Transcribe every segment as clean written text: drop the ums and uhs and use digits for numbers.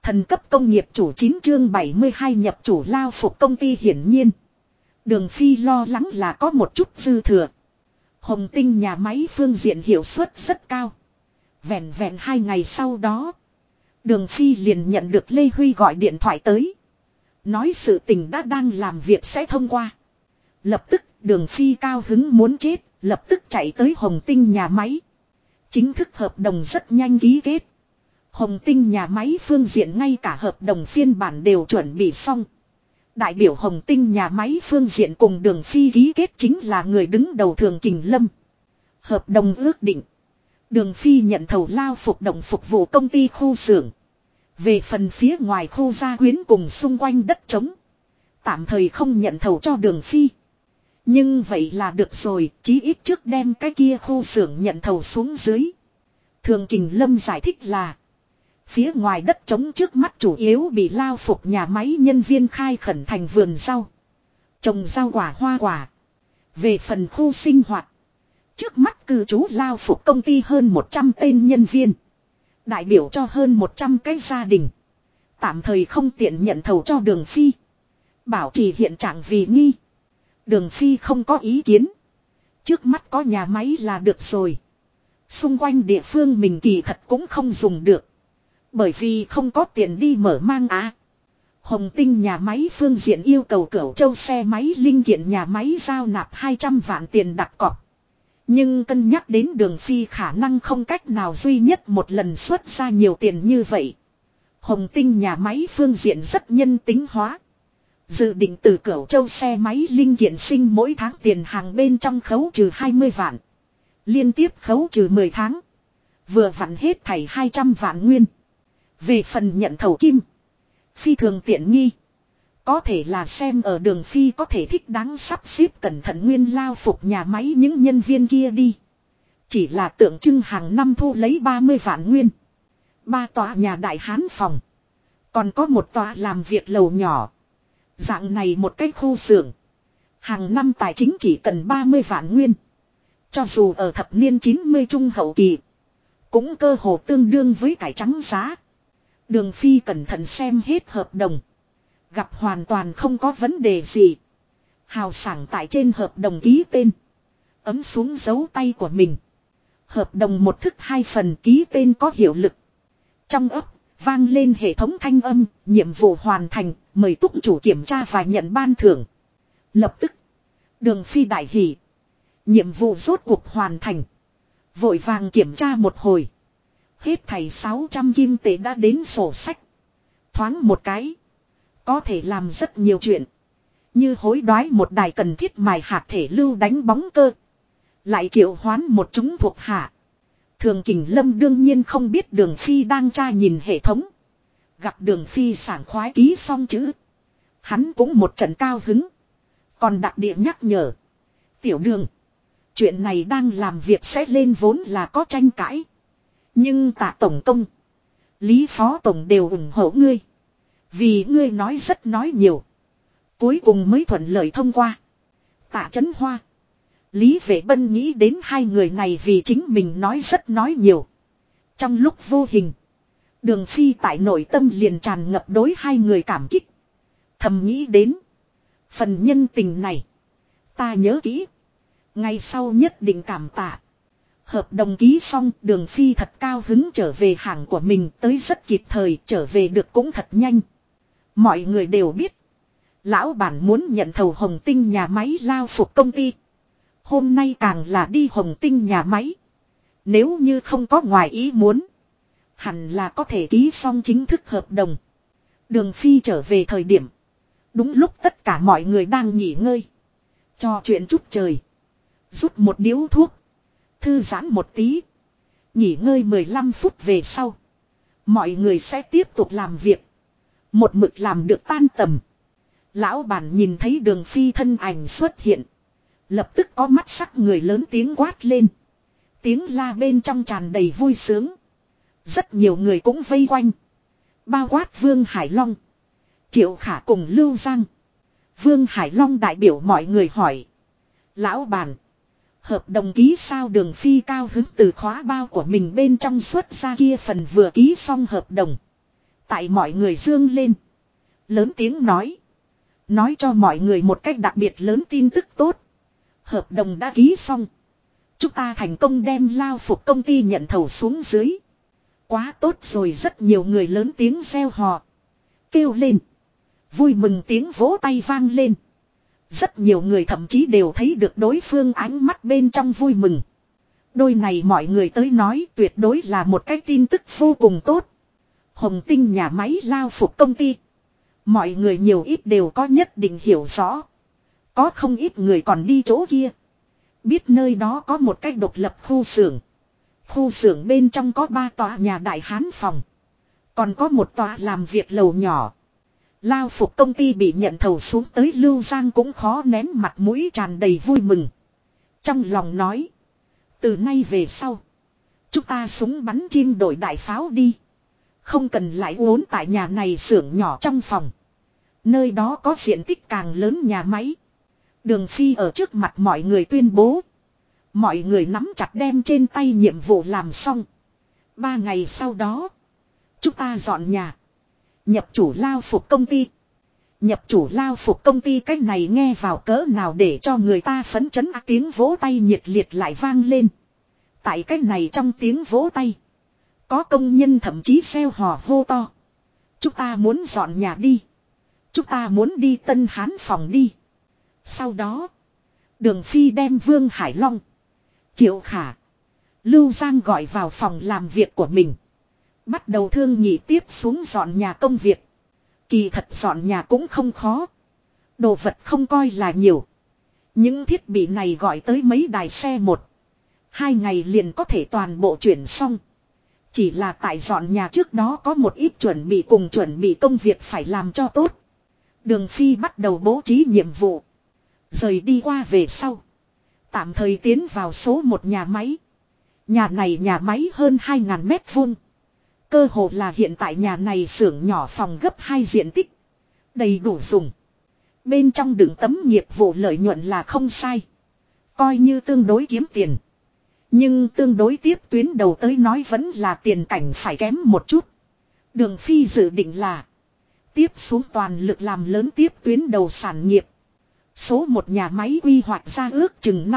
Thần cấp công nghiệp chủ 9 chương 72 nhập chủ lao phục công ty hiển nhiên. Đường Phi lo lắng là có một chút dư thừa. Hồng Tinh nhà máy phương diện hiệu suất rất cao. Vẹn vẹn 2 ngày sau đó. Đường Phi liền nhận được Lê Huy gọi điện thoại tới. Nói sự tình đã đang làm việc sẽ thông qua. Lập tức Đường Phi cao hứng muốn chết. Lập tức chạy tới Hồng Tinh nhà máy. Chính thức hợp đồng rất nhanh ký kết. Hồng Tinh nhà máy phương diện ngay cả hợp đồng phiên bản đều chuẩn bị xong. Đại biểu Hồng Tinh nhà máy phương diện cùng Đường Phi ký kết chính là người đứng đầu Thường Kình Lâm. Hợp đồng ước định. Đường Phi nhận thầu lao phục động phục vụ công ty khu xưởng. Về phần phía ngoài khu gia quyến cùng xung quanh đất trống. Tạm thời không nhận thầu cho Đường Phi. Nhưng vậy là được rồi, chí ít trước đem cái kia khu xưởng nhận thầu xuống dưới. Thường Kình Lâm giải thích là. Phía ngoài đất trống trước mắt chủ yếu bị lao phục nhà máy nhân viên khai khẩn thành vườn rau. Trồng rau quả hoa quả. Về phần khu sinh hoạt. Trước mắt cư trú lao phục công ty hơn 100 tên nhân viên. Đại biểu cho hơn 100 cái gia đình. Tạm thời không tiện nhận thầu cho Đường Phi. Bảo trì hiện trạng vì nghi. Đường Phi không có ý kiến. Trước mắt có nhà máy là được rồi. Xung quanh địa phương mình kỳ thật cũng không dùng được. Bởi vì không có tiền đi mở mang á. Hồng Tinh nhà máy phương diện yêu cầu Cửu Châu xe máy linh kiện nhà máy giao nạp 200 vạn tiền đặt cọc. Nhưng cân nhắc đến Đường Phi khả năng không cách nào duy nhất một lần xuất ra nhiều tiền như vậy. Hồng Tinh nhà máy phương diện rất nhân tính hóa. Dự định từ Cửu Châu xe máy linh kiện sinh mỗi tháng tiền hàng bên trong khấu trừ 20 vạn. Liên tiếp khấu trừ 10 tháng. Vừa vặn hết thảy 200 vạn nguyên. Về phần nhận thầu kim. Phi thường tiện nghi. Có thể là xem ở Đường Phi có thể thích đáng sắp xếp cẩn thận nguyên lao phục nhà máy những nhân viên kia đi. Chỉ là tượng trưng hàng năm thu lấy 30 vạn nguyên. 3 tòa nhà đại hán phòng. Còn có một tòa làm việc lầu nhỏ. Dạng này một cái khu xưởng. Hàng năm tài chính chỉ cần 30 vạn nguyên. Cho dù ở thập niên 90 trung hậu kỳ. Cũng cơ hồ tương đương với cải trắng giá. Đường Phi cẩn thận xem hết hợp đồng. Gặp hoàn toàn không có vấn đề gì. Hào sảng tại trên hợp đồng ký tên. Ấm xuống dấu tay của mình. Hợp đồng một thức 2 phần ký tên có hiệu lực. Trong ấp vang lên hệ thống thanh âm. Nhiệm vụ hoàn thành. Mời túc chủ kiểm tra và nhận ban thưởng. Lập tức. Đường Phi đại hỉ. Nhiệm vụ rốt cuộc hoàn thành. Vội vàng kiểm tra một hồi. Hết thảy 600 kim tệ đã đến sổ sách. Thoáng một cái. Có thể làm rất nhiều chuyện. Như hối đoái một đài cần thiết mài hạt thể lưu đánh bóng cơ. Lại triệu hoán một chúng thuộc hạ. Thường Kình Lâm đương nhiên không biết Đường Phi đang tra nhìn hệ thống. Gặp Đường Phi sảng khoái ký xong chữ. Hắn cũng một trận cao hứng. Còn đặc địa nhắc nhở. Tiểu Đường. Chuyện này đang làm việc sẽ lên vốn là có tranh cãi. Nhưng Tạ tổng công. Lý phó tổng đều ủng hộ ngươi. Vì ngươi nói rất nói nhiều. Cuối cùng mới thuận lợi thông qua. Tạ Chấn Hoa. Lý Vệ Bân nghĩ đến hai người này vì chính mình nói rất nói nhiều. Trong lúc vô hình. Đường Phi tại nội tâm liền tràn ngập đối hai người cảm kích. Thầm nghĩ đến. Phần nhân tình này. Ta nhớ kỹ. Ngày sau nhất định cảm tạ. Hợp đồng ký xong Đường Phi thật cao hứng trở về hàng của mình tới rất kịp thời trở về được cũng thật nhanh. Mọi người đều biết. Lão bản muốn nhận thầu Hồng Tinh nhà máy lao phục công ty. Hôm nay càng là đi Hồng Tinh nhà máy. Nếu như không có ngoài ý muốn. Hẳn là có thể ký xong chính thức hợp đồng. Đường Phi trở về thời điểm. Đúng lúc tất cả mọi người đang nghỉ ngơi. Trò chuyện chút trời. Rút một điếu thuốc. Thư giãn một tí. Nghỉ ngơi 15 phút về sau. Mọi người sẽ tiếp tục làm việc. Một mực làm được tan tầm. Lão bản nhìn thấy Đường Phi thân ảnh xuất hiện. Lập tức có mắt sắc người lớn tiếng quát lên. Tiếng la bên trong tràn đầy vui sướng. Rất nhiều người cũng vây quanh. Bao quát Vương Hải Long. Triệu Khả cùng Lưu Giang. Vương Hải Long đại biểu mọi người hỏi. Lão bản. Hợp đồng ký sao? Đường Phi cao hứng từ khóa bao của mình bên trong xuất ra kia phần vừa ký xong hợp đồng. Tại mọi người dương lên. Lớn tiếng nói. Nói cho mọi người một cách đặc biệt lớn tin tức tốt. Hợp đồng đã ký xong. Chúng ta thành công đem Lao Phục công ty nhận thầu xuống dưới. Quá tốt rồi, rất nhiều người lớn tiếng reo hò. Kêu lên. Vui mừng tiếng vỗ tay vang lên. Rất nhiều người thậm chí đều thấy được đối phương ánh mắt bên trong vui mừng. Đôi này mọi người tới nói tuyệt đối là một cái tin tức vô cùng tốt. Hồng Tinh nhà máy Lao Phục công ty. Mọi người nhiều ít đều có nhất định hiểu rõ. Có không ít người còn đi chỗ kia. Biết nơi đó có một cái độc lập khu xưởng. Khu xưởng bên trong có 3 tòa nhà đại hán phòng. Còn có một tòa làm việc lầu nhỏ. Lao Phục công ty bị nhận thầu xuống tới Lưu Giang cũng khó nén mặt mũi tràn đầy vui mừng. Trong lòng nói. Từ nay về sau. Chúng ta súng bắn chim đổi đại pháo đi. Không cần lại uốn tại nhà này xưởng nhỏ trong phòng. Nơi đó có diện tích càng lớn nhà máy. Đường Phi ở trước mặt mọi người tuyên bố. Mọi người nắm chặt đem trên tay nhiệm vụ làm xong. 3 ngày sau đó. Chúng ta dọn nhà. Nhập chủ Lao Phục công ty. Nhập chủ Lao Phục công ty, cách này nghe vào cỡ nào để cho người ta phấn chấn, tiếng vỗ tay nhiệt liệt lại vang lên. Tại cách này trong tiếng vỗ tay. Có công nhân thậm chí reo hò hô to. Chúng ta muốn dọn nhà đi. Chúng ta muốn đi Tân Hán phòng đi. Sau đó. Đường Phi đem Vương Hải Long, Triệu Khả, Lưu Giang gọi vào phòng làm việc của mình. Bắt đầu thương nghị tiếp xuống dọn nhà công việc. Kỳ thật dọn nhà cũng không khó. Đồ vật không coi là nhiều. Những thiết bị này gọi tới mấy đài xe 1-2 ngày liền có thể toàn bộ chuyển xong. Chỉ là tại dọn nhà trước đó có một ít chuẩn bị cùng chuẩn bị công việc phải làm cho tốt. Đường Phi bắt đầu bố trí nhiệm vụ. Rời đi qua về sau. Tạm thời tiến vào số 1 nhà máy. Nhà này nhà máy hơn 2.000 mét vuông. Cơ hồ là hiện tại nhà này xưởng nhỏ phòng gấp 2 diện tích. Đầy đủ dùng. Bên trong đựng tấm nghiệp vụ lợi nhuận là không sai. Coi như tương đối kiếm tiền. Nhưng tương đối tiếp tuyến đầu tới nói vẫn là tiền cảnh phải kém một chút. Đường Phi dự định là tiếp xuống toàn lực làm lớn tiếp tuyến đầu sản nghiệp. Số 1 nhà máy quy hoạch ra ước chừng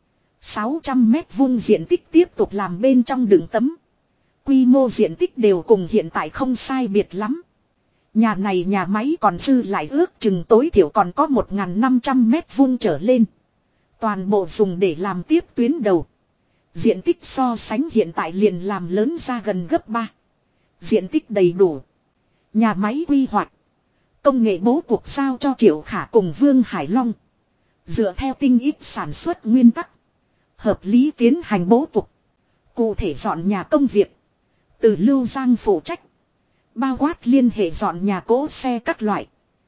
500-600 mét vuông diện tích tiếp tục làm bên trong đựng tấm. Quy mô diện tích đều cùng hiện tại không sai biệt lắm. Nhà này nhà máy còn dư lại ước chừng tối thiểu còn có 1.500 mét vuông trở lên. Toàn bộ dùng để làm tiếp tuyến đầu. Diện tích so sánh hiện tại liền làm lớn ra gần gấp 3. Diện tích đầy đủ. Nhà máy quy hoạch. Công nghệ bố cục giao cho Triệu Khả cùng Vương Hải Long. Dựa theo tinh ít sản xuất nguyên tắc. Hợp lý tiến hành bố cục. Cụ thể dọn nhà công việc. Từ Lưu Giang phụ trách. Bao quát liên hệ dọn nhà cỗ xe các loại.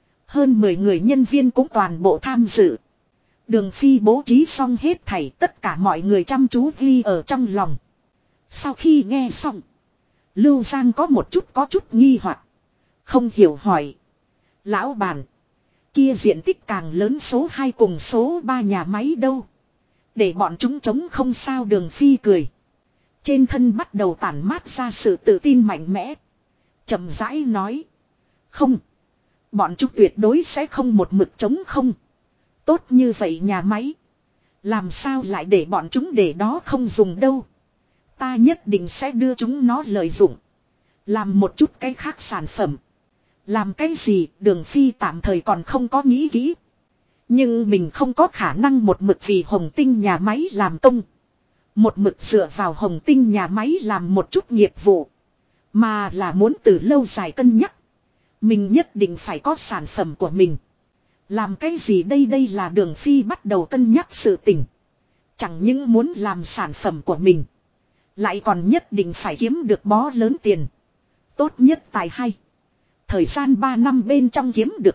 Hơn 10 người nhân viên cũng toàn bộ tham dự. Đường Phi bố trí xong hết thảy, tất cả mọi người chăm chú ghi ở trong lòng. Sau khi nghe xong. Lưu Giang có chút nghi hoặc. Không hiểu hỏi. Lão bản. Kia diện tích càng lớn số 2 cùng số 3 nhà máy đâu. Để bọn chúng chống không sao. Đường Phi cười. Trên thân bắt đầu tản mát ra sự tự tin mạnh mẽ. Chậm rãi nói. Không. Bọn chúng tuyệt đối sẽ không một mực chống không. Tốt như vậy nhà máy. Làm sao lại để bọn chúng để đó không dùng đâu. Ta nhất định sẽ đưa chúng nó lợi dụng. Làm một chút cái khác sản phẩm. Làm cái gì Đường Phi tạm thời còn không có nghĩ kỹ. Nhưng mình không có khả năng một mực vì Hồng Tinh nhà máy làm công. Một mực dựa vào Hồng Tinh nhà máy làm một chút nghiệp vụ. Mà là muốn từ lâu dài cân nhắc. Mình nhất định phải có sản phẩm của mình. Làm cái gì đây là Đường Phi bắt đầu cân nhắc sự tình. Chẳng những muốn làm sản phẩm của mình. Lại còn nhất định phải kiếm được bó lớn tiền. Tốt nhất tài hay. Thời gian 3 năm bên trong kiếm được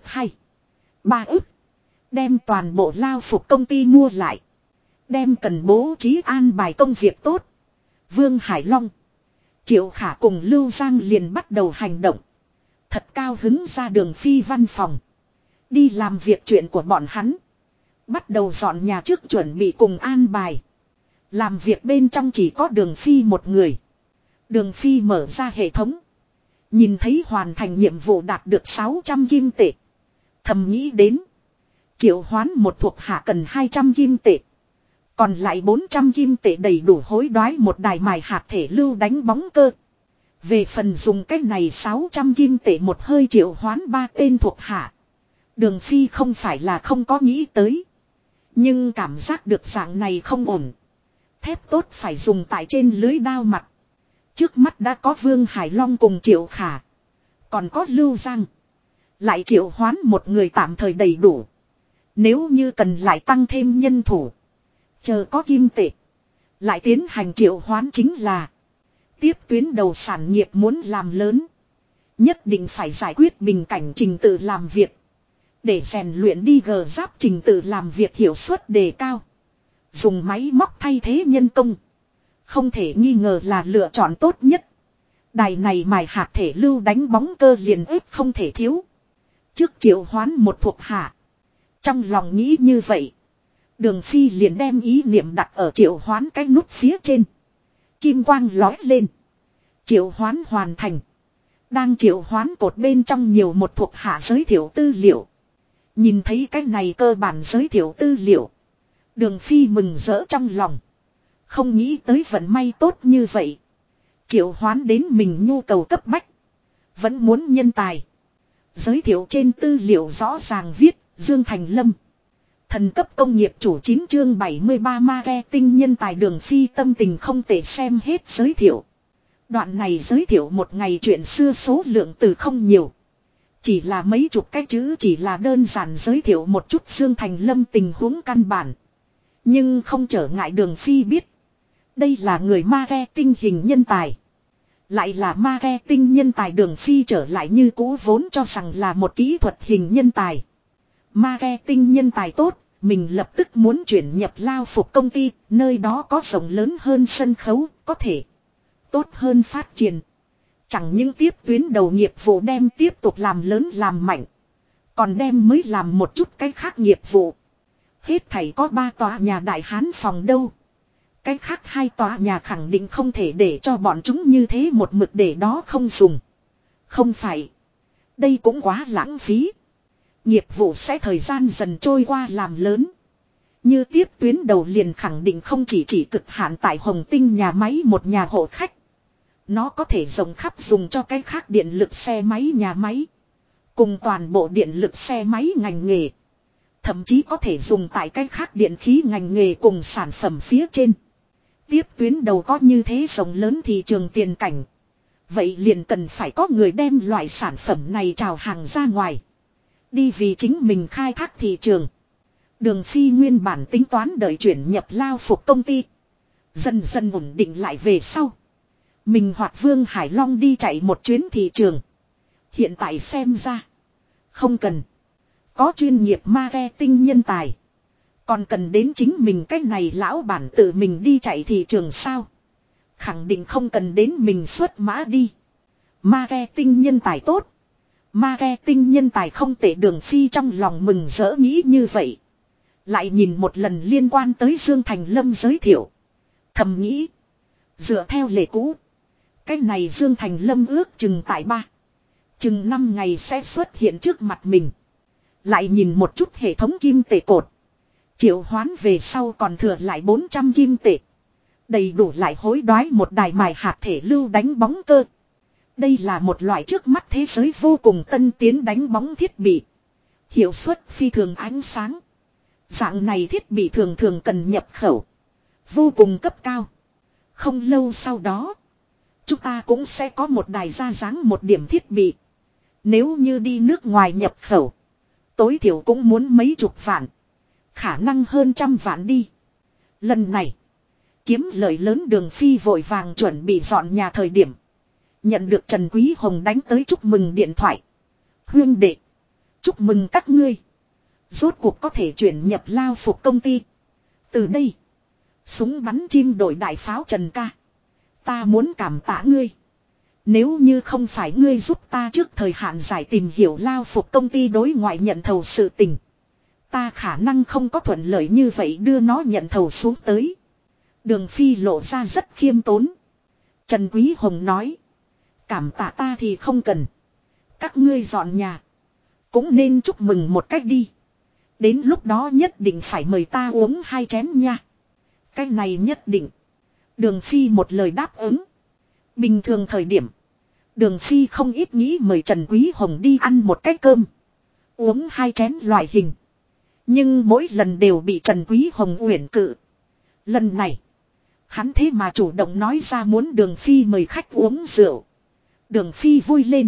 2-3 ức. Đem toàn bộ Lao Phục công ty mua lại. Đem cần bố trí an bài công việc tốt. Vương Hải Long, Triệu Khả cùng Lưu Giang liền bắt đầu hành động. Thật cao hứng ra Đường Phi văn phòng. Đi làm việc chuyện của bọn hắn. Bắt đầu dọn nhà trước chuẩn bị cùng an bài. Làm việc bên trong chỉ có Đường Phi một người. Đường Phi mở ra hệ thống. Nhìn thấy hoàn thành nhiệm vụ đạt được 600 kim tệ. Thầm nghĩ đến. Triệu hoán một thuộc hạ cần 200 kim tệ. Còn lại 400 kim tệ đầy đủ hối đoái một đài mài hạt thể lưu đánh bóng cơ. Về phần dùng cách này 600 kim tệ một hơi triệu hoán 3 tên thuộc hạ. Đường Phi không phải là không có nghĩ tới. Nhưng cảm giác được dạng này không ổn. Thép tốt phải dùng tại trên lưới đao mặt. Trước mắt đã có Vương Hải Long cùng Triệu Khả. Còn có Lưu Giang. Lại triệu hoán một người tạm thời đầy đủ. Nếu như cần lại tăng thêm nhân thủ. Chờ có kim tệ. Lại tiến hành triệu hoán chính là. Tiếp tuyến đầu sản nghiệp muốn làm lớn. Nhất định phải giải quyết bình cảnh trình tự làm việc. Để rèn luyện đi gờ giáp trình tự làm việc hiệu suất đề cao. Dùng máy móc thay thế nhân công. Không thể nghi ngờ là lựa chọn tốt nhất. Đài này mài hạt thể lưu đánh bóng cơ liền ép không thể thiếu. Trước triệu hoán một thuộc hạ. Trong lòng nghĩ như vậy. Đường Phi liền đem ý niệm đặt ở triệu hoán cái nút phía trên. Kim quang lói lên. Triệu hoán hoàn thành. Đang triệu hoán cột bên trong nhiều một thuộc hạ giới thiệu tư liệu. Nhìn thấy cái này cơ bản giới thiệu tư liệu. Đường Phi mừng rỡ trong lòng. Không nghĩ tới vận may tốt như vậy. Triệu hoán đến mình nhu cầu cấp bách. Vẫn muốn nhân tài. Giới thiệu trên tư liệu rõ ràng viết Dương Thành Lâm. Thần cấp công nghiệp chủ 9 chương 73 marketing nhân tài. Đường Phi tâm tình không thể xem hết giới thiệu. Đoạn này giới thiệu một ngày chuyện xưa số lượng từ không nhiều. Chỉ là mấy chục cái chữ, chỉ là đơn giản giới thiệu một chút Dương Thành Lâm tình huống căn bản. Nhưng không trở ngại Đường Phi biết. Đây là người marketing hình nhân tài. Lại là marketing nhân tài. Đường Phi trở lại như cũ vốn cho rằng là một kỹ thuật hình nhân tài. Marketing nhân tài tốt, mình lập tức muốn chuyển nhập lao phục công ty, nơi đó có rộng lớn hơn sân khấu, có thể tốt hơn phát triển. Chẳng những tiếp tuyến đầu nghiệp vụ đem tiếp tục làm lớn làm mạnh, còn đem mới làm một chút cái khác nghiệp vụ. Hết thảy có 3 tòa nhà đại hán phòng đâu. Cái khác 2 tòa nhà khẳng định không thể để cho bọn chúng như thế một mực để đó không dùng. Không phải. Đây cũng quá lãng phí. Nghiệp vụ sẽ thời gian dần trôi qua làm lớn. Như tiếp tuyến đầu liền khẳng định không chỉ cực hạn tại Hồng Tinh nhà máy một nhà hộ khách. Nó có thể rộng khắp dùng cho cái khác điện lực xe máy nhà máy. Cùng toàn bộ điện lực xe máy ngành nghề. Thậm chí có thể dùng tại cái khác điện khí ngành nghề cùng sản phẩm phía trên. Tiếp tuyến đầu có như thế rộng lớn thị trường tiền cảnh. Vậy liền cần phải có người đem loại sản phẩm này trào hàng ra ngoài. Đi vì chính mình khai thác thị trường. Đường Phi nguyên bản tính toán đợi chuyển nhập lao phục công ty. Dần dần ổn định lại về sau. Mình hoặc Vương Hải Long đi chạy một chuyến thị trường. Hiện tại xem ra. Không cần. Có chuyên nghiệp marketing nhân tài. Còn cần đến chính mình cái này lão bản tự mình đi chạy thị trường sao. Khẳng định không cần đến mình xuất mã đi. Marketing nhân tài tốt. Marketing nhân tài không tệ. Đường Phi trong lòng mừng rỡ nghĩ như vậy. Lại nhìn một lần liên quan tới Dương Thành Lâm giới thiệu. Thầm nghĩ. Dựa theo lệ cũ. Cái này Dương Thành Lâm ước chừng tại chừng 5 ngày sẽ xuất hiện trước mặt mình. Lại nhìn một chút hệ thống kim tệ cột. Triệu hoán về sau còn thừa lại 400 kim tệ. Đầy đủ lại hối đoái một đài mài hạt thể lưu đánh bóng cơ. Đây là một loại trước mắt thế giới vô cùng tân tiến đánh bóng thiết bị. Hiệu suất phi thường ánh sáng. Dạng này thiết bị thường thường cần nhập khẩu. Vô cùng cấp cao. Không lâu sau đó. Chúng ta cũng sẽ có một đài ra dáng một điểm thiết bị. Nếu như đi nước ngoài nhập khẩu. Tối thiểu cũng muốn mấy chục vạn. Khả năng hơn 100 vạn đi. Lần này. Kiếm lợi lớn. Đường Phi vội vàng chuẩn bị dọn nhà thời điểm. Nhận được Trần Quý Hồng đánh tới chúc mừng điện thoại. Huyên đệ. Chúc mừng các ngươi. Rốt cuộc có thể chuyển nhập lao phục công ty. Từ đây. Súng bắn chim đội đại pháo Trần ca. Ta muốn cảm tạ ngươi. Nếu như không phải ngươi giúp ta trước thời hạn giải tìm hiểu lao phục công ty đối ngoại nhận thầu sự tình. Ta khả năng không có thuận lợi như vậy đưa nó nhận thầu xuống tới. Đường Phi lộ ra rất khiêm tốn. Trần Quý Hồng nói. Cảm tạ ta thì không cần. Các ngươi dọn nhà. Cũng nên chúc mừng một cách đi. Đến lúc đó nhất định phải mời ta uống 2 chén nha. Cái này nhất định. Đường Phi một lời đáp ứng. Bình thường thời điểm. Đường Phi không ít nghĩ mời Trần Quý Hồng đi ăn một cái cơm. Uống 2 chén loại hình. Nhưng mỗi lần đều bị Trần Quý Hồng uyển cự. Lần này. Hắn thế mà chủ động nói ra muốn Đường Phi mời khách uống rượu. Đường Phi vui lên.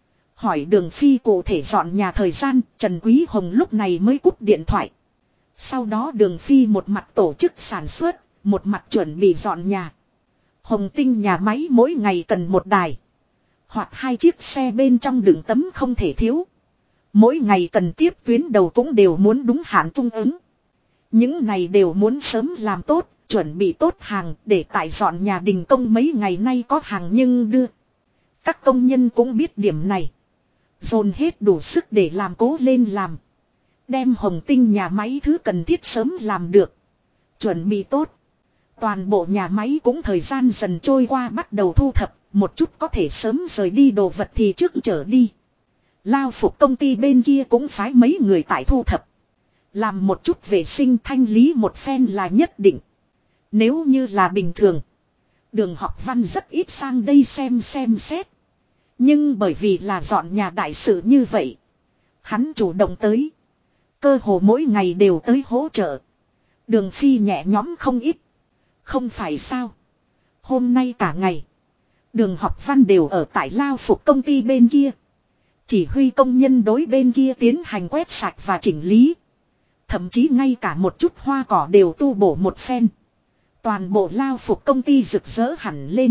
Hỏi Đường Phi cụ thể dọn nhà thời gian. Trần Quý Hồng lúc này mới cúp điện thoại. Sau đó Đường Phi một mặt tổ chức sản xuất. Một mặt chuẩn bị dọn nhà. Hồng Tinh nhà máy mỗi ngày cần một đài. Hoặc 2 chiếc xe bên trong đựng tấm không thể thiếu. Mỗi ngày cần tiếp tuyến đầu cũng đều muốn đúng hạn cung ứng. Những này đều muốn sớm làm tốt, chuẩn bị tốt hàng để tại dọn nhà đình công mấy ngày nay có hàng nhưng đưa. Các công nhân cũng biết điểm này. Dồn hết đủ sức để làm cố lên làm. Đem Hồng Tinh nhà máy thứ cần thiết sớm làm được. Chuẩn bị tốt. Toàn bộ nhà máy cũng thời gian dần trôi qua bắt đầu thu thập. Một chút có thể sớm rời đi đồ vật thì trước trở đi. Lao phục công ty bên kia cũng phái mấy người tại thu thập. Làm một chút vệ sinh thanh lý một phen là nhất định. Nếu như là bình thường. Đường Học Văn rất ít sang đây xem xét. Nhưng bởi vì là dọn nhà đại sự như vậy. Hắn chủ động tới. Cơ hồ mỗi ngày đều tới hỗ trợ. Đường Phi nhẹ nhõm không ít. Không phải sao. Hôm nay cả ngày. Đường Học Văn đều ở tại Lao phục công ty bên kia. Chỉ huy công nhân đối bên kia tiến hành quét sạch và chỉnh lý. Thậm chí ngay cả một chút hoa cỏ đều tu bổ một phen. Toàn bộ Lao phục công ty rực rỡ hẳn lên.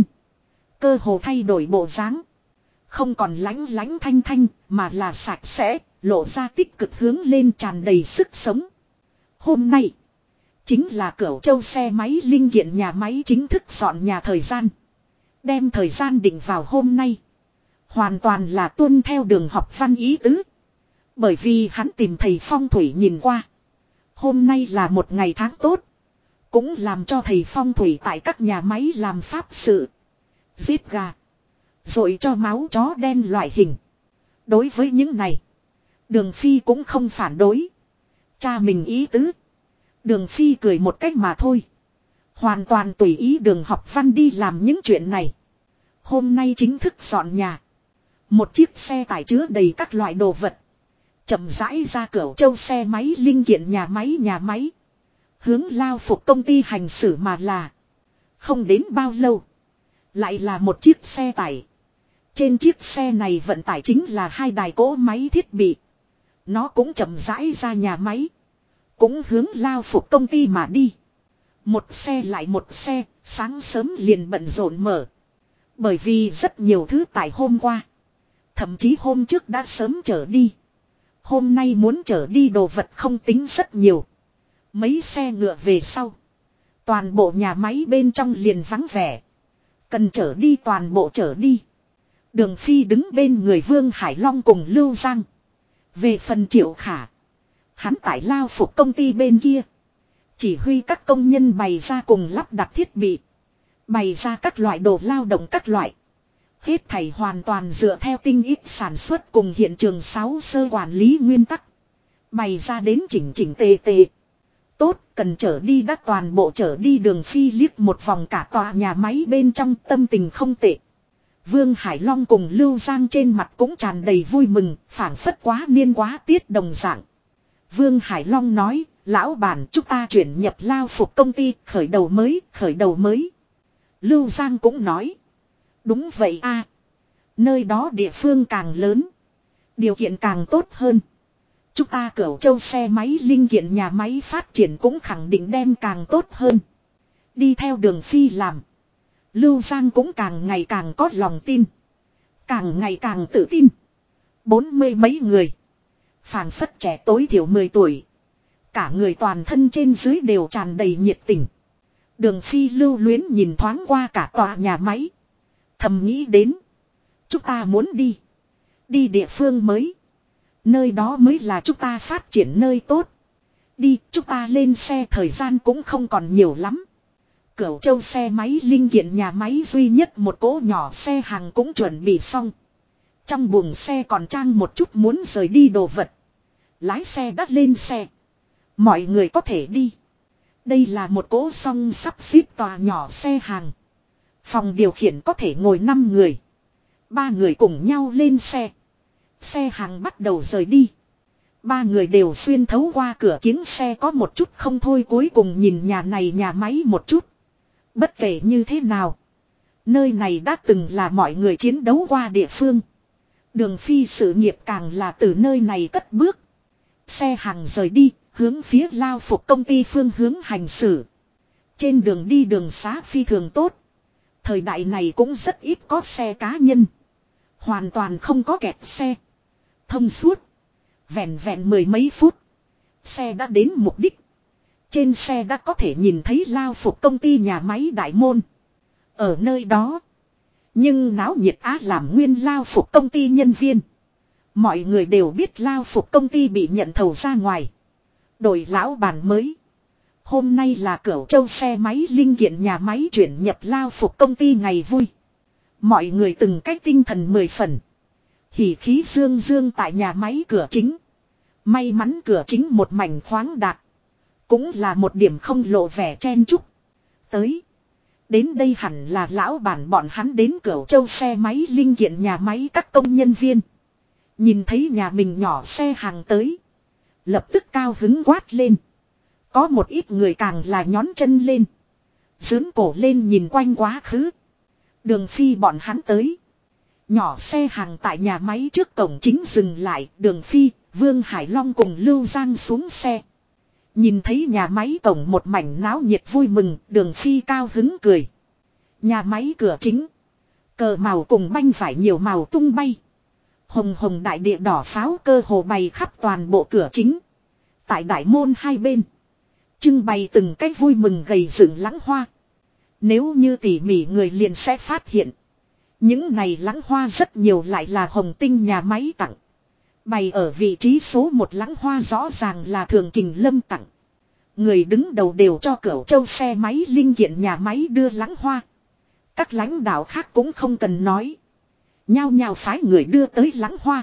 Cơ hồ thay đổi bộ dáng. Không còn lánh lánh thanh thanh mà là sạch sẽ, lộ ra tích cực hướng lên tràn đầy sức sống. Hôm nay chính là Cửu Châu xe máy linh kiện nhà máy chính thức dọn nhà thời gian. Đem thời gian định vào hôm nay. Hoàn toàn là tuân theo Đường Học Văn ý tứ. Bởi vì hắn tìm thầy phong thủy nhìn qua. Hôm nay là một ngày tháng tốt. Cũng làm cho thầy phong thủy tại các nhà máy làm pháp sự. Giết gà. Rồi cho máu chó đen loại hình. Đối với những này. Đường Phi cũng không phản đối. Cha mình ý tứ. Đường Phi cười một cách mà thôi. Hoàn toàn tùy ý Đường Học Văn đi làm những chuyện này. Hôm nay chính thức dọn nhà. Một chiếc xe tải chứa đầy các loại đồ vật. Chậm rãi ra Cửu Châu xe máy linh kiện nhà máy. Hướng Lao phục công ty hành xử mà là. Không đến bao lâu. Lại là một chiếc xe tải. Trên chiếc xe này vận tải chính là 2 đài cỗ máy thiết bị. Nó cũng chậm rãi ra nhà máy. Cũng hướng Lao phục công ty mà đi. Một xe lại một xe, sáng sớm liền bận rộn mở. Bởi vì rất nhiều thứ tại hôm qua. Thậm chí hôm trước đã sớm trở đi. Hôm nay muốn trở đi đồ vật không tính rất nhiều. Mấy xe ngựa về sau. Toàn bộ nhà máy bên trong liền vắng vẻ. Cần trở đi toàn bộ trở đi. Đường Phi đứng bên người Vương Hải Long cùng Lưu Giang. Về phần Triệu Khả. Hắn tại Lao phục công ty bên kia. Chỉ huy các công nhân bày ra cùng lắp đặt thiết bị. Bày ra các loại đồ lao động các loại. Hết thảy hoàn toàn dựa theo tinh ít sản xuất cùng hiện trường 6 sơ quản lý nguyên tắc. Bày ra đến chỉnh tề. Tốt, cần trở đi đã toàn bộ trở đi. Đường Phi liếc một vòng cả tòa nhà máy bên trong, tâm tình không tệ. Vương Hải Long cùng Lưu Giang trên mặt cũng tràn đầy vui mừng, phảng phất quá niên quá tiết đồng dạng. Vương Hải Long nói, lão bản chúng ta chuyển nhập Lao phục công ty, khởi đầu mới. Lưu Giang cũng nói. Đúng vậy a, nơi đó địa phương càng lớn. Điều kiện càng tốt hơn. Chúng ta Cửu Châu xe máy linh kiện nhà máy phát triển cũng khẳng định đem càng tốt hơn. Đi theo Đường Phi làm. Lưu Giang cũng càng ngày càng có lòng tin. Càng ngày càng tự tin. 40 mấy người. Phảng phất trẻ tối thiểu 10 tuổi. Cả người toàn thân trên dưới đều tràn đầy nhiệt tình. Đường Phi lưu luyến nhìn thoáng qua cả tòa nhà máy. Thầm nghĩ đến. Chúng ta muốn đi. Đi địa phương mới. Nơi đó mới là chúng ta phát triển nơi tốt. Đi, chúng ta lên xe thời gian cũng không còn nhiều lắm. Cửu Châu xe máy linh kiện nhà máy duy nhất một cỗ nhỏ xe hàng cũng chuẩn bị xong. Trong buồng xe còn trang một chút muốn rời đi đồ vật. Lái xe đã lên xe. Mọi người có thể đi. Đây là một cỗ song sắp xếp tòa nhỏ xe hàng. Phòng điều khiển có thể ngồi 5 người. 3 người cùng nhau lên xe. Xe hàng bắt đầu rời đi. 3 người đều xuyên thấu qua cửa kính xe có một chút không thôi, cuối cùng nhìn nhà này nhà máy một chút. Bất kể như thế nào, nơi này đã từng là mọi người chiến đấu qua địa phương. Đường Phi sự nghiệp càng là từ nơi này cất bước. Xe hàng rời đi, hướng phía Lao Phục công ty phương hướng hành xử. Trên đường đi đường xá phi thường tốt. Thời đại này cũng rất ít có xe cá nhân. Hoàn toàn không có kẹt xe. Thông suốt. Vẹn vẹn 10 mấy phút. Xe đã đến mục đích. Trên xe đã có thể nhìn thấy Lao Phục công ty nhà máy đại môn. Ở nơi đó. Nhưng náo nhiệt á làm nguyên Lao Phục công ty nhân viên. Mọi người đều biết Lao Phục công ty bị nhận thầu ra ngoài. Đổi lão bản mới. Hôm nay là Cửu Châu xe máy linh kiện nhà máy chuyển nhập Lao Phục công ty ngày vui. Mọi người từng cách tinh thần 10 phần. Hỉ khí dương dương tại nhà máy cửa chính. May mắn cửa chính một mảnh khoáng đạt. Cũng là một điểm không lộ vẻ chen chúc. Tới. Đến đây hẳn là lão bản bọn hắn đến Cửu Châu xe máy linh kiện nhà máy các công nhân viên. Nhìn thấy nhà mình nhỏ xe hàng tới. Lập tức cao hứng quát lên. Có một ít người càng là nhón chân lên. Dướn cổ lên nhìn quanh quá khứ. Đường Phi bọn hắn tới. Nhỏ xe hàng tại nhà máy trước cổng chính dừng lại. Đường Phi, Vương Hải Long cùng Lưu Giang xuống xe. Nhìn thấy nhà máy cổng một mảnh náo nhiệt vui mừng. Đường Phi cao hứng cười. Nhà máy cửa chính. Cờ màu cùng banh vải nhiều màu tung bay. Hồng hồng đại địa đỏ pháo cơ hồ bày khắp toàn bộ cửa chính. Tại đại môn hai bên. Trưng bày từng cái vui mừng gầy dựng lãng hoa. Nếu như tỉ mỉ người liền sẽ phát hiện. Những này lãng hoa rất nhiều lại là Hồng Tinh nhà máy tặng. Bày ở vị trí số 1 lãng hoa rõ ràng là Thường Kình Lâm tặng. Người đứng đầu đều cho Cửu Châu xe máy linh kiện nhà máy đưa lãng hoa. Các lãnh đạo khác cũng không cần nói. Nhao nhao phái người đưa tới lãng hoa.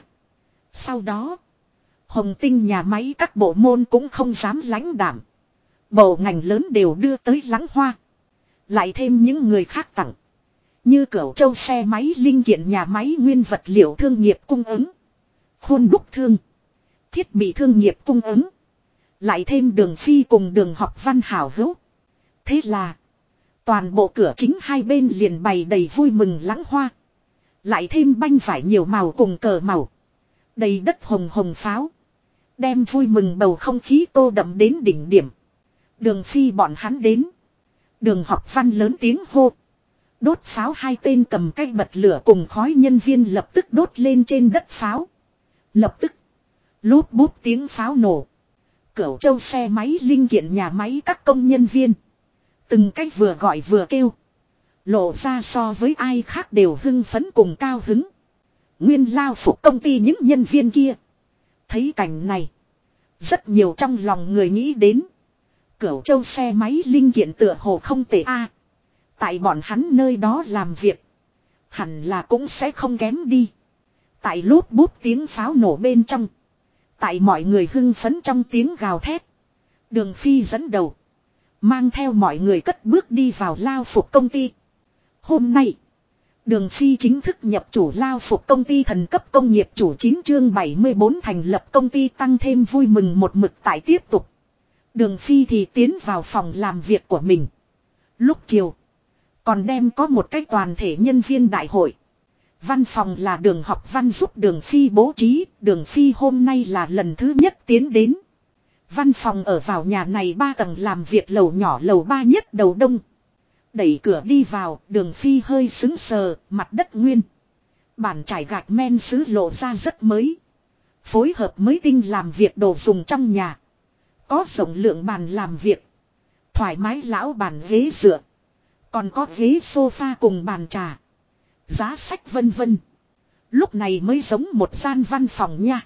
Sau đó, Hồng Tinh nhà máy các bộ môn cũng không dám lãnh đảm. Bộ ngành lớn đều đưa tới lãng hoa. Lại thêm những người khác tặng. Như Cửu Châu xe máy linh kiện nhà máy nguyên vật liệu thương nghiệp cung ứng. Khuôn đúc thương. Thiết bị thương nghiệp cung ứng. Lại thêm Đường Phi cùng Đường Học Văn hảo hữu. Thế là, toàn bộ cửa chính hai bên liền bày đầy vui mừng lãng hoa. Lại thêm banh vải nhiều màu cùng cờ màu. Đầy đất hồng hồng pháo. Đem vui mừng bầu không khí tô đậm đến đỉnh điểm. Đường Phi bọn hắn đến. Đường Học Văn lớn tiếng hô. Đốt pháo, hai tên cầm cái bật lửa cùng khói nhân viên lập tức đốt lên trên đất pháo. Lập tức. Lốp bút tiếng pháo nổ. Cửu Châu xe máy linh kiện nhà máy các công nhân viên. Từng cách vừa gọi vừa kêu. Lộ ra so với ai khác đều hưng phấn cùng cao hứng. Nguyên Lao Phục công ty những nhân viên kia. Thấy cảnh này. Rất nhiều trong lòng người nghĩ đến. Cửu Châu xe máy linh kiện tựa hồ không tệ a. Tại bọn hắn nơi đó làm việc. Hẳn là cũng sẽ không kém đi. Tại lốp bút tiếng pháo nổ bên trong. Tại mọi người hưng phấn trong tiếng gào thét. Đường Phi dẫn đầu. Mang theo mọi người cất bước đi vào Lao Phục công ty. Hôm nay, Đường Phi chính thức nhập chủ Lao Phục công ty thần cấp công nghiệp chủ 9 chương 74 thành lập công ty tăng thêm vui mừng một mực tại tiếp tục. Đường Phi thì tiến vào phòng làm việc của mình. Lúc chiều, còn đem có một cái toàn thể nhân viên đại hội. Văn phòng là Đường Học Văn giúp Đường Phi bố trí, Đường Phi hôm nay là lần thứ nhất tiến đến. Văn phòng ở vào nhà này 3 tầng làm việc lầu nhỏ lầu 3 nhất đầu đông. Đẩy cửa đi vào, Đường Phi hơi sững sờ, mặt đất nguyên. Bàn trải gạch men sứ lộ ra rất mới. Phối hợp mới tinh làm việc đồ dùng trong nhà. Có rộng lượng bàn làm việc. Thoải mái lão bàn ghế dựa. Còn có ghế sofa cùng bàn trà. Giá sách vân vân. Lúc này mới giống một gian văn phòng nha.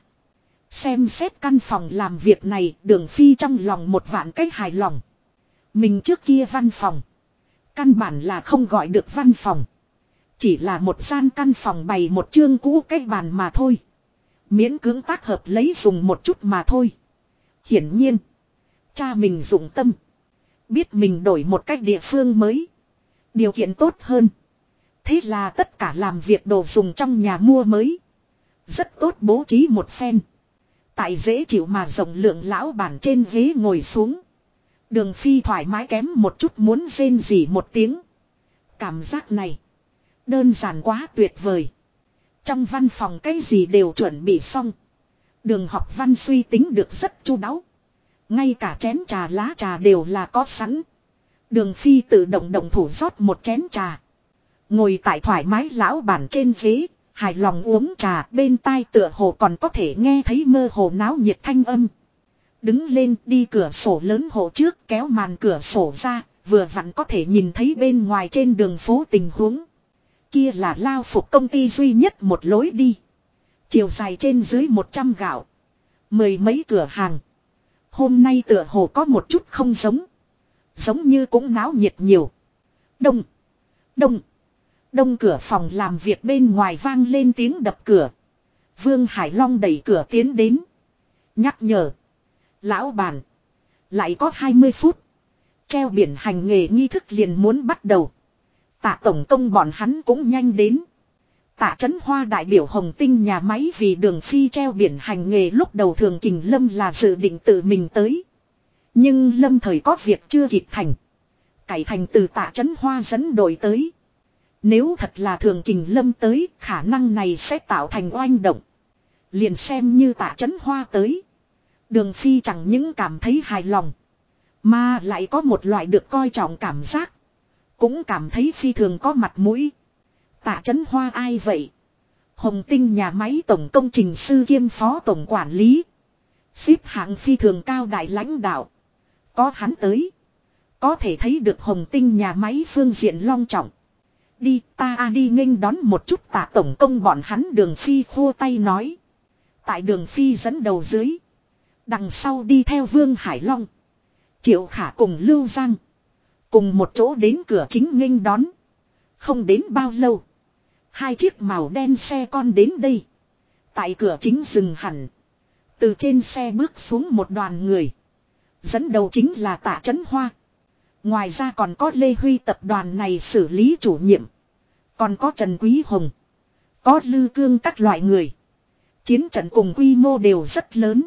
Xem xét căn phòng làm việc này, Đường Phi trong lòng một vạn cách hài lòng. Mình trước kia văn phòng. Căn bản là không gọi được văn phòng. Chỉ là một gian căn phòng bày một chương cũ cái bàn mà thôi. Miễn cưỡng tác hợp lấy dùng một chút mà thôi. Hiển nhiên. Cha mình dụng tâm. Biết mình đổi một cách địa phương mới. Điều kiện tốt hơn. Thế là tất cả làm việc đồ dùng trong nhà mua mới. Rất tốt bố trí một phen. Tại dễ chịu mà rộng lượng lão bản trên ghế ngồi xuống. Đường Phi thoải mái kém một chút muốn rên rỉ một tiếng. Cảm giác này. Đơn giản quá tuyệt vời. Trong văn phòng cái gì đều chuẩn bị xong. Đường học văn suy tính được rất chu đáo. Ngay cả chén trà lá trà đều là có sẵn. Đường Phi tự động động thủ rót một chén trà. Ngồi tại thoải mái lão bản trên ghế, hài lòng uống trà, bên tai tựa hồ còn có thể nghe thấy mơ hồ náo nhiệt thanh âm. Đứng lên đi cửa sổ lớn hộ trước, kéo màn cửa sổ ra, vừa vặn có thể nhìn thấy bên ngoài trên đường phố tình huống. Kia là Lao Phục công ty duy nhất một lối đi. Chiều dài trên dưới 100 gạo. Mười mấy cửa hàng. Hôm nay tựa hồ có một chút không giống. Giống như cũng náo nhiệt nhiều. Đông. Đông. Đông cửa phòng làm việc bên ngoài vang lên tiếng đập cửa. Vương Hải Long đẩy cửa tiến đến. Nhắc nhở. Lão bản. Lại có 20 phút. Treo biển hành nghề nghi thức liền muốn bắt đầu. Tạ tổng công bọn hắn cũng nhanh đến. Tạ Trấn Hoa đại biểu Hồng Tinh nhà máy vì Đường Phi treo biển hành nghề lúc đầu Thường Kình Lâm là dự định tự mình tới. Nhưng Lâm thời có việc chưa kịp thành. Cải thành từ Tạ Trấn Hoa dẫn đội tới. Nếu thật là Thường Kình Lâm tới, khả năng này sẽ tạo thành oanh động. Liền xem như Tạ Trấn Hoa tới. Đường Phi chẳng những cảm thấy hài lòng, mà lại có một loại được coi trọng cảm giác. Cũng cảm thấy phi thường có mặt mũi. Tạ Trấn Hoa ai vậy? Hồng Tinh nhà máy tổng công trình sư kiêm phó tổng quản lý. Xếp hạng phi thường cao đại lãnh đạo. Có hắn tới. Có thể thấy được Hồng Tinh nhà máy phương diện long trọng. Đi ta đi nghênh đón một chút Tạ tổng công bọn hắn. Đường Phi khua tay nói. Tại Đường Phi dẫn đầu dưới. Đằng sau đi theo Vương Hải Long, Triệu Khả cùng Lưu Giang. Cùng một chỗ đến cửa chính nghênh đón. Không đến bao lâu. Hai chiếc màu đen xe con đến đây. Tại cửa chính dừng hẳn. Từ trên xe bước xuống một đoàn người. Dẫn đầu chính là Tạ Trấn Hoa. Ngoài ra còn có Lê Huy tập đoàn này xử lý chủ nhiệm. Còn có Trần Quý Hồng. Có Lư Cương các loại người. Chiến trận cùng quy mô đều rất lớn.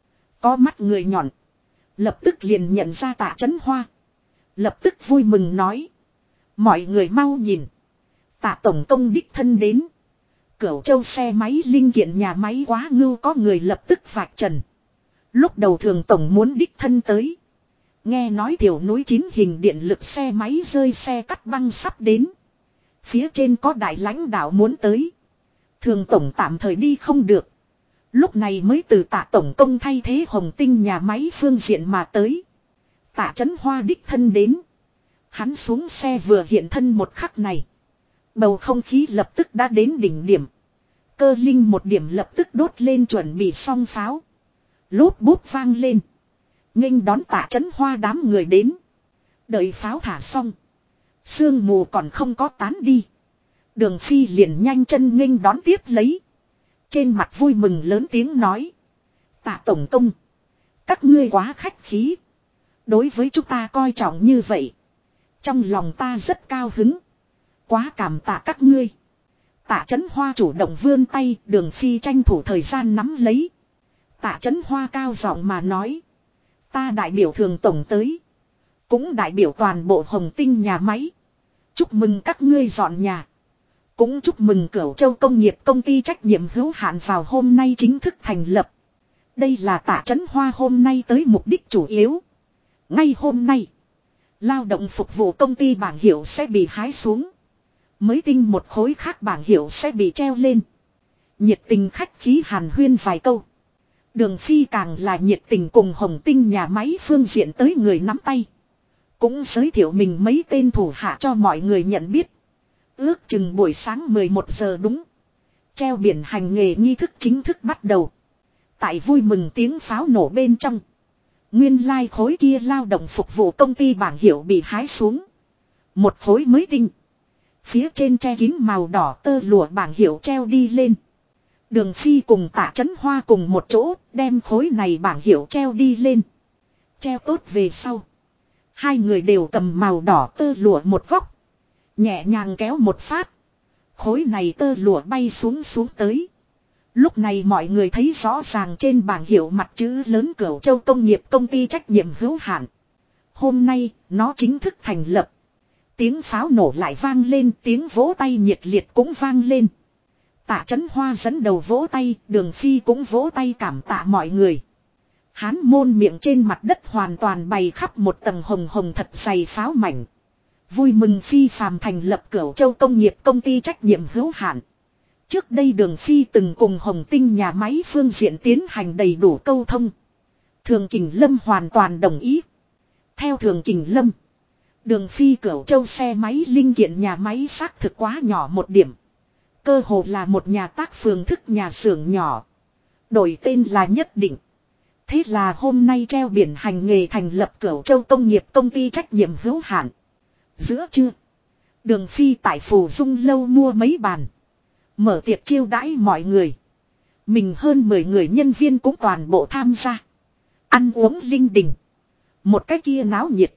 Có mắt người nhọn. Lập tức liền nhận ra Tạ Trấn Hoa. Lập tức vui mừng nói. Mọi người mau nhìn. Tạ tổng công đích thân đến. Cửu Châu xe máy linh kiện nhà máy quá ngưu có người lập tức vạch trần. Lúc đầu Thường tổng muốn đích thân tới. Nghe nói Thiểu Núi 9 hình điện lực xe máy rơi xe cắt băng sắp đến. Phía trên có đại lãnh đạo muốn tới. Thường tổng tạm thời đi không được. Lúc này mới từ Tạ tổng công thay thế Hồng Tinh nhà máy phương diện mà tới. Tạ Trấn Hoa đích thân đến. Hắn xuống xe vừa hiện thân một khắc này. Bầu không khí lập tức đã đến đỉnh điểm. Cơ linh một điểm lập tức đốt lên chuẩn bị xong pháo. Lốp bút vang lên. Nghênh đón Tạ Trấn Hoa đám người đến. Đợi pháo thả xong. Sương mù còn không có tán đi. Đường Phi liền nhanh chân nghênh đón tiếp lấy. Trên mặt vui mừng lớn tiếng nói. Tạ tổng công. Các ngươi quá khách khí. Đối với chúng ta coi trọng như vậy. Trong lòng ta rất cao hứng. Quá cảm tạ các ngươi. Tạ Trấn Hoa chủ động vươn tay. Đường Phi tranh thủ thời gian nắm lấy. Tạ Trấn Hoa cao giọng mà nói. Ta đại biểu Thường tổng tới. Cũng đại biểu toàn bộ Hồng Tinh nhà máy. Chúc mừng các ngươi dọn nhà. Cũng chúc mừng Cửu Châu công nghiệp công ty trách nhiệm hữu hạn vào hôm nay chính thức thành lập. Đây là Tạ Trấn Hoa hôm nay tới mục đích chủ yếu. Ngay hôm nay, lao động phục vụ công ty bảng hiệu sẽ bị hái xuống. Mới tinh một khối khác bảng hiệu sẽ bị treo lên. Nhiệt tình khách khí hàn huyên vài câu. Đường Phi càng là nhiệt tình cùng Hồng Tinh nhà máy phương diện tới người nắm tay. Cũng giới thiệu mình mấy tên thủ hạ cho mọi người nhận biết. Ước chừng buổi sáng 11 giờ đúng. Treo biển hành nghề nghi thức chính thức bắt đầu. Tại vui mừng tiếng pháo nổ bên trong. Nguyên lai khối kia lao động phục vụ công ty bảng hiệu bị hái xuống. Một khối mới tinh. Phía trên che kín màu đỏ tơ lụa bảng hiệu treo đi lên. Đường Phi cùng Tạ Chấn Hoa cùng một chỗ đem khối này bảng hiệu treo đi lên. Treo tốt về sau. Hai người đều cầm màu đỏ tơ lụa một góc. Nhẹ nhàng kéo một phát. Khối này tơ lụa bay xuống tới. Lúc này mọi người thấy rõ ràng trên bảng hiệu mặt chữ lớn Cửu Châu Công nghiệp công ty trách nhiệm hữu hạn. Hôm nay, nó chính thức thành lập. Tiếng pháo nổ lại vang lên, tiếng vỗ tay nhiệt liệt cũng vang lên. Tạ Chấn Hoa dẫn đầu vỗ tay, Đường Phi cũng vỗ tay cảm tạ mọi người. Hán môn miệng trên mặt đất hoàn toàn bày khắp một tầng hồng hồng thật dày pháo mảnh. Vui mừng phi phàm thành lập Cửu Châu Công nghiệp công ty trách nhiệm hữu hạn. Trước đây Đường Phi từng cùng Hồng Tinh nhà máy phương diện tiến hành đầy đủ câu thông. Thường Kình Lâm hoàn toàn đồng ý. Theo Thường Kình Lâm, Đường Phi Cửu Châu xe máy linh kiện nhà máy xác thực quá nhỏ một điểm. Cơ hồ là một nhà tác phường thức nhà xưởng nhỏ. Đổi tên là Nhất Định. Thế là hôm nay treo biển hành nghề thành lập Cửu Châu Công nghiệp công ty trách nhiệm hữu hạn. Giữa trưa, Đường Phi tại Phù Dung lâu mua mấy bàn. Mở tiệc chiêu đãi mọi người. Mình hơn 10 người nhân viên cũng toàn bộ tham gia. Ăn uống linh đình. Một cái kia náo nhiệt.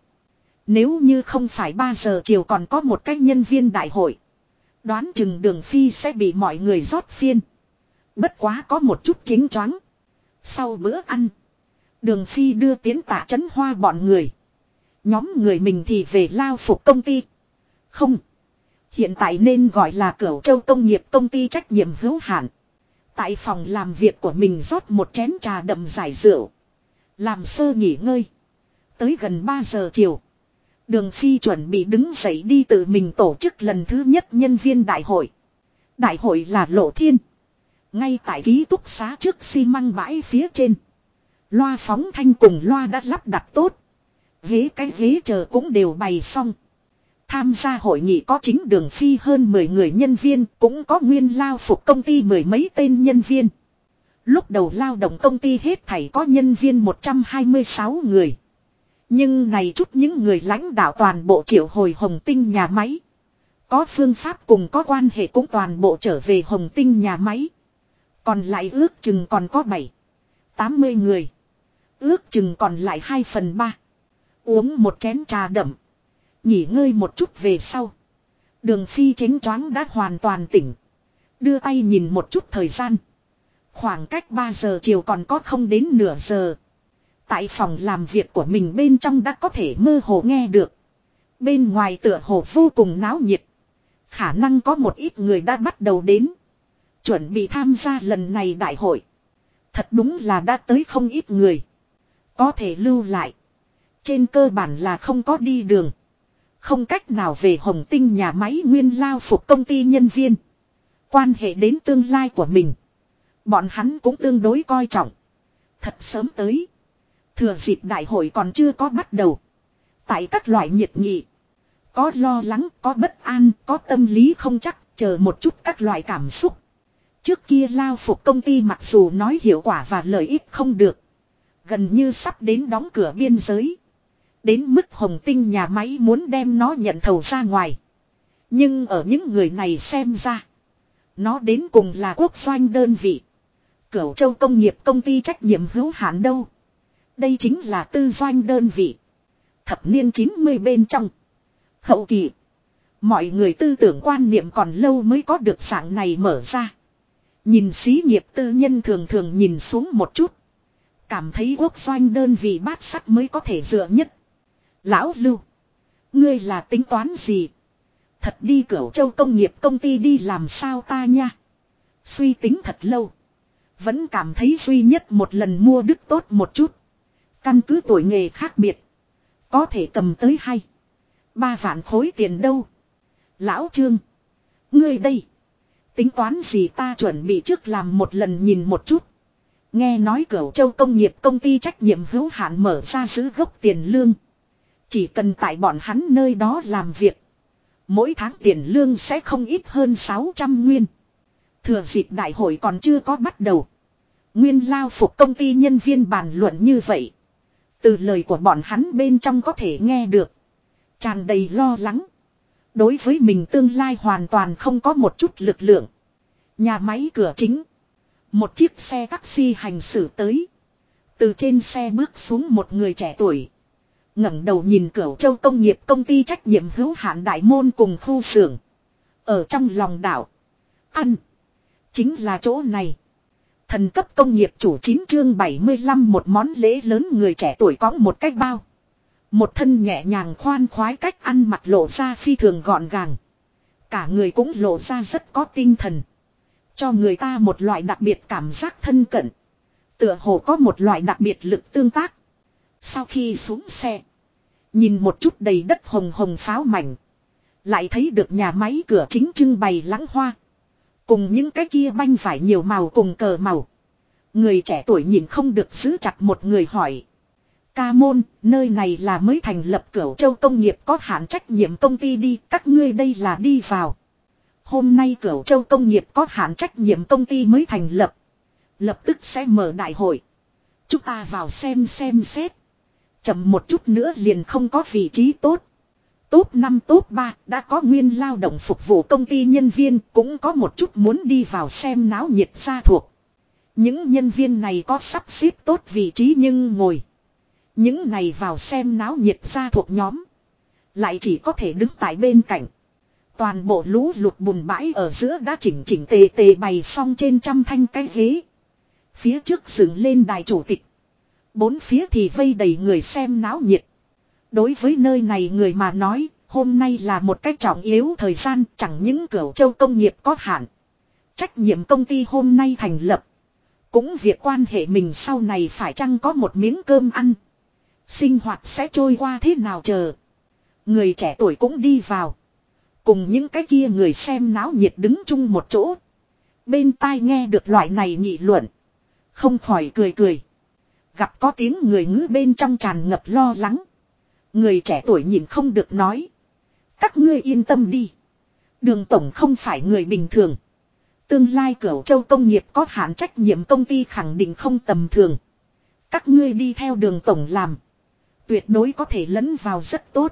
Nếu như không phải 3 giờ chiều còn có một cái nhân viên đại hội. Đoán chừng Đường Phi sẽ bị mọi người rót phiên. Bất quá có một chút chính choáng. Sau bữa ăn, Đường Phi đưa tiến Tạ Chấn Hoa bọn người. Nhóm người mình thì về lao phục công ty. Không. Hiện tại nên gọi là Cửu Châu Công nghiệp công ty trách nhiệm hữu hạn. Tại phòng làm việc của mình rót một chén trà đậm giải rượu. Làm sơ nghỉ ngơi. Tới gần 3 giờ chiều. Đường Phi chuẩn bị đứng dậy đi tự mình tổ chức lần thứ nhất nhân viên đại hội. Đại hội là Lộ Thiên. Ngay tại ký túc xá trước xi măng bãi phía trên. Loa phóng thanh cùng loa đã lắp đặt tốt. Cái ghế chờ cũng đều bày xong. Tham gia hội nghị có chính Đường Phi hơn 10 người nhân viên, cũng có nguyên lao phục công ty 10 mấy tên nhân viên. Lúc đầu lao động công ty hết thảy có nhân viên 126 người. Nhưng này chút những người lãnh đạo toàn bộ triệu hồi Hồng Tinh nhà máy. Có phương pháp cùng có quan hệ cũng toàn bộ trở về Hồng Tinh nhà máy. Còn lại ước chừng còn có 80 người. Ước chừng còn lại 2/3. Uống một chén trà đậm. Nghỉ ngơi một chút về sau. Đường Phi chánh choáng đã hoàn toàn tỉnh. Đưa tay nhìn một chút thời gian. Khoảng cách 3 giờ chiều còn có không đến nửa giờ. Tại phòng làm việc của mình bên trong đã có thể mơ hồ nghe được. Bên ngoài tựa hồ vô cùng náo nhiệt. Khả năng có một ít người đã bắt đầu đến. Chuẩn bị tham gia lần này đại hội. Thật đúng là đã tới không ít người. Có thể lưu lại. Trên cơ bản là không có đi đường. Không cách nào về Hồng Tinh nhà máy nguyên lao phục công ty nhân viên. Quan hệ đến tương lai của mình. Bọn hắn cũng tương đối coi trọng. Thật sớm tới. Thừa dịp đại hội còn chưa có bắt đầu. Tại các loại nhiệt nghị. Có lo lắng, có bất an, có tâm lý không chắc, chờ một chút các loại cảm xúc. Trước kia lao phục công ty mặc dù nói hiệu quả và lợi ích không được. Gần như sắp đến đóng cửa biên giới. Đến mức Hồng Tinh nhà máy muốn đem nó nhận thầu ra ngoài. Nhưng ở những người này xem ra. Nó đến cùng là quốc doanh đơn vị. Cửu Châu Công nghiệp công ty trách nhiệm hữu hạn đâu. Đây chính là tư doanh đơn vị. Thập niên 90 bên trong. Hậu kỳ. Mọi người tư tưởng quan niệm còn lâu mới có được dạng này mở ra. Nhìn xí nghiệp tư nhân thường thường nhìn xuống một chút. Cảm thấy quốc doanh đơn vị bát sắt mới có thể dựa nhất. Lão Lưu. Ngươi là tính toán gì? Thật đi Cửu Châu Công nghiệp công ty đi làm sao ta nha? Suy tính thật lâu. Vẫn cảm thấy duy nhất một lần mua đức tốt một chút. Căn cứ tuổi nghề khác biệt. Có thể cầm tới 2-3 vạn khối tiền đâu. Lão Trương. Ngươi đây. Tính toán gì ta chuẩn bị trước làm một lần nhìn một chút. Nghe nói Cửu Châu Công nghiệp công ty trách nhiệm hữu hạn mở ra giữ gốc tiền lương. Chỉ cần tại bọn hắn nơi đó làm việc. Mỗi tháng tiền lương sẽ không ít hơn 600 nguyên. Thừa dịp đại hội còn chưa có bắt đầu. Nguyên lao phục công ty nhân viên bàn luận như vậy. Từ lời của bọn hắn bên trong có thể nghe được. Tràn đầy lo lắng. Đối với mình tương lai hoàn toàn không có một chút lực lượng. Nhà máy cửa chính. Một chiếc xe taxi hành xử tới. Từ trên xe bước xuống một người trẻ tuổi. Ngẩng đầu nhìn Cửu Châu Công nghiệp công ty trách nhiệm hữu hạn Đại Môn cùng khu xưởng. Ở trong lòng đảo. Ăn. Chính là chỗ này. Thần cấp công nghiệp chủ 9 chương 75 một món lễ lớn người trẻ tuổi có một cách bao. Một thân nhẹ nhàng khoan khoái cách ăn mặc lộ ra phi thường gọn gàng. Cả người cũng lộ ra rất có tinh thần. Cho người ta một loại đặc biệt cảm giác thân cận. Tựa hồ có một loại đặc biệt lực tương tác. Sau khi xuống xe. Nhìn một chút đầy đất hồng hồng pháo mảnh. Lại thấy được nhà máy cửa chính trưng bày lẵng hoa. Cùng những cái kia banh vải nhiều màu cùng cờ màu. Người trẻ tuổi nhìn không được giữ chặt một người hỏi. Ca môn, nơi này là mới thành lập Cửu Châu Công nghiệp có hạn trách nhiệm công ty đi, các ngươi đây là đi vào. Hôm nay Cửu Châu Công nghiệp có hạn trách nhiệm công ty mới thành lập. Lập tức sẽ mở đại hội. Chúng ta vào xem xét. Chậm một chút nữa liền không có vị trí tốt. Top 5 top 3 đã có nguyên lao động phục vụ công ty nhân viên, cũng có một chút muốn đi vào xem náo nhiệt gia thuộc. Những nhân viên này có sắp xếp tốt vị trí nhưng ngồi. Những này vào xem náo nhiệt gia thuộc nhóm. Lại chỉ có thể đứng tại bên cạnh. Toàn bộ lũ lụt bùn bãi ở giữa đã chỉnh tề tề bày xong trên trăm thanh cái ghế. Phía trước dựng lên đài chủ tịch. Bốn phía thì vây đầy người xem náo nhiệt. Đối với nơi này người mà nói, hôm nay là một cách trọng yếu thời gian, chẳng những Cửu Châu Công nghiệp có hạn. Trách nhiệm công ty hôm nay thành lập. Cũng việc quan hệ mình sau này phải chăng có một miếng cơm ăn. Sinh hoạt sẽ trôi qua thế nào chờ. Người trẻ tuổi cũng đi vào. Cùng những cái kia người xem náo nhiệt đứng chung một chỗ. Bên tai nghe được loại này nghị luận. Không khỏi cười. Gặp có tiếng người ngữ bên trong tràn ngập lo lắng. Người trẻ tuổi nhìn không được nói. Các ngươi yên tâm đi. Đường tổng không phải người bình thường. Tương lai Cửu Châu Công nghiệp có hạn trách nhiệm công ty khẳng định không tầm thường. Các ngươi đi theo đường tổng làm. Tuyệt đối có thể lẫn vào rất tốt.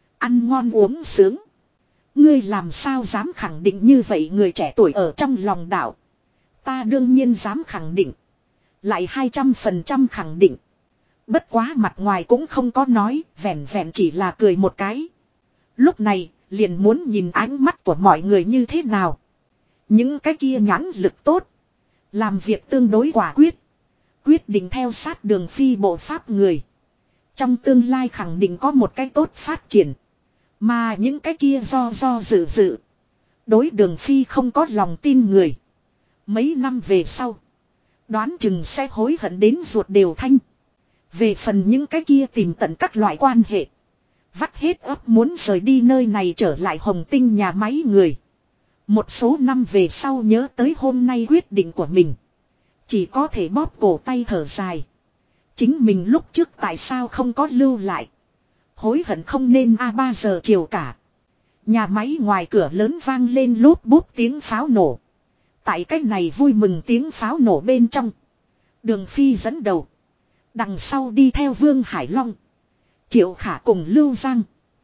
Ăn ngon uống sướng. Ngươi làm sao dám khẳng định như vậy người trẻ tuổi ở trong lòng đảo. Ta đương nhiên dám khẳng định. Lại 200% khẳng định. Bất quá mặt ngoài cũng không có nói, vẻn chỉ là cười một cái. Lúc này, liền muốn nhìn ánh mắt của mọi người như thế nào. Những cái kia nhãn lực tốt. Làm việc tương đối quả quyết. Quyết định theo sát đường phi bộ pháp người. Trong tương lai khẳng định có một cái tốt phát triển. Mà những cái kia do dự. Đối đường phi không có lòng tin người. Mấy năm về sau. Đoán chừng sẽ hối hận đến ruột đều thanh. Về phần những cái kia tìm tận các loại quan hệ. Vắt hết ấp muốn rời đi nơi này trở lại Hồng Tinh nhà máy người. Một số năm về sau nhớ tới hôm nay quyết định của mình. Chỉ có thể bóp cổ tay thở dài. Chính mình lúc trước tại sao không có lưu lại. Hối hận không nên 3 giờ chiều cả. Nhà máy ngoài cửa lớn vang lên lốp bút tiếng pháo nổ. Tại cách này vui mừng tiếng pháo nổ bên trong. Đường Phi dẫn đầu. Đằng sau đi theo Vương Hải Long. Triệu Khả cùng Lưu Giang.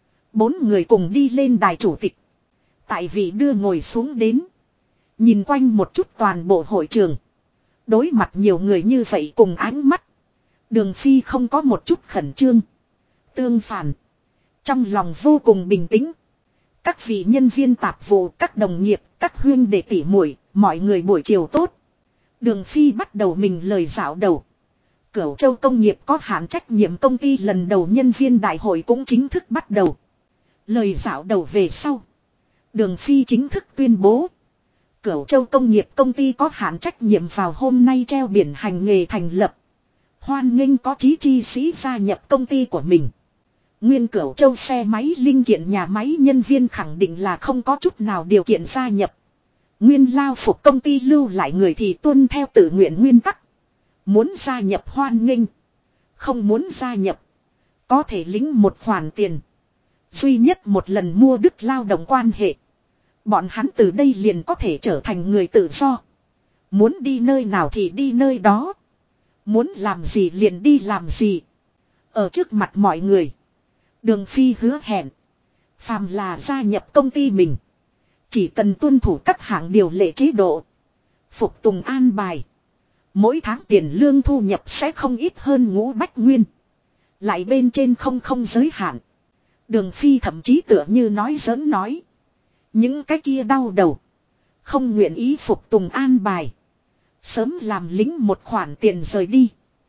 4 người cùng đi lên đài chủ tịch. Tại vị đưa ngồi xuống đến. Nhìn quanh một chút toàn bộ hội trường. Đối mặt nhiều người như vậy cùng ánh mắt. Đường Phi không có một chút khẩn trương. Tương phản. Trong lòng vô cùng bình tĩnh. Các vị nhân viên tạp vụ, các đồng nghiệp, các huyên đệ tỉ muội, mọi người buổi chiều tốt. Đường Phi bắt đầu mình lời dạo đầu. Cửu Châu Công nghiệp có hạn trách nhiệm công ty lần đầu nhân viên đại hội cũng chính thức bắt đầu. Lời dạo đầu về sau. Đường Phi chính thức tuyên bố. Cửu Châu Công nghiệp công ty có hạn trách nhiệm vào hôm nay treo biển hành nghề thành lập. Hoan nghênh có chí chi sĩ gia nhập công ty của mình. Nguyên Cửu Châu xe máy linh kiện nhà máy nhân viên khẳng định là không có chút nào điều kiện gia nhập. Nguyên lao phục công ty lưu lại người thì tuân theo tự nguyện nguyên tắc. Muốn gia nhập hoan nghênh. Không muốn gia nhập. Có thể lĩnh một khoản tiền. Duy nhất một lần mua đứt lao động quan hệ. Bọn hắn từ đây liền có thể trở thành người tự do. Muốn đi nơi nào thì đi nơi đó. Muốn làm gì liền đi làm gì. Ở trước mặt mọi người. Đường Phi hứa hẹn. Phàm là gia nhập công ty mình. Chỉ cần tuân thủ các hạng điều lệ chế độ. Phục tùng an bài. Mỗi tháng tiền lương thu nhập sẽ không ít hơn ngũ bách nguyên. Lại bên trên không giới hạn. Đường Phi thậm chí tựa như nói giỡn nói. Những cái kia đau đầu. Không nguyện ý phục tùng an bài. Sớm làm lính một khoản tiền rời đi.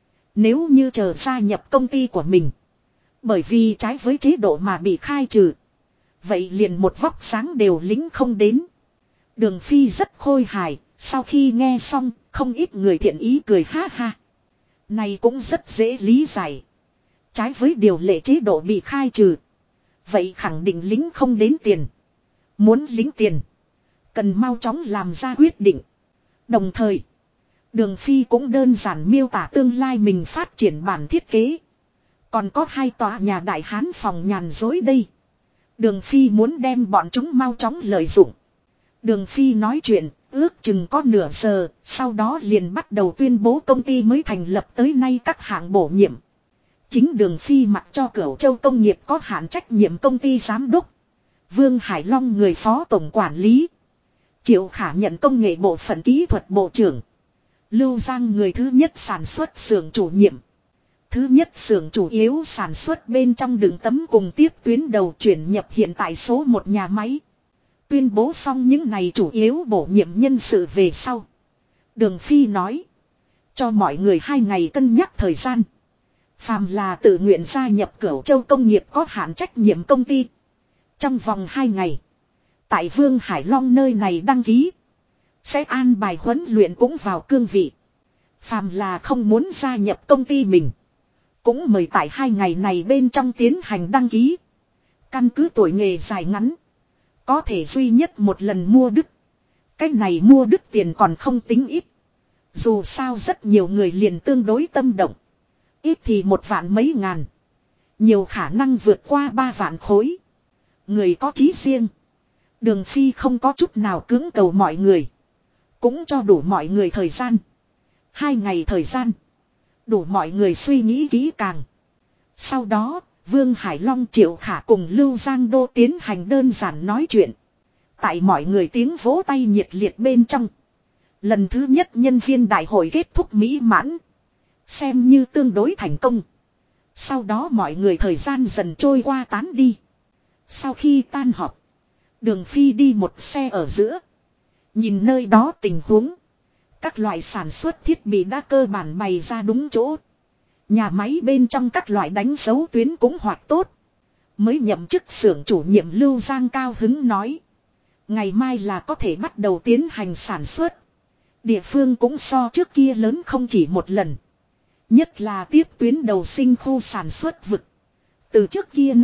Nếu như chờ gia nhập công ty của mình. Bởi vì trái với chế độ mà bị khai trừ. Vậy liền một vóc sáng đều lính không đến. Đường Phi rất khôi hài. Sau khi nghe xong không ít người thiện ý cười ha ha. Này cũng rất dễ lý giải. Trái với điều lệ chế độ bị khai trừ. Vậy khẳng định lính không đến tiền. Muốn lính tiền. Cần mau chóng làm ra quyết định. Đồng thời. Đường Phi cũng đơn giản miêu tả tương lai mình phát triển bản thiết kế. Còn có 2 tòa nhà đại hán phòng nhàn dối đây. Đường Phi muốn đem bọn chúng mau chóng lợi dụng. Đường Phi nói chuyện, ước chừng có nửa giờ, sau đó liền bắt đầu tuyên bố công ty mới thành lập tới nay các hạng bổ nhiệm. Chính Đường Phi mặc cho Cửu Châu Công nghiệp có hạn trách nhiệm công ty giám đốc. Vương Hải Long người phó tổng quản lý. Triệu Khả nhận công nghệ bộ phận kỹ thuật bộ trưởng. Lưu Giang người thứ nhất sản xuất xưởng chủ nhiệm. Thứ nhất xưởng chủ yếu sản xuất bên trong đường tấm cùng tiếp tuyến đầu chuyển nhập hiện tại số 1 nhà máy. Tuyên bố xong những này chủ yếu bổ nhiệm nhân sự về sau. Đường Phi nói. Cho mọi người 2 ngày cân nhắc thời gian. Phàm là tự nguyện gia nhập Cửu Châu Công nghiệp có hạn trách nhiệm công ty. Trong vòng 2 ngày. Tại Vương Hải Long nơi này đăng ký. Sẽ an bài huấn luyện cũng vào cương vị. Phàm là không muốn gia nhập công ty mình. Cũng mời tại 2 ngày này bên trong tiến hành đăng ký. Căn cứ tuổi nghề dài ngắn. Có thể duy nhất một lần mua đức. Cái này mua đức tiền còn không tính ít. Dù sao rất nhiều người liền tương đối tâm động. Ít thì 1 vạn mấy ngàn. Nhiều khả năng vượt qua 3 vạn khối. Người có chí riêng. Đường Phi không có chút nào cưỡng cầu mọi người. Cũng cho đủ mọi người thời gian. 2 ngày thời gian. Đủ mọi người suy nghĩ kỹ càng. Sau đó, Vương Hải Long Triệu Khả cùng Lưu Giang Đô tiến hành đơn giản nói chuyện. Tại mọi người tiếng vỗ tay nhiệt liệt bên trong. Lần thứ nhất nhân viên đại hội kết thúc mỹ mãn. Xem như tương đối thành công. Sau đó mọi người thời gian dần trôi qua tán đi. Sau khi tan họp. Đường Phi đi một xe ở giữa. Nhìn nơi đó tình huống. Các loại sản xuất thiết bị đã cơ bản bày ra đúng chỗ. Nhà máy bên trong các loại đánh dấu tuyến cũng hoạt tốt. Mới nhậm chức xưởng chủ nhiệm Lưu Giang cao hứng nói. Ngày mai là có thể bắt đầu tiến hành sản xuất. Địa phương cũng so trước kia lớn không chỉ một lần. Nhất là tiếp tuyến đầu sinh khu sản xuất vực. Từ trước kia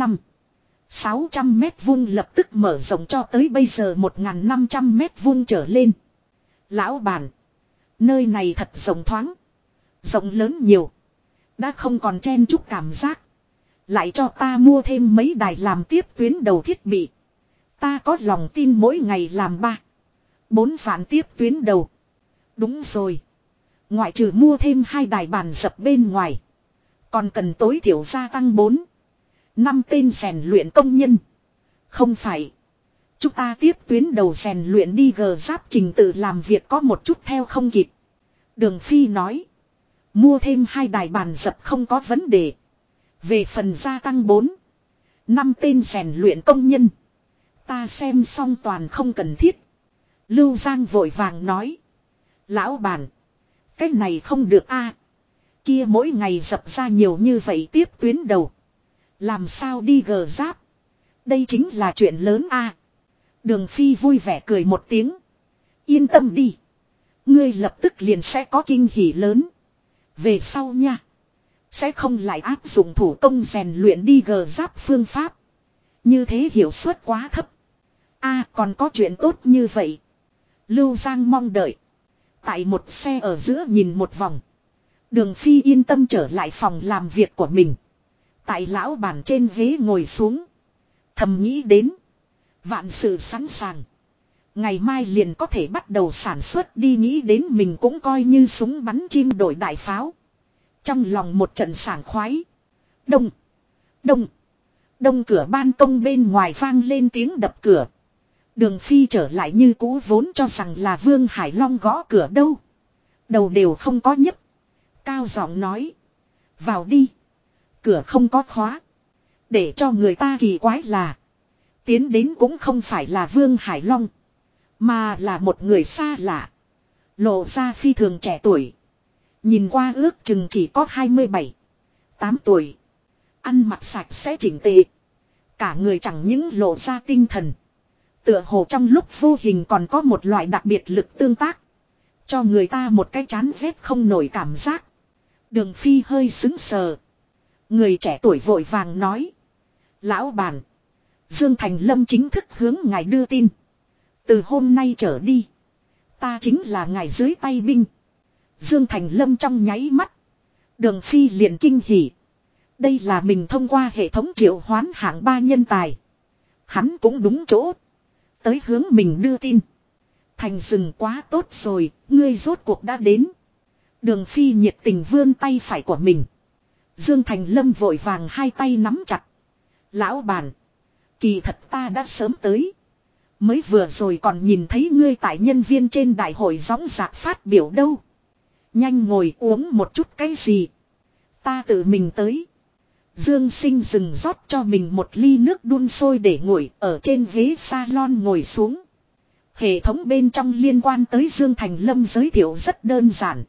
600 mét vuông lập tức mở rộng cho tới bây giờ 1.500 mét vuông trở lên. Lão bản. Nơi này thật rộng thoáng. Rộng lớn nhiều. Đã không còn chen chúc cảm giác. Lại cho ta mua thêm mấy đài làm tiếp tuyến đầu thiết bị. Ta có lòng tin mỗi ngày làm 3-4 vạn tiếp tuyến đầu. Đúng rồi. Ngoại trừ mua thêm 2 đài bàn dập bên ngoài. Còn cần tối thiểu gia tăng 4-5 tên rèn luyện công nhân. Không phải. Chúng ta tiếp tuyến đầu rèn luyện đi gờ giáp trình tự làm việc có một chút theo không kịp. Đường Phi nói. Mua thêm 2 đài bàn dập không có vấn đề. Về phần gia tăng 4-5 tên rèn luyện công nhân. Ta xem xong toàn không cần thiết. Lưu Giang vội vàng nói. Lão bản. Cái này không được a. Kia mỗi ngày dập ra nhiều như vậy tiếp tuyến đầu. Làm sao đi gờ giáp. Đây chính là chuyện lớn a. Đường Phi vui vẻ cười một tiếng. Yên tâm đi. Ngươi lập tức liền sẽ có kinh hỉ lớn. Về sau nha. Sẽ không lại áp dụng thủ công rèn luyện đi gờ giáp phương pháp. Như thế hiệu suất quá thấp. Còn có chuyện tốt như vậy. Lưu Giang mong đợi. Tại một xe ở giữa nhìn một vòng. Đường Phi yên tâm trở lại phòng làm việc của mình. Tại lão bản trên ghế ngồi xuống. Thầm nghĩ đến. Vạn sự sẵn sàng. Ngày mai liền có thể bắt đầu sản xuất đi, nghĩ đến mình cũng coi như súng bắn chim đổi đại pháo. Trong lòng một trận sảng khoái. Đông. Đông. Đông cửa ban công bên ngoài vang lên tiếng đập cửa. Đường Phi trở lại như cũ, vốn cho rằng là Vương Hải Long gõ cửa đâu. Đầu đều không có nhấc. Cao giọng nói. Vào đi. Cửa không có khóa. Để cho người ta kỳ quái là. Tiến đến cũng không phải là Vương Hải Long. Mà là một người xa lạ. Lộ ra phi thường trẻ tuổi. Nhìn qua ước chừng chỉ có 27, 8 tuổi. Ăn mặc sạch sẽ chỉnh tề. Cả người chẳng những lộ ra tinh thần. Tựa hồ trong lúc vô hình còn có một loại đặc biệt lực tương tác. Cho người ta một cái chán ghét không nổi cảm giác. Đường Phi hơi sững sờ. Người trẻ tuổi vội vàng nói. Lão bản. Dương Thành Lâm chính thức hướng ngài đưa tin. Từ hôm nay trở đi. Ta chính là ngài dưới tay binh. Dương Thành Lâm trong nháy mắt. Đường Phi liền kinh hỉ. Đây là mình thông qua hệ thống triệu hoán hạng 3 nhân tài. Hắn cũng đúng chỗ. Tới hướng mình đưa tin. Thành rừng quá tốt rồi, ngươi rốt cuộc đã đến. Đường Phi nhiệt tình vươn tay phải của mình. Dương Thành Lâm vội vàng hai tay nắm chặt. Lão bản. Kỳ thật ta đã sớm tới. Mới vừa rồi còn nhìn thấy ngươi tại nhân viên trên đại hội gióng giạc phát biểu đâu. Nhanh ngồi uống một chút cái gì. Ta tự mình tới. Dương Sinh dừng rót cho mình một ly nước đun sôi để nguội ở trên ghế salon ngồi xuống. Hệ thống bên trong liên quan tới Dương Thành Lâm giới thiệu rất đơn giản.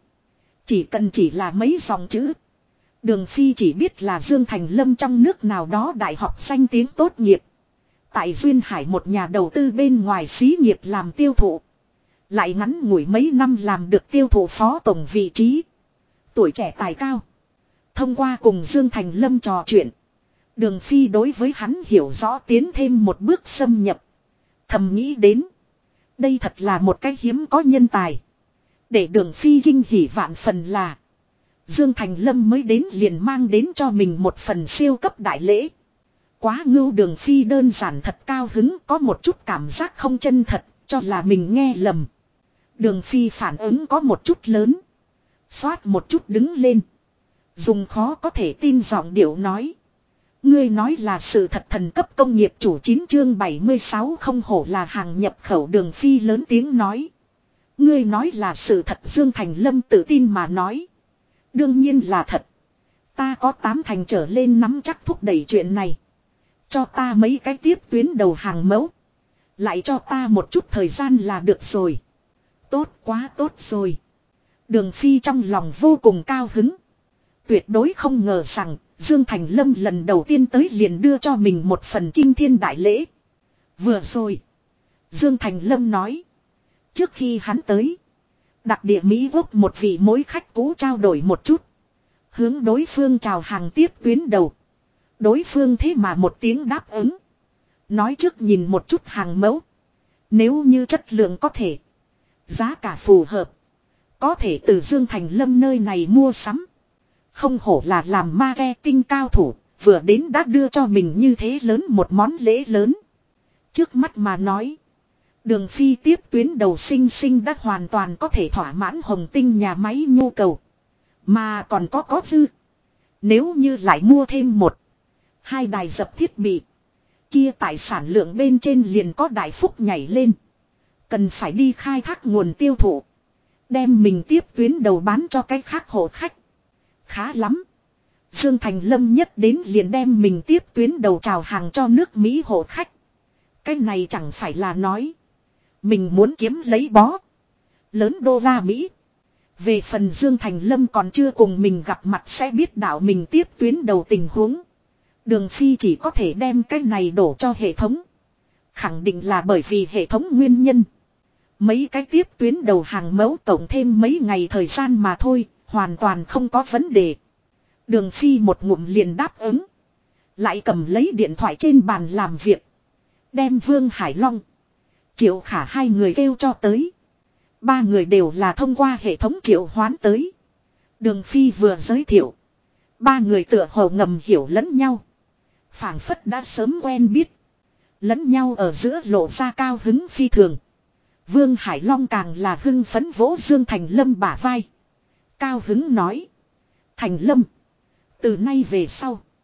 Chỉ là mấy dòng chữ. Đường Phi chỉ biết là Dương Thành Lâm trong nước nào đó đại học danh tiếng tốt nghiệp. Tại Duyên Hải một nhà đầu tư bên ngoài xí nghiệp làm tiêu thụ. Lại ngắn ngủi mấy năm làm được tiêu thụ phó tổng vị trí. Tuổi trẻ tài cao. Thông qua cùng Dương Thành Lâm trò chuyện. Đường Phi đối với hắn hiểu rõ tiến thêm một bước xâm nhập. Thầm nghĩ đến. Đây thật là một cái hiếm có nhân tài. Để Đường Phi kinh hỉ vạn phần là. Dương Thành Lâm mới đến liền mang đến cho mình một phần siêu cấp đại lễ. Quá ngưu, Đường Phi đơn giản thật cao hứng, có một chút cảm giác không chân thật, cho là mình nghe lầm. Đường Phi phản ứng có một chút lớn. Xoát một chút đứng lên. Dùng khó có thể tin giọng điệu nói. Ngươi nói là sự thật, thần cấp công nghiệp chủ 9 chương 76 không hổ là hàng nhập khẩu. Đường Phi lớn tiếng nói. Ngươi nói là sự thật. Dương Thành Lâm tự tin mà nói. Đương nhiên là thật. Ta có 8 thành trở lên nắm chắc thúc đẩy chuyện này. Cho ta mấy cái tiếp tuyến đầu hàng mẫu. Lại cho ta một chút thời gian là được rồi. Tốt, quá tốt rồi. Đường Phi trong lòng vô cùng cao hứng. Tuyệt đối không ngờ rằng Dương Thành Lâm lần đầu tiên tới liền đưa cho mình một phần kinh thiên đại lễ. Vừa rồi Dương Thành Lâm nói. Trước khi hắn tới, đặc địa Mỹ Quốc một vị mối khách cũ trao đổi một chút. Hướng đối phương chào hàng tiếp tuyến đầu. Đối phương thế mà một tiếng đáp ứng. Nói trước nhìn một chút hàng mẫu. Nếu như chất lượng có thể, giá cả phù hợp, có thể từ Dương Thành Lâm nơi này mua sắm. Không hổ là làm marketing cao thủ, vừa đến đã đưa cho mình như thế lớn một món lễ lớn. Trước mắt mà nói, Đường Phi tiếp tuyến đầu sinh đã hoàn toàn có thể thỏa mãn Hồng Tinh nhà máy nhu cầu. Mà còn có dư. Nếu như lại mua thêm 1-2 đài dập thiết bị, kia tài sản lượng bên trên liền có đại phúc nhảy lên. Cần phải đi khai thác nguồn tiêu thụ. Đem mình tiếp tuyến đầu bán cho cái khác hộ khách. Khá lắm. Dương Thành Lâm nhất đến liền đem mình tiếp tuyến đầu chào hàng cho nước Mỹ hộ khách. Cái này chẳng phải là nói. Mình muốn kiếm lấy bó lớn đô la Mỹ. Về phần Dương Thành Lâm còn chưa cùng mình gặp mặt sẽ biết đạo mình tiếp tuyến đầu tình huống. Đường Phi chỉ có thể đem cái này đổ cho hệ thống. Khẳng định là bởi vì hệ thống nguyên nhân. Mấy cái tiếp tuyến đầu hàng mẫu tổng thêm mấy ngày thời gian mà thôi, hoàn toàn không có vấn đề. Đường Phi một ngụm liền đáp ứng. Lại cầm lấy điện thoại trên bàn làm việc. Đem Vương Hải Long, Triệu Khả hai người kêu cho tới. 3 người đều là thông qua hệ thống triệu hoán tới. Đường Phi vừa giới thiệu, 3 người tựa hồ ngầm hiểu lẫn nhau. Phảng phất đã sớm quen biết. Lẫn nhau ở giữa lộ ra cao hứng phi thường. Vương Hải Long càng là hưng phấn vỗ Dương Thành Lâm bả vai. Cao hứng nói. Thành Lâm, từ nay về sau,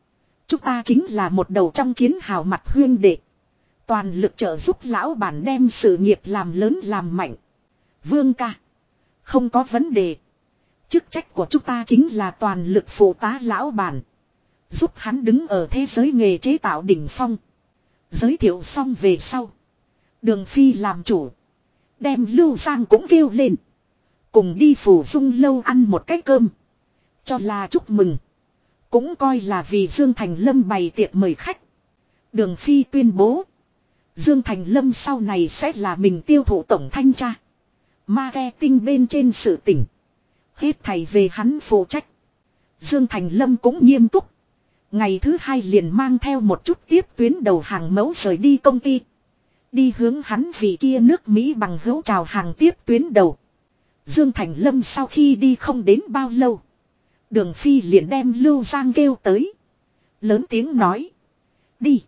Chúng ta chính là một đầu trong chiến hào mặt huyên đệ. Toàn lực trợ giúp lão bản đem sự nghiệp làm lớn làm mạnh. Vương ca. Không có vấn đề. Chức trách của chúng ta chính là toàn lực phụ tá lão bản. Giúp hắn đứng ở thế giới nghề chế tạo đỉnh phong. Giới thiệu xong về sau. Đường Phi làm chủ. Đem Lưu Giang cũng kêu lên. Cùng đi Phủ Dung lâu ăn một cái cơm. Cho là chúc mừng. Cũng coi là vì Dương Thành Lâm bày tiệc mời khách. Đường Phi tuyên bố. Dương Thành Lâm sau này sẽ là mình tiêu thụ tổng thanh tra. Marketing bên trên sự tỉnh. Hết thầy về hắn phụ trách. Dương Thành Lâm cũng nghiêm túc. Ngày thứ hai liền mang theo một chút tiếp tuyến đầu hàng mẫu rời đi công ty. Đi hướng hắn vì kia nước Mỹ bằng hữu chào hàng tiếp tuyến đầu. Dương Thành Lâm sau khi đi không đến bao lâu. Đường Phi liền đem Lưu Giang kêu tới. Lớn tiếng nói. Đi.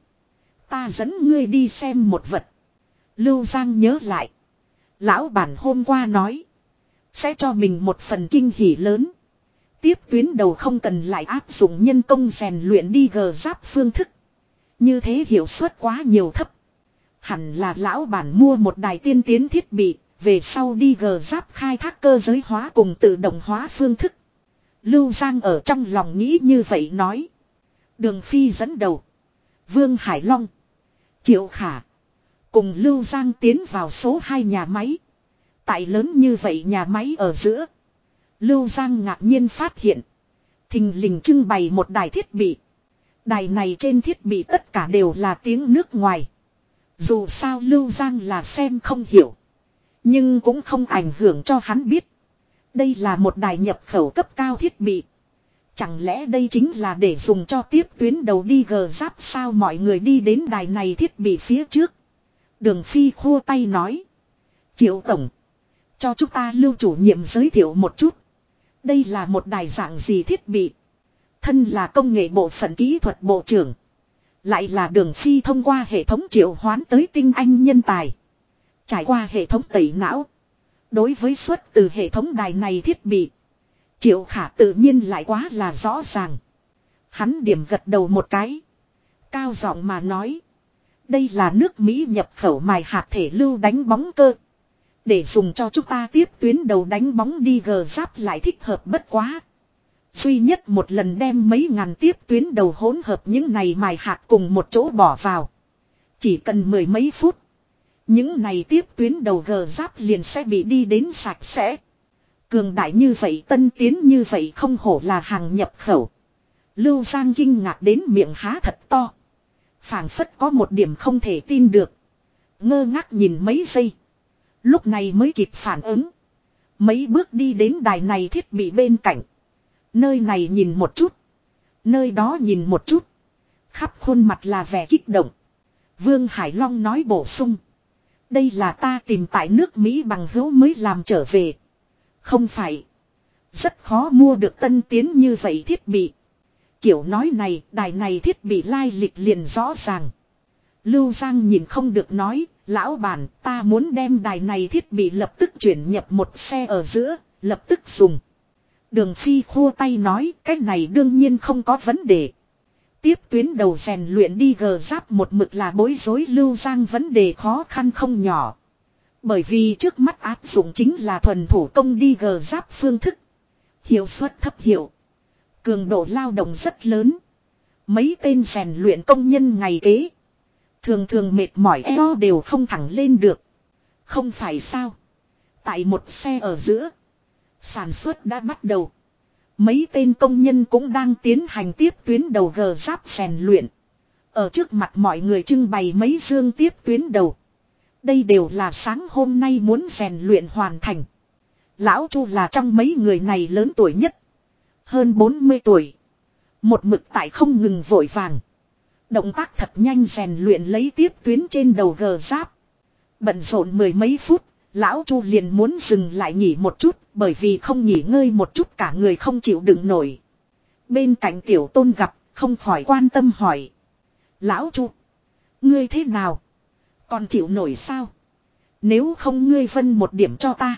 Ta dẫn ngươi đi xem một vật. Lưu Giang nhớ lại. Lão bản hôm qua nói. Sẽ cho mình một phần kinh hỉ lớn. Tiếp tuyến đầu không cần lại áp dụng nhân công rèn luyện đi gờ giáp phương thức. Như thế hiệu suất quá nhiều thấp. Hẳn là lão bản mua một đài tiên tiến thiết bị. Về sau đi gờ giáp khai thác cơ giới hóa cùng tự động hóa phương thức. Lưu Giang ở trong lòng nghĩ như vậy nói. Đường Phi dẫn đầu. Vương Hải Long. Triệu Khả. Cùng Lưu Giang tiến vào số 2 nhà máy. Tại lớn như vậy nhà máy ở giữa. Lưu Giang ngạc nhiên phát hiện. Thình lình trưng bày một đài thiết bị. Đài này trên thiết bị tất cả đều là tiếng nước ngoài. Dù sao Lưu Giang là xem không hiểu. Nhưng cũng không ảnh hưởng cho hắn biết. Đây là một đài nhập khẩu cấp cao thiết bị. Chẳng lẽ đây chính là để dùng cho tiếp tuyến đầu đi gờ giáp sao mọi người đi đến đài này thiết bị phía trước. Đường Phi khua tay nói. Triệu Tổng. Cho chúng ta Lưu chủ nhiệm giới thiệu một chút. Đây là một đài dạng gì thiết bị. Thân là công nghệ bộ phận kỹ thuật bộ trưởng. Lại là Đường Phi thông qua hệ thống triệu hoán tới tinh anh nhân tài. Trải qua hệ thống tẩy não. Đối với xuất từ hệ thống đài này thiết bị. Triệu Khả tự nhiên lại quá là rõ ràng. Hắn điểm gật đầu một cái. Cao giọng mà nói. Đây là nước Mỹ nhập khẩu mài hạt thể lưu đánh bóng cơ. Để dùng cho chúng ta tiếp tuyến đầu đánh bóng đi gờ giáp lại thích hợp bất quá. Duy nhất một lần đem mấy ngàn tiếp tuyến đầu hỗn hợp những này mài hạt cùng một chỗ bỏ vào. Chỉ cần mười mấy phút. Những này tiếp tuyến đầu gờ giáp liền sẽ bị đi đến sạch sẽ. Cường đại như vậy tân tiến như vậy không hổ là hàng nhập khẩu. Lưu Giang kinh ngạc đến miệng há thật to. Phảng phất có một điểm không thể tin được. Ngơ ngác nhìn mấy giây. Lúc này mới kịp phản ứng. Mấy bước đi đến đài này thiết bị bên cạnh. Nơi này nhìn một chút. Nơi đó nhìn một chút. Khắp khuôn mặt là vẻ kích động. Vương Hải Long nói bổ sung. Đây là ta tìm tại nước Mỹ bằng hữu mới làm trở về. Không phải. Rất khó mua được tân tiến như vậy thiết bị. Kiểu nói này, đài này thiết bị lai lịch liền rõ ràng. Lưu Giang nhìn không được nói, lão bản, ta muốn đem đài này thiết bị lập tức chuyển nhập một xe ở giữa, lập tức dùng. Đường Phi khua tay nói, cái này đương nhiên không có vấn đề. Tiếp tuyến đầu rèn luyện đi gờ giáp một mực là bối rối Lưu Giang vấn đề khó khăn không nhỏ. Bởi vì trước mắt áp dụng chính là thuần thủ công đi gờ giáp phương thức. Hiệu suất thấp hiệu. Cường độ lao động rất lớn. Mấy tên rèn luyện công nhân ngày kế. Thường thường mệt mỏi eo đều không thẳng lên được. Không phải sao. Tại một xe ở giữa. Sản xuất đã bắt đầu. Mấy tên công nhân cũng đang tiến hành tiếp tuyến đầu gờ giáp rèn luyện. Ở trước mặt mọi người trưng bày mấy dương tiếp tuyến đầu. Đây đều là sáng hôm nay muốn rèn luyện hoàn thành. Lão Chu là trong mấy người này lớn tuổi nhất. Hơn 40 tuổi. Một mực tại không ngừng vội vàng. Động tác thật nhanh rèn luyện lấy tiếp tuyến trên đầu gờ giáp. Bận rộn mười mấy phút. Lão Chu liền muốn dừng lại nghỉ một chút. Bởi vì không nghỉ ngơi một chút cả người không chịu đựng nổi. Bên cạnh Tiểu Tôn gặp không khỏi quan tâm hỏi. Lão Chu. Ngươi thế nào? Còn chịu nổi sao? Nếu không ngươi phân một điểm cho ta.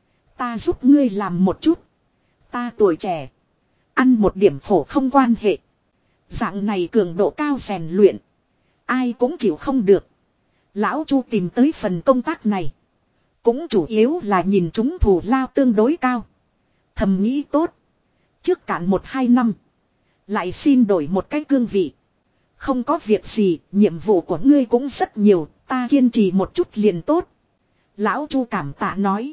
Ta giúp ngươi làm một chút. Ta tuổi trẻ. Ăn một điểm khổ không quan hệ. Dạng này cường độ cao rèn luyện. Ai cũng chịu không được. Lão Chu tìm tới phần công tác này. Cũng chủ yếu là nhìn chúng thù lao tương đối cao. Thầm nghĩ tốt. Trước cạn 1-2 năm. Lại xin đổi một cái cương vị. Không có việc gì, nhiệm vụ của ngươi cũng rất nhiều, ta kiên trì một chút liền tốt. Lão Chu cảm tạ nói.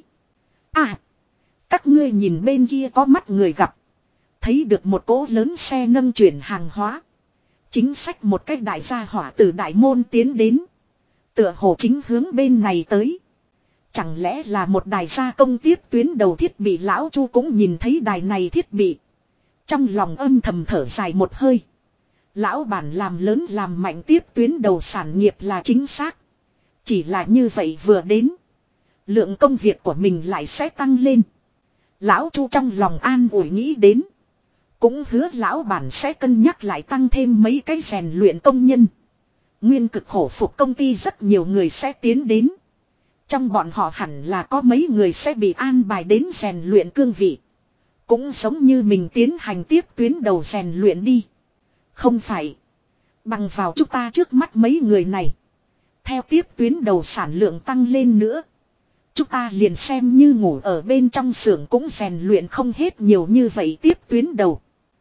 À, các ngươi nhìn bên kia có mắt người gặp. Thấy được một cỗ lớn xe nâng chuyển hàng hóa. Chính sách một cách đại gia hỏa từ đại môn tiến đến. Tựa hồ chính hướng bên này tới. Chẳng lẽ là một đài gia công tiếp tuyến đầu thiết bị. Lão Chu cũng nhìn thấy đài này thiết bị. Trong lòng âm thầm thở dài một hơi. Lão bản làm lớn làm mạnh tiếp tuyến đầu sản nghiệp là chính xác. Chỉ là như vậy vừa đến. Lượng công việc của mình lại sẽ tăng lên. Lão Chu trong lòng an ủi nghĩ đến. Cũng hứa lão bản sẽ cân nhắc lại tăng thêm mấy cái rèn luyện công nhân. Nguyên cực khổ phục công ty rất nhiều người sẽ tiến đến. Trong bọn họ hẳn là có mấy người sẽ bị an bài đến rèn luyện cương vị. Cũng giống như mình tiến hành tiếp tuyến đầu rèn luyện đi. Không phải. Bằng vào chúng ta trước mắt mấy người này. Theo tiếp tuyến đầu sản lượng tăng lên nữa. Chúng ta liền xem như ngủ ở bên trong xưởng cũng rèn luyện không hết nhiều như vậy tiếp tuyến đầu.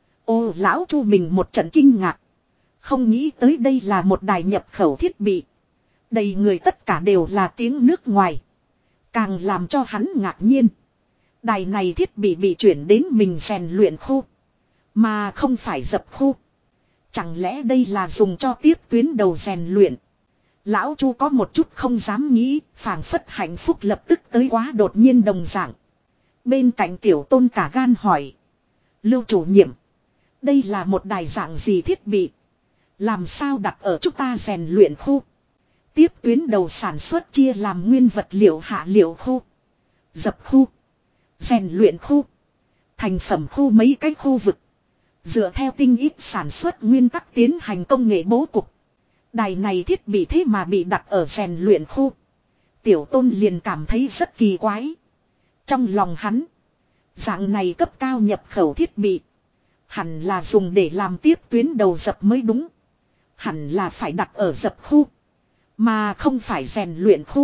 Ô lão Chu mình một trận kinh ngạc. Không nghĩ tới đây là một đài nhập khẩu thiết bị. Đầy người tất cả đều là tiếng nước ngoài. Càng làm cho hắn ngạc nhiên. Đài này thiết bị chuyển đến mình rèn luyện khu. Mà không phải dập khu. Chẳng lẽ đây là dùng cho tiếp tuyến đầu rèn luyện. Lão Chu có một chút không dám nghĩ. Phảng phất hạnh phúc lập tức tới quá đột nhiên đồng dạng. Bên cạnh Tiểu Tôn cả gan hỏi. Lưu chủ nhiệm. Đây là một đài dạng gì thiết bị. Làm sao đặt ở chúng ta rèn luyện khu. Tiếp tuyến đầu sản xuất chia làm nguyên vật liệu hạ liệu khu. Dập khu. Rèn luyện khu. Thành phẩm khu mấy cái khu vực. Dựa theo tinh ít sản xuất nguyên tắc tiến hành công nghệ bố cục. Đài này thiết bị thế mà bị đặt ở rèn luyện khu. Tiểu Tôn liền cảm thấy rất kỳ quái. Trong lòng hắn. Dạng này cấp cao nhập khẩu thiết bị. Hẳn là dùng để làm tiếp tuyến đầu dập mới đúng. Hẳn là phải đặt ở dập khu. Mà không phải rèn luyện khu.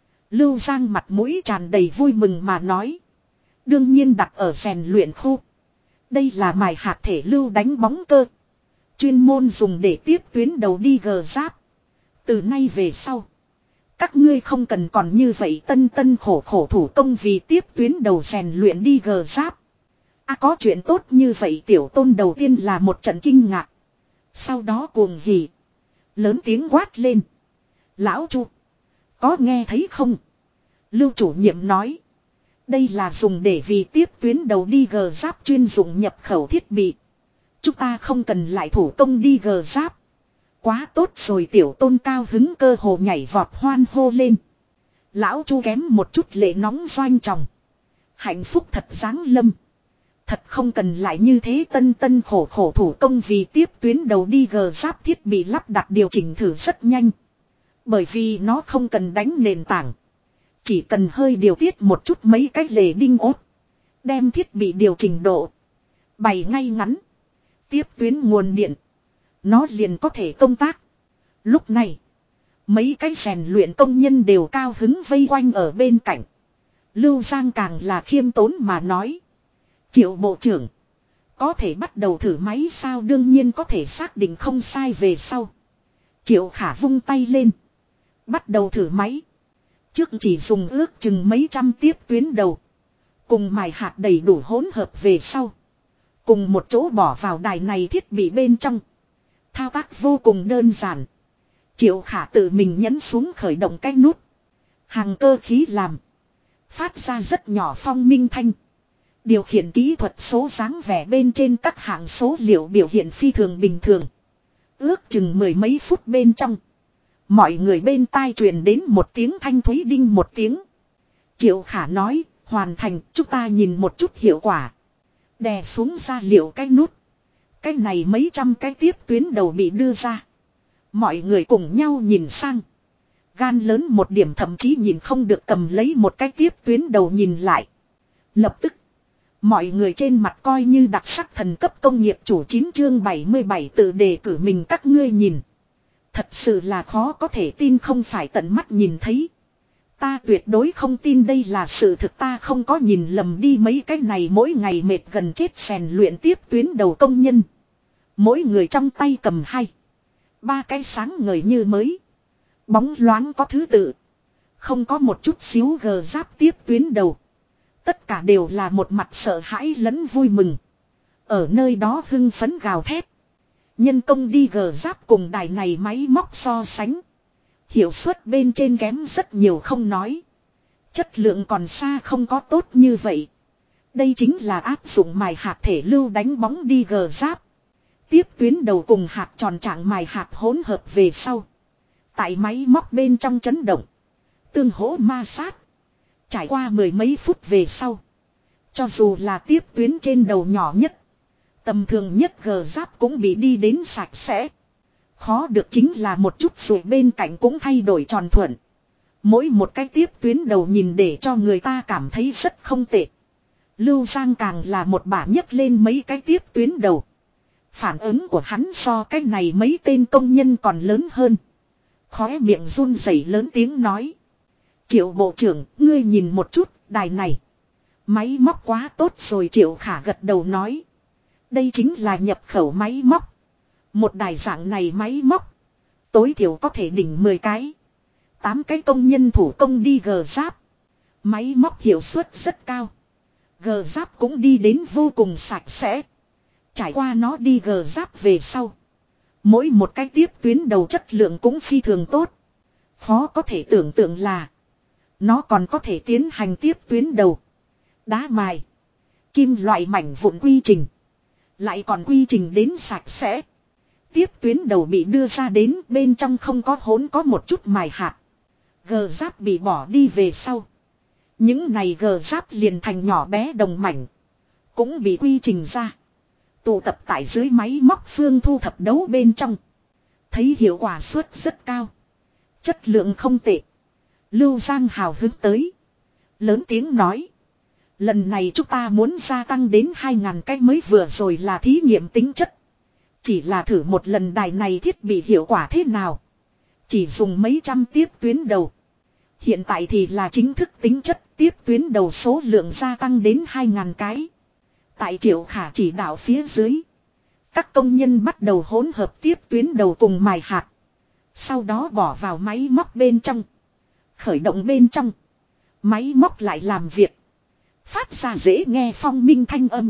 Lưu Giang mặt mũi tràn đầy vui mừng mà nói. Đương nhiên đặt ở rèn luyện khu. Đây là mài hạt thể lưu đánh bóng cơ. Chuyên môn dùng để tiếp tuyến đầu đi gờ giáp. Từ nay về sau. Các ngươi không cần còn như vậy tân khổ thủ công vì tiếp tuyến đầu rèn luyện đi gờ giáp. À có chuyện tốt như vậy Tiểu Tôn đầu tiên là một trận kinh ngạc. Sau đó cuồng hỉ. Lớn tiếng quát lên. Lão Chu. Có nghe thấy không? Lưu chủ nhiệm nói. Đây là dùng để vì tiếp tuyến đầu đi gờ giáp chuyên dụng nhập khẩu thiết bị. Chúng ta không cần lại thủ công đi gờ giáp. Quá tốt rồi Tiểu Tôn cao hứng cơ hồ nhảy vọt hoan hô lên. Lão Chu kém một chút lệ nóng doanh tròng. Hạnh phúc thật giáng lâm. Thật không cần lại như thế tân khổ thủ công vì tiếp tuyến đầu đi gờ giáp thiết bị lắp đặt điều chỉnh thử rất nhanh. Bởi vì nó không cần đánh nền tảng. Chỉ cần hơi điều tiết một chút mấy cái lề đinh ốt. Đem thiết bị điều chỉnh độ. Bày ngay ngắn. Tiếp tuyến nguồn điện. Nó liền có thể công tác. Lúc này. Mấy cái rèn luyện công nhân đều cao hứng vây quanh ở bên cạnh. Lưu Giang càng là khiêm tốn mà nói. Triệu bộ trưởng. Có thể bắt đầu thử máy sao đương nhiên có thể xác định không sai về sau. Triệu Khả vung tay lên. Bắt đầu thử máy. Trước chỉ dùng ước chừng mấy trăm tiếp tuyến đầu. Cùng mài hạt đầy đủ hỗn hợp về sau. Cùng một chỗ bỏ vào đài này thiết bị bên trong. Thao tác vô cùng đơn giản. Triệu Khả tự mình nhấn xuống khởi động cái nút. Hàng cơ khí làm. Phát ra rất nhỏ phong minh thanh. Điều khiển kỹ thuật số dáng vẻ bên trên các hạng số liệu biểu hiện phi thường bình thường. Ước chừng mười mấy phút bên trong. Mọi người bên tai truyền đến một tiếng thanh thúy đinh một tiếng. Triệu Khả nói, hoàn thành, chúng ta nhìn một chút hiệu quả. Đè xuống ra liệu cái nút. Cái này mấy trăm cái tiếp tuyến đầu bị đưa ra. Mọi người cùng nhau nhìn sang. Gan lớn một điểm thậm chí nhìn không được cầm lấy một cái tiếp tuyến đầu nhìn lại. Lập tức. Mọi người trên mặt coi như đặc sắc thần cấp công nghiệp chủ 9 chương 77 tự đề cử mình các ngươi nhìn. Thật sự là khó có thể tin không phải tận mắt nhìn thấy. Ta tuyệt đối không tin đây là sự thực ta không có nhìn lầm đi mấy cái này mỗi ngày mệt gần chết rèn luyện tiếp tuyến đầu công nhân. Mỗi người trong tay cầm 2, 3 cái sáng ngời như mới. Bóng loáng có thứ tự. Không có một chút xíu gờ giáp tiếp tuyến đầu. Tất cả đều là một mặt sợ hãi lẫn vui mừng. Ở nơi đó hưng phấn gào thét. Nhân công đi gờ giáp cùng đài này máy móc so sánh. Hiệu suất bên trên kém rất nhiều không nói. Chất lượng còn xa không có tốt như vậy. Đây chính là áp dụng mài hạt thể lưu đánh bóng đi gờ giáp. Tiếp tuyến đầu cùng hạt tròn trạng mài hạt hỗn hợp về sau. Tại máy móc bên trong chấn động. Tương hỗ ma sát. Trải qua mười mấy phút về sau. Cho dù là tiếp tuyến trên đầu nhỏ nhất. Tầm thường nhất gờ giáp cũng bị đi đến sạch sẽ. Khó được chính là một chút rồi bên cạnh cũng thay đổi tròn thuận. Mỗi một cái tiếp tuyến đầu nhìn để cho người ta cảm thấy rất không tệ. Lưu Giang càng là một bả nhấc lên mấy cái tiếp tuyến đầu. Phản ứng của hắn so cái này mấy tên công nhân còn lớn hơn. Khóe miệng run rẩy lớn tiếng nói. Triệu bộ trưởng, ngươi nhìn một chút, đài này. Máy móc quá tốt rồi Triệu Khả gật đầu nói. Đây chính là nhập khẩu máy móc. Một đài dạng này máy móc. Tối thiểu có thể đỉnh 10 cái. 8 cái công nhân thủ công đi gờ giáp. Máy móc hiệu suất rất cao. Gờ giáp cũng đi đến vô cùng sạch sẽ. Trải qua nó đi gờ giáp về sau. Mỗi một cái tiếp tuyến đầu chất lượng cũng phi thường tốt. Khó có thể tưởng tượng là. Nó còn có thể tiến hành tiếp tuyến đầu. Đá mài. Kim loại mảnh vụn quy trình. Lại còn quy trình đến sạch sẽ. Tiếp tuyến đầu bị đưa ra đến bên trong không có hỗn có một chút mài hạt. Gờ giáp bị bỏ đi về sau. Những này gờ giáp liền thành nhỏ bé đồng mảnh. Cũng bị quy trình ra. Tụ tập tại dưới máy móc phương thu thập đấu bên trong. Thấy hiệu quả suất rất cao. Chất lượng không tệ. Lưu Giang hào hứng tới. Lớn tiếng nói. Lần này chúng ta muốn gia tăng đến 2.000 cái mới vừa rồi là thí nghiệm tính chất. Chỉ là thử một lần đài này thiết bị hiệu quả thế nào. Chỉ dùng mấy trăm tiếp tuyến đầu. Hiện tại thì là chính thức tính chất tiếp tuyến đầu số lượng gia tăng đến 2.000 cái. Tại Triệu Khả chỉ đạo phía dưới. Các công nhân bắt đầu hỗn hợp tiếp tuyến đầu cùng mài hạt. Sau đó bỏ vào máy móc bên trong. Khởi động bên trong. Máy móc lại làm việc. Phát ra dễ nghe phong minh thanh âm.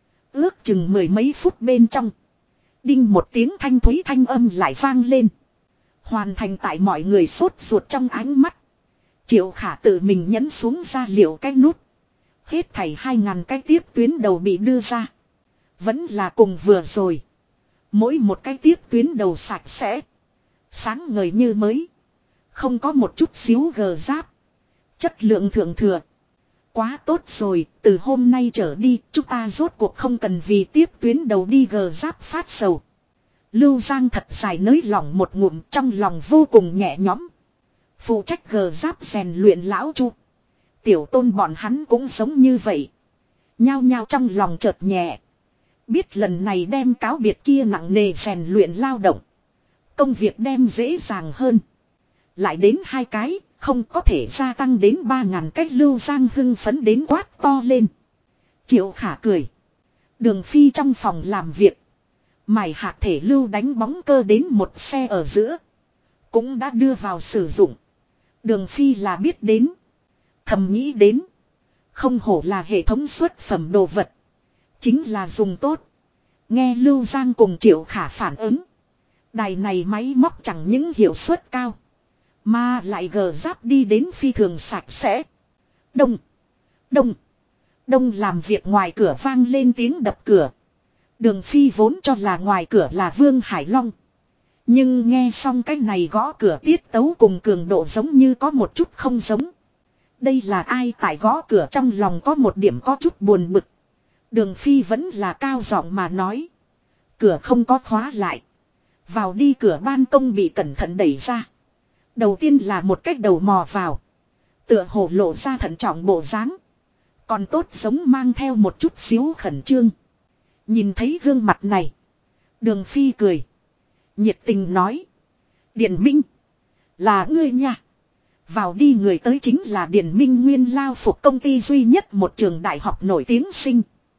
Ước chừng mười mấy phút bên trong. Đinh một tiếng thanh thúy thanh âm lại vang lên. Hoàn thành tại mọi người sốt ruột trong ánh mắt. Triệu Khả tự mình nhấn xuống ra liệu cái nút. Hết thảy 2.000 cái tiếp tuyến đầu bị đưa ra. Vẫn là cùng vừa rồi. Mỗi một cái tiếp tuyến đầu sạch sẽ. Sáng ngời như mới. Không có một chút xíu gờ giáp. Chất lượng thượng thừa. Quá tốt rồi, từ hôm nay trở đi, chúng ta rốt cuộc không cần vì tiếp tuyến đầu đi gờ giáp phát sầu. Lưu Giang thật dài nới lỏng một ngụm trong lòng vô cùng nhẹ nhõm. Phụ trách gờ giáp rèn luyện lão Chu. Tiểu Tôn bọn hắn cũng giống như vậy. Nhao nhao trong lòng chợt nhẹ. Biết lần này đem cáo biệt kia nặng nề rèn luyện lao động. Công việc đem dễ dàng hơn. Lại đến 2 cái, không có thể gia tăng đến 3.000 cách. Lưu Giang hưng phấn đến quát to lên. Triệu Khả cười. Đường Phi trong phòng làm việc. Mài hạt thể lưu đánh bóng cơ đến một xe ở giữa. Cũng đã đưa vào sử dụng. Đường Phi là biết đến. Thầm nghĩ đến. Không hổ là hệ thống xuất phẩm đồ vật. Chính là dùng tốt. Nghe Lưu Giang cùng Triệu Khả phản ứng. Đài này máy móc chẳng những hiệu suất cao. Mà lại gờ giáp đi đến phi thường sạch sẽ. Đông. Đông. Đông làm việc ngoài cửa vang lên tiếng đập cửa. Đường Phi vốn cho là ngoài cửa là Vương Hải Long. Nhưng nghe xong cái này gõ cửa tiết tấu cùng cường độ giống như có một chút không giống. Đây là ai tại gõ cửa trong lòng có một điểm có chút buồn bực. Đường Phi vẫn là cao giọng mà nói. Cửa không có khóa lại. Vào đi cửa ban công bị cẩn thận đẩy ra. Đầu tiên là một cách đầu mò vào. Tựa hồ lộ ra thận trọng bộ dáng. Còn tốt giống mang theo một chút xíu khẩn trương. Nhìn thấy gương mặt này. Đường Phi cười. Nhiệt tình nói. Điền Minh. Là ngươi nha. Vào đi, người tới chính là Điền Minh, nguyên lao phục công ty duy nhất một trường đại học nổi tiếng sinh.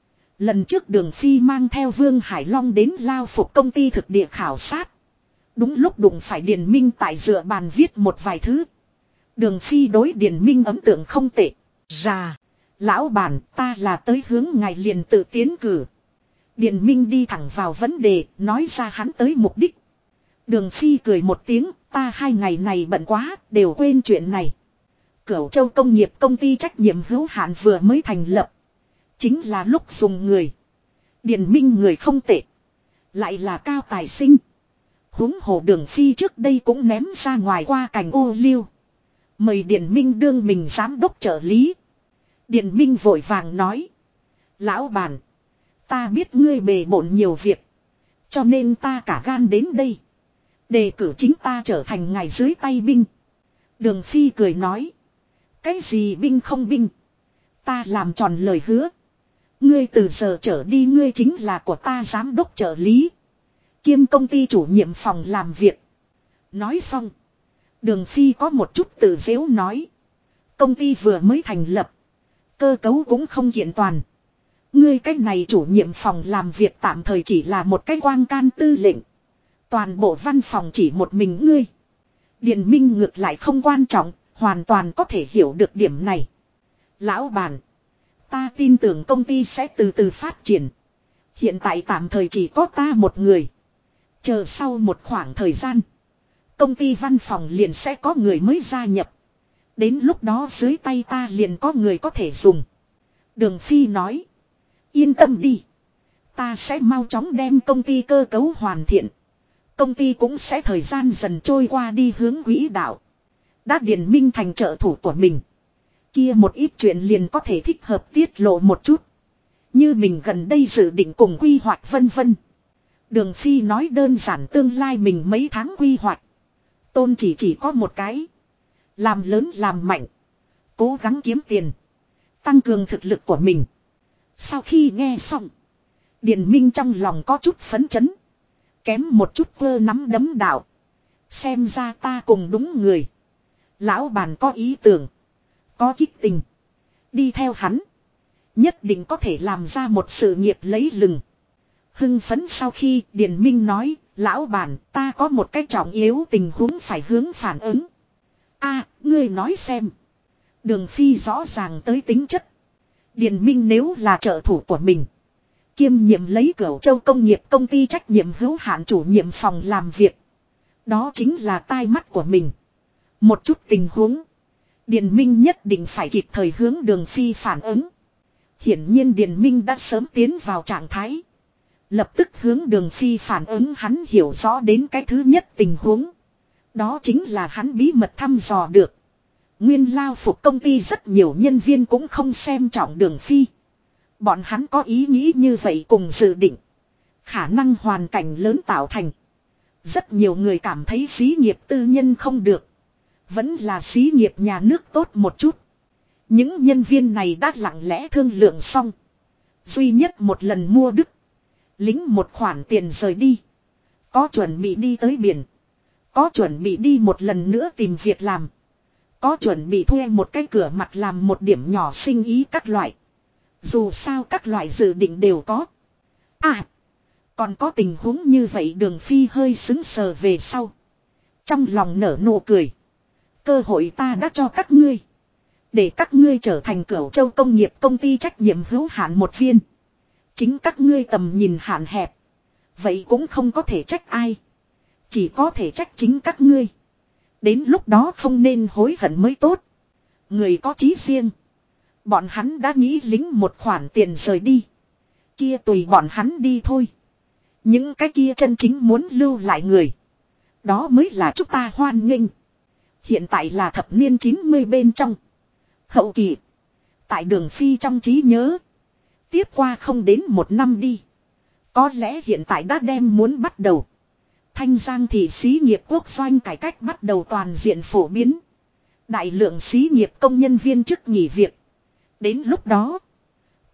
Lần trước Đường Phi mang theo Vương Hải Long đến lao phục công ty thực địa khảo sát. Đúng lúc đụng phải Điền Minh tại dựa bàn viết một vài thứ. Đường Phi đối Điền Minh ấn tượng không tệ. Rà. Lão bản, ta là tới hướng ngài liền tự tiến cử. Điền Minh đi thẳng vào vấn đề, nói ra hắn tới mục đích. Đường Phi cười một tiếng, ta 2 ngày này bận quá, đều quên chuyện này. Cửu Châu Công nghiệp công ty trách nhiệm hữu hạn vừa mới thành lập. Chính là lúc dùng người. Điền Minh người không tệ. Lại là cao tài sinh. Huống hồ Đường Phi trước đây cũng ném ra ngoài qua cành ô liu. Mời Điền Minh đương mình giám đốc trợ lý. Điền Minh vội vàng nói. Lão bản. Ta biết ngươi bề bộn nhiều việc. Cho nên ta cả gan đến đây. Đề cử chính ta trở thành ngài dưới tay binh. Đường Phi cười nói. Cái gì binh không binh. Ta làm tròn lời hứa. Ngươi từ giờ trở đi ngươi chính là của ta giám đốc trợ lý. Kiêm công ty chủ nhiệm phòng làm việc. Nói xong. Đường Phi có một chút tự giễu nói. Công ty vừa mới thành lập. Cơ cấu cũng không kiện toàn. Ngươi cách này chủ nhiệm phòng làm việc tạm thời chỉ là một cái quang can tư lệnh. Toàn bộ văn phòng chỉ một mình ngươi. Điền Minh ngược lại không quan trọng, hoàn toàn có thể hiểu được điểm này. Lão bản, ta tin tưởng công ty sẽ từ từ phát triển. Hiện tại tạm thời chỉ có ta một người. Chờ sau một khoảng thời gian, công ty văn phòng liền sẽ có người mới gia nhập. Đến lúc đó dưới tay ta liền có người có thể dùng. Đường Phi nói. Yên tâm đi. Ta sẽ mau chóng đem công ty cơ cấu hoàn thiện. Công ty cũng sẽ thời gian dần trôi qua đi hướng quỹ đạo. Đã Điền Minh thành trợ thủ của mình. Kia một ít chuyện liền có thể thích hợp tiết lộ một chút. Như mình gần đây dự định cùng quy hoạch vân vân. Đường Phi nói đơn giản tương lai mình mấy tháng quy hoạch. Tôn chỉ có một cái. Làm lớn làm mạnh. Cố gắng kiếm tiền. Tăng cường thực lực của mình. Sau khi nghe xong. Điền Minh trong lòng có chút phấn chấn. Kém một chút cơ nắm đấm đạo. Xem ra ta cùng đúng người. Lão bản có ý tưởng. Có kích tình. Đi theo hắn. Nhất định có thể làm ra một sự nghiệp lấy lừng. Hưng phấn sau khi Điền Minh nói. Lão bản ta có một cái trọng yếu tình huống phải hướng phản ứng. Ngươi nói xem. Đường Phi rõ ràng tới tính chất. Điền Minh nếu là trợ thủ của mình. Kiêm nhiệm lấy Cửu Châu Công nghiệp công ty trách nhiệm hữu hạn chủ nhiệm phòng làm việc. Đó chính là tai mắt của mình. Một chút tình huống. Điền Minh nhất định phải kịp thời hướng Đường Phi phản ứng. Hiển nhiên Điền Minh đã sớm tiến vào trạng thái. Lập tức hướng Đường Phi phản ứng, hắn hiểu rõ đến cái thứ nhất tình huống. Đó chính là hắn bí mật thăm dò được. Nguyên lao phục công ty rất nhiều nhân viên cũng không xem trọng Đường Phi. Bọn hắn có ý nghĩ như vậy cùng dự định. Khả năng hoàn cảnh lớn tạo thành. Rất nhiều người cảm thấy xí nghiệp tư nhân không được. Vẫn là xí nghiệp nhà nước tốt một chút. Những nhân viên này đã lặng lẽ thương lượng xong. Duy nhất một lần mua đứt. Lính một khoản tiền rời đi. Có chuẩn bị đi tới biển. Có chuẩn bị đi một lần nữa tìm việc làm. Có chuẩn bị thuê một cái cửa mặt làm một điểm nhỏ sinh ý các loại. Dù sao các loại dự định đều có. Còn có tình huống như vậy. Đường Phi hơi xứng sờ về sau. Trong lòng nở nụ cười. Cơ hội ta đã cho các ngươi. Để các ngươi trở thành Cửu Châu Công nghiệp công ty trách nhiệm hữu hạn một viên. Chính các ngươi tầm nhìn hạn hẹp. Vậy cũng không có thể trách ai. Chỉ có thể trách chính các ngươi. Đến lúc đó không nên hối hận mới tốt. Người có chí riêng. Bọn hắn đã nghĩ lính một khoản tiền rời đi. Kia tùy bọn hắn đi thôi. Những cái kia chân chính muốn lưu lại người. Đó mới là chúng ta hoan nghênh. Hiện tại là thập niên 90 bên trong. Hậu kỳ. Tại Đường Phi trong trí nhớ. Tiếp qua không đến một năm đi. Có lẽ hiện tại đã đem muốn bắt đầu. Thanh Giang thị xí nghiệp quốc doanh cải cách bắt đầu toàn diện phổ biến. Đại lượng xí nghiệp công nhân viên chức nghỉ việc. Đến lúc đó.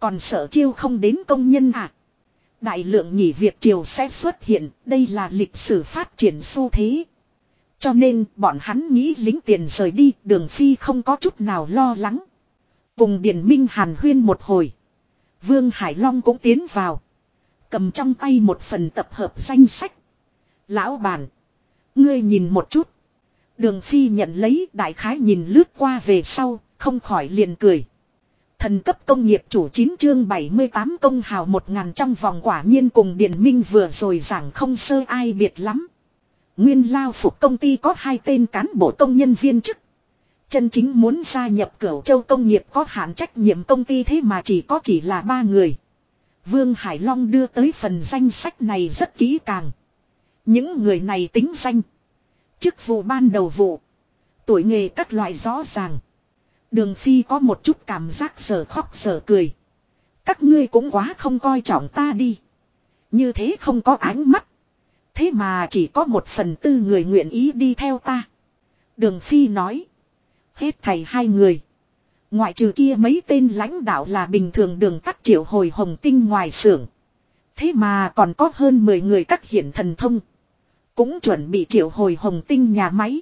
Còn sợ chiêu không đến công nhân à? Đại lượng nghỉ việc triều sẽ xuất hiện, đây là lịch sử phát triển xu thế. Cho nên bọn hắn nghĩ lính tiền rời đi, Đường Phi không có chút nào lo lắng. Cùng Điền Minh hàn huyên một hồi. Vương Hải Long cũng tiến vào. Cầm trong tay một phần tập hợp danh sách. Lão bản, ngươi nhìn một chút. Đường Phi nhận lấy, đại khái nhìn lướt qua về sau, không khỏi liền cười. Thần cấp công nghiệp chủ 9 chương 78 công hào 1000 trong vòng, quả nhiên cùng Điền Minh vừa rồi giảng không sơ ai biệt lắm. Nguyên lao phục công ty có 2 tên cán bộ công nhân viên chức. Chân chính muốn gia nhập Cửu Châu công nghiệp có hạn trách nhiệm công ty thế mà chỉ là 3 người. Vương Hải Long đưa tới phần danh sách này rất kỹ càng. Những người này tính danh, chức vụ ban đầu vụ, tuổi nghề các loại rõ ràng. Đường Phi có một chút cảm giác giờ khóc giờ cười. Các ngươi cũng quá không coi trọng ta đi. Như thế không có ánh mắt. Thế mà chỉ có 1/4 người nguyện ý đi theo ta. Đường Phi nói. Hết thảy 2 người. Ngoại trừ kia mấy tên lãnh đạo là bình thường đường tắt triệu hồi Hồng Tinh ngoài xưởng. Thế mà còn có hơn 10 người các hiển thần thông. Cũng chuẩn bị triệu hồi Hồng Tinh nhà máy.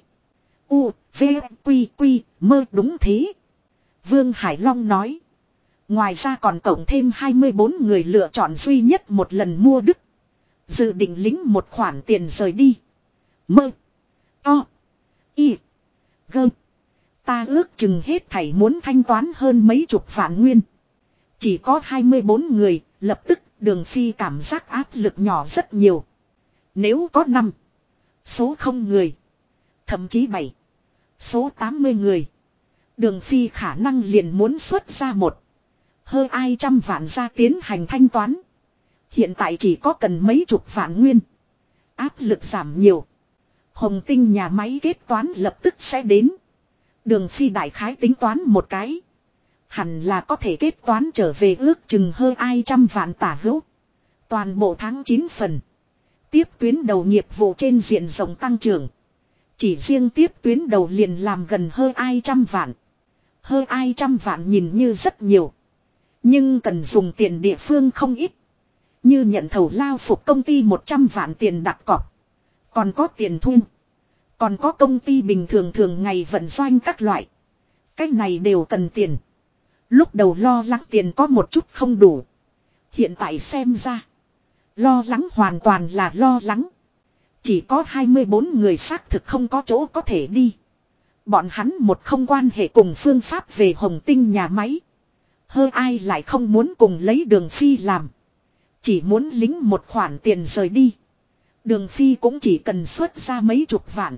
U, V, Quy, Quy, mơ đúng thế. Vương Hải Long nói. Ngoài ra còn cộng thêm 24 người lựa chọn duy nhất một lần mua đức. Dự định lính một khoản tiền rời đi. Mơ. To. Y. Gơ. Ta ước chừng hết thảy muốn thanh toán hơn mấy chục vạn nguyên. Chỉ có 24 người, lập tức Đường Phi cảm giác áp lực nhỏ rất nhiều. Nếu có 5. Số 0 người. Thậm chí 7. Số 80 người. Đường Phi khả năng liền muốn xuất ra hơn 200 vạn ra tiến hành thanh toán. Hiện tại chỉ có cần mấy chục vạn nguyên. Áp lực giảm nhiều. Hồng Tinh nhà máy kết toán lập tức sẽ đến. Đường Phi đại khái tính toán một cái. Hẳn là có thể kết toán trở về ước chừng hơn 200 vạn tả hữu. Toàn bộ tháng 9 phần. Tiếp tuyến đầu nghiệp vụ trên diện rộng tăng trưởng. Chỉ riêng tiếp tuyến đầu liền làm gần hơn 200 vạn. Hơn 200 vạn nhìn như rất nhiều. Nhưng cần dùng tiền địa phương không ít. Như nhận thầu lao phục công ty 100 vạn tiền đặt cọc. Còn có tiền thu. Còn có công ty bình thường thường ngày vận doanh các loại. Cái này đều cần tiền. Lúc đầu lo lắng tiền có một chút không đủ. Hiện tại xem ra. Lo lắng hoàn toàn là lo lắng. Chỉ có 24 người xác thực không có chỗ có thể đi. Bọn hắn một không quan hệ cùng phương pháp về Hồng Tinh nhà máy. Hơi ai lại không muốn cùng lấy Đường Phi làm. Chỉ muốn lính một khoản tiền rời đi. Đường Phi cũng chỉ cần xuất ra mấy chục vạn.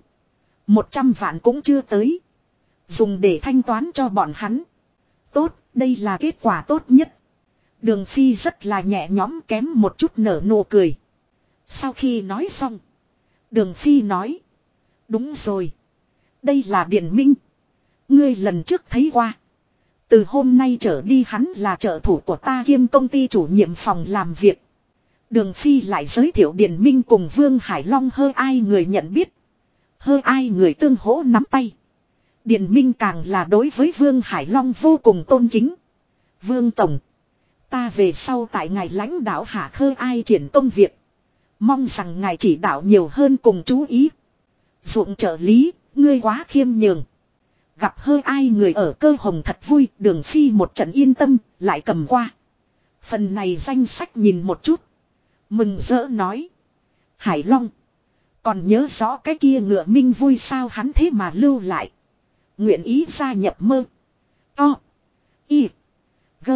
100 vạn cũng chưa tới. Dùng để thanh toán cho bọn hắn. Tốt, đây là kết quả tốt nhất. Đường Phi rất là nhẹ nhõm, kém một chút nở nụ cười. Sau khi nói xong. Đường Phi nói. Đúng rồi. Đây là Điền Minh. Ngươi lần trước thấy qua. Từ hôm nay trở đi hắn là trợ thủ của ta kiêm công ty chủ nhiệm phòng làm việc. Đường Phi lại giới thiệu Điền Minh cùng Vương Hải Long hơi ai người nhận biết. Hơi ai người tương hỗ nắm tay. Điền Minh càng là đối với Vương Hải Long vô cùng tôn kính. Vương Tổng. Ta về sau tại ngài lãnh đạo hạ khơ ai triển công việc. Mong rằng ngài chỉ đạo nhiều hơn cùng chú ý. Dụng trợ lý, ngươi quá khiêm nhường. Gặp hơi ai người ở Cơ Hồng thật vui, Đường Phi một trận yên tâm, lại cầm qua. Phần này danh sách nhìn một chút. Mừng rỡ nói. Hải Long. Còn nhớ rõ cái kia ngựa minh vui sao hắn thế mà lưu lại. Nguyện ý gia nhập mơ. To. Y. Gơ.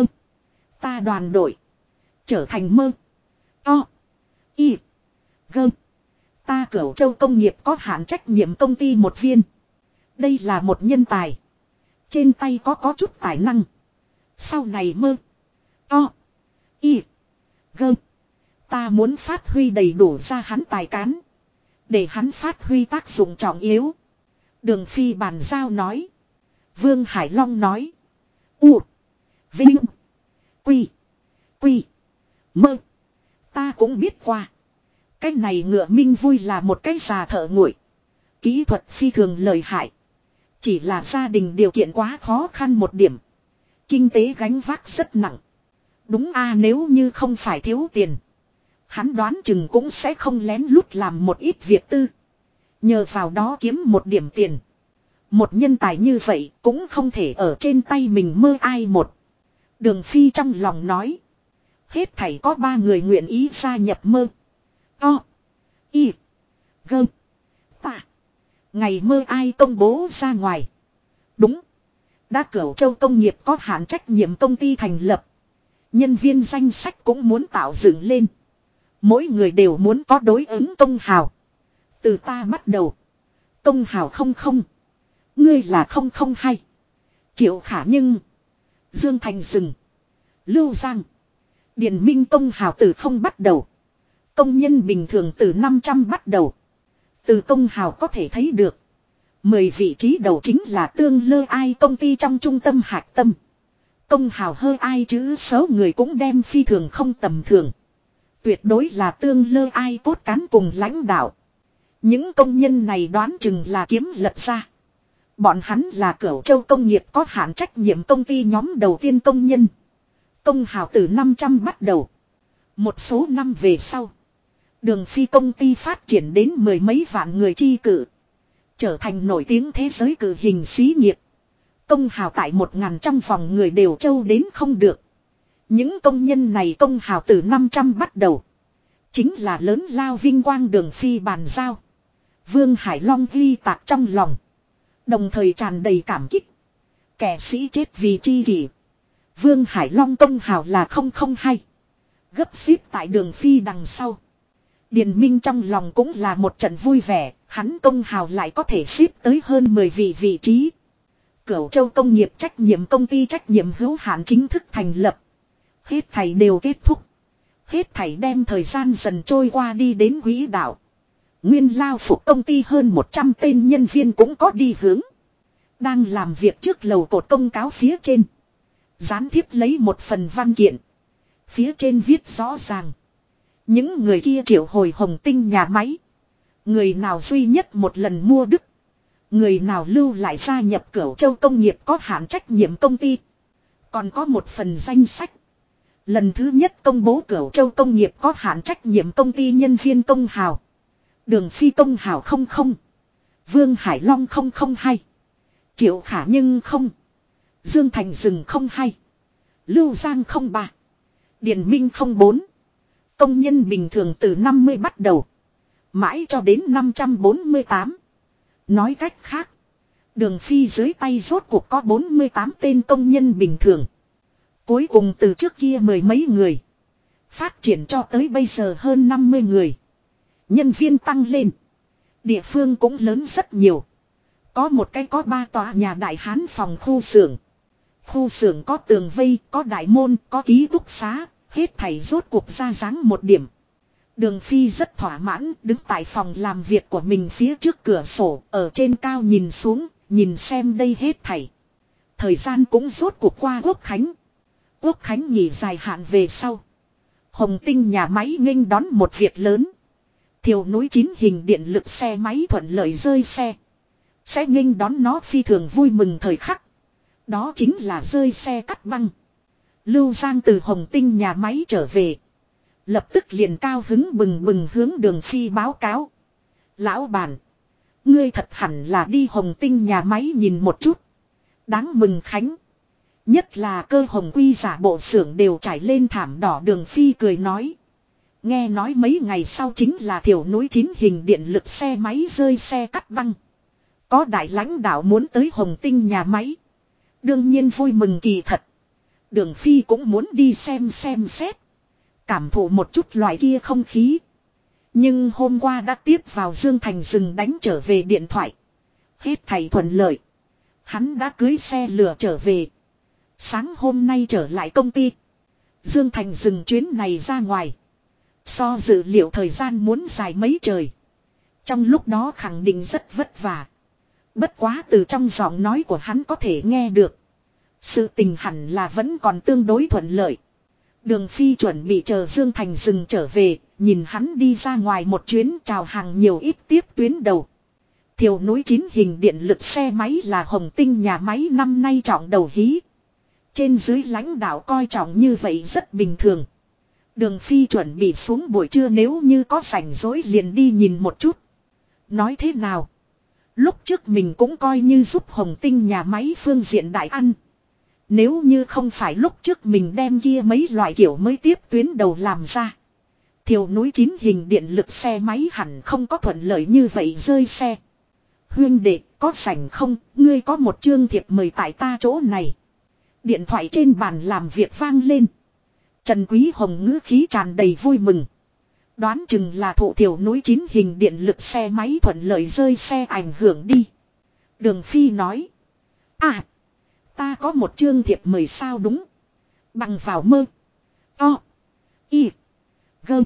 Ta đoàn đội. Trở thành mơ. To. Y. Gơ. Ta Cửu Châu công nghiệp có hạn trách nhiệm công ty một viên. Đây là một nhân tài. Trên tay có chút tài năng. Sau này mơ. To. Y. Gơ. Ta muốn phát huy đầy đủ ra hắn tài cán. Để hắn phát huy tác dụng trọng yếu. Đường Phi bàn giao nói. Vương Hải Long nói. U. Vinh. Quy. Quy. Mơ. Ta cũng biết qua. Cái này ngựa minh vui là một cái già thợ nguội. Kỹ thuật phi thường lợi hại. Chỉ là gia đình điều kiện quá khó khăn một điểm. Kinh tế gánh vác rất nặng. Đúng a, nếu như không phải thiếu tiền. Hắn đoán chừng cũng sẽ không lén lút làm một ít việc tư. Nhờ vào đó kiếm một điểm tiền. Một nhân tài như vậy cũng không thể ở trên tay mình mơ ai một. Đường Phi trong lòng nói. Hết thảy có 3 người nguyện ý gia nhập mơ. To. Y. Gơ. Tạ. Ngày mơ ai công bố ra ngoài. Đúng. Đã Cửu Châu công nghiệp có hạn trách nhiệm công ty thành lập. Nhân viên danh sách cũng muốn tạo dựng lên. Mỗi người đều muốn có đối ứng công hào. Từ ta bắt đầu. Công hào 00. Ngươi là 002. Triệu Khả Nhưng. Dương Thành Dừng. Lưu Giang. Điền Minh công hào từ 0 bắt đầu. Công nhân bình thường từ 500 bắt đầu. Từ công hào có thể thấy được. 10 vị trí đầu chính là tương lơ ai công ty trong trung tâm hạch tâm. Công hào hơi ai chữ số người cũng đem phi thường không tầm thường. Tuyệt đối là tương lơ ai cốt cán cùng lãnh đạo. Những công nhân này đoán chừng là kiếm lật ra. Bọn hắn là Cửu Châu công nghiệp có hạn trách nhiệm công ty nhóm đầu tiên công nhân. Công hào từ 500 bắt đầu. Một số năm về sau. Đường Phi công ty phát triển đến 10 mấy vạn người chi cử. Trở thành nổi tiếng thế giới cử hình xí nghiệp. Công hào tại 1000 trong vòng người đều châu đến không được. Những công nhân này công hào từ 500 bắt đầu. Chính là lớn lao vinh quang Đường Phi bàn giao. Vương Hải Long ghi tạc trong lòng. Đồng thời tràn đầy cảm kích. Kẻ sĩ chết vì chi kỷ. Vương Hải Long công hào là 002. Gấp xếp tại Đường Phi đằng sau. Điền Minh trong lòng cũng là một trận vui vẻ. Hắn công hào lại có thể xếp tới hơn 10 vị trí. Cửu Châu công nghiệp trách nhiệm công ty trách nhiệm hữu hạn chính thức thành lập. Hết thảy đều kết thúc. Hết thảy đem thời gian dần trôi qua đi đến quỹ đạo. Nguyên lao phục công ty hơn 100 tên nhân viên cũng có đi hướng. Đang làm việc trước lầu cột công cáo phía trên. Gián tiếp lấy một phần văn kiện. Phía trên viết rõ ràng. Những người kia triệu hồi Hồng Tinh nhà máy. Người nào duy nhất một lần mua đức. Người nào lưu lại gia nhập Cửu Châu công nghiệp có hạn trách nhiệm công ty. Còn có một phần danh sách. Lần thứ nhất công bố Cửu Châu công nghiệp có hạn trách nhiệm công ty nhân viên công hào. Đường Phi công hào 00. Vương Hải Long 002. Triệu Khả Nhưng 0. Dương Thành Dừng 02. Lưu Giang 03. Điền Minh 04. Công nhân bình thường từ 50 bắt đầu. Mãi cho đến 548. Nói cách khác. Đường Phi dưới tay rốt cuộc có 48 tên công nhân bình thường. Cuối cùng từ trước kia 10 mấy người. Phát triển cho tới bây giờ hơn 50 người. Nhân viên tăng lên. Địa phương cũng lớn rất nhiều. Có một cái có 3 tòa nhà đại hán phòng khu xưởng. Khu xưởng có tường vây, có đại môn, có ký túc xá. Hết thảy rốt cuộc ra dáng một điểm. Đường Phi rất thỏa mãn, đứng tại phòng làm việc của mình phía trước cửa sổ, ở trên cao nhìn xuống, nhìn xem đây hết thảy. Thời gian cũng rốt cuộc qua Quốc Khánh. Quốc Khánh nghỉ dài hạn về sau. Hồng Tinh nhà máy nghênh đón một việc lớn. Thiều núi 9 hình điện lực xe máy thuận lợi rơi xe. Sẽ nghênh đón nó phi thường vui mừng thời khắc. Đó chính là rơi xe cắt băng. Lưu Giang từ Hồng Tinh nhà máy trở về. Lập tức liền cao hứng bừng bừng hướng Đường Phi báo cáo. Lão bản. Ngươi thật hẳn là đi Hồng Tinh nhà máy nhìn một chút. Đáng mừng khánh. Nhất là cơ hồng quy giả bộ xưởng đều trải lên thảm đỏ. Đường Phi cười nói. Nghe nói mấy ngày sau chính là thiểu núi 9 hình điện lực xe máy rơi xe cắt băng. Có đại lãnh đạo muốn tới Hồng Tinh nhà máy. Đương nhiên vui mừng kỳ thật. Đường Phi cũng muốn đi xem xét. Cảm thụ một chút loại kia không khí. Nhưng hôm qua đã tiếp vào Dương Thành Dừng đánh trở về điện thoại. Hết thảy thuận lợi. Hắn đã cưới xe lửa trở về. Sáng hôm nay trở lại công ty. Dương Thành Dừng chuyến này ra ngoài. So dự liệu thời gian muốn dài mấy trời. Trong lúc đó khẳng định rất vất vả. Bất quá từ trong giọng nói của hắn có thể nghe được. Sự tình hẳn là vẫn còn tương đối thuận lợi. Đường Phi chuẩn bị chờ Dương Thành Dừng trở về, nhìn hắn đi ra ngoài một chuyến chào hàng nhiều ít tiếp tuyến đầu. Thiều núi 9 hình điện lực xe máy là Hồng Tinh nhà máy năm nay trọng đầu hí. Trên dưới lãnh đạo coi trọng như vậy rất bình thường. Đường Phi chuẩn bị xuống buổi trưa nếu như có rảnh rỗi liền đi nhìn một chút. Nói thế nào? Lúc trước mình cũng coi như giúp Hồng Tinh nhà máy phương diện đại ăn. Nếu như không phải lúc trước mình đem kia mấy loại kiểu mới tiếp tuyến đầu làm ra. Thiều núi 9 hình điện lực xe máy hẳn không có thuận lợi như vậy rơi xe. Huyên đệ, có rảnh không, ngươi có một chương thiệp mời tại ta chỗ này. Điện thoại trên bàn làm việc vang lên. Trần Quý Hồng ngữ khí tràn đầy vui mừng. Đoán chừng là thụ thiểu núi 9 hình điện lực xe máy thuận lợi rơi xe ảnh hưởng đi. Đường Phi nói. À, ta có một chương thiệp mời sao đúng. Bằng vào mơ. To. Y. Gơm.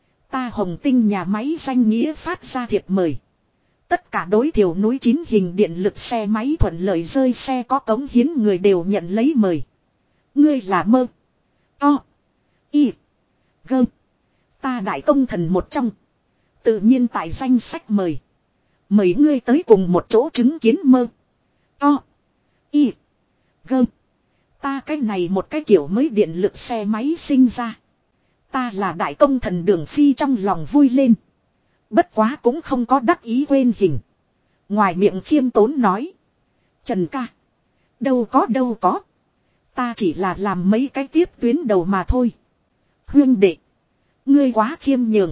Ta Hồng Tinh nhà máy danh nghĩa phát ra thiệp mời. Tất cả đối thiểu núi 9 hình điện lực xe máy thuận lợi rơi xe có cống hiến người đều nhận lấy mời. Ngươi là mơ. To. Y. Gơm. Ta đại công thần một trong. Tự nhiên tại danh sách mời. Mời ngươi tới cùng một chỗ chứng kiến mơ. To. Y. Gơm. Ta cái này một cái kiểu mới điện lực xe máy sinh ra. Ta là đại công thần Đường Phi trong lòng vui lên. Bất quá cũng không có đắc ý quên hình. Ngoài miệng khiêm tốn nói. Trần ca. Đâu có. Ta chỉ là làm mấy cái tiếp tuyến đầu mà thôi. Huyên đệ. Ngươi quá khiêm nhường.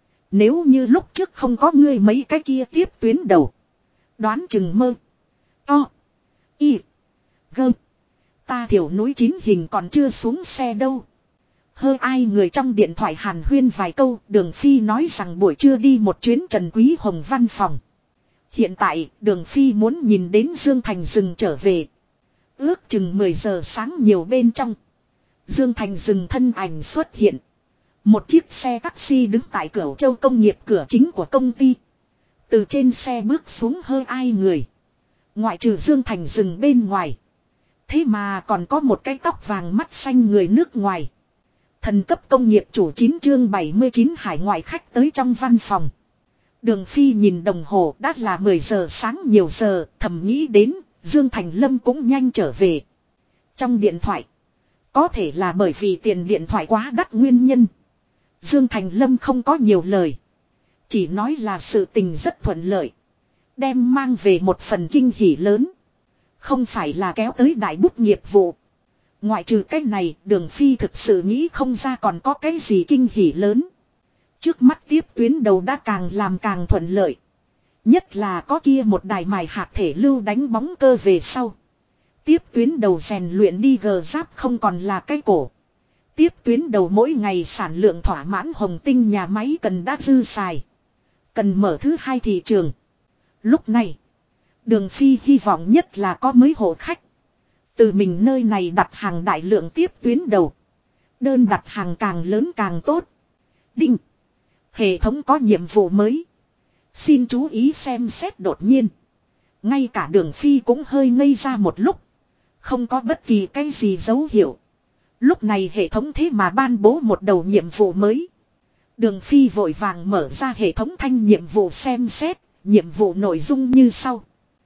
Nếu như lúc trước không có ngươi mấy cái kia tiếp tuyến đầu. Đoán chừng mơ. To. Y. Gơm. Ta thiểu núi 9 hình còn chưa xuống xe đâu. Hơ ai người trong điện thoại hàn huyên vài câu. Đường Phi nói rằng buổi trưa đi một chuyến Trần Quý Hồng văn phòng. Hiện tại Đường Phi muốn nhìn đến Dương Thành Dừng trở về. Ước chừng 10 giờ sáng nhiều bên trong. Dương Thành Dừng thân ảnh xuất hiện. Một chiếc xe taxi đứng tại Cửu Châu công nghiệp cửa chính của công ty. Từ trên xe bước xuống hơi ai người. Ngoại trừ Dương Thành Dừng bên ngoài. Thế mà còn có một cái tóc vàng mắt xanh người nước ngoài. Thần cấp công nghiệp chủ 9 chương 79 hải ngoại khách tới trong văn phòng. Đường Phi nhìn đồng hồ đã là 10 giờ sáng nhiều giờ, thầm nghĩ đến Dương Thành Lâm cũng nhanh trở về. Trong điện thoại, có thể là bởi vì tiền điện thoại quá đắt nguyên nhân. Dương Thành Lâm không có nhiều lời. Chỉ nói là sự tình rất thuận lợi. Đem mang về một phần kinh hỉ lớn. Không phải là kéo tới đại bút nghiệp vụ. Ngoại trừ cái này, Đường Phi thực sự nghĩ không ra còn có cái gì kinh hỉ lớn. Trước mắt tiếp tuyến đầu đã càng làm càng thuận lợi. Nhất là có kia một đài mài hạt thể lưu đánh bóng cơ về sau. Tiếp tuyến đầu rèn luyện đi gờ giáp không còn là cái cổ. Tiếp tuyến đầu mỗi ngày sản lượng thỏa mãn Hồng Tinh nhà máy cần đã dư xài. Cần mở thứ hai thị trường. Lúc này, Đường Phi hy vọng nhất là có mới hộ khách. Từ mình nơi này đặt hàng đại lượng tiếp tuyến đầu. Đơn đặt hàng càng lớn càng tốt. Đinh. Hệ thống có nhiệm vụ mới. Xin chú ý xem xét đột nhiên. Ngay cả Đường Phi cũng hơi ngây ra một lúc. Không có bất kỳ cái gì dấu hiệu. Lúc này hệ thống thế mà ban bố một đầu nhiệm vụ mới. Đường Phi vội vàng mở ra hệ thống thanh nhiệm vụ xem xét. Nhiệm vụ nội dung như sau.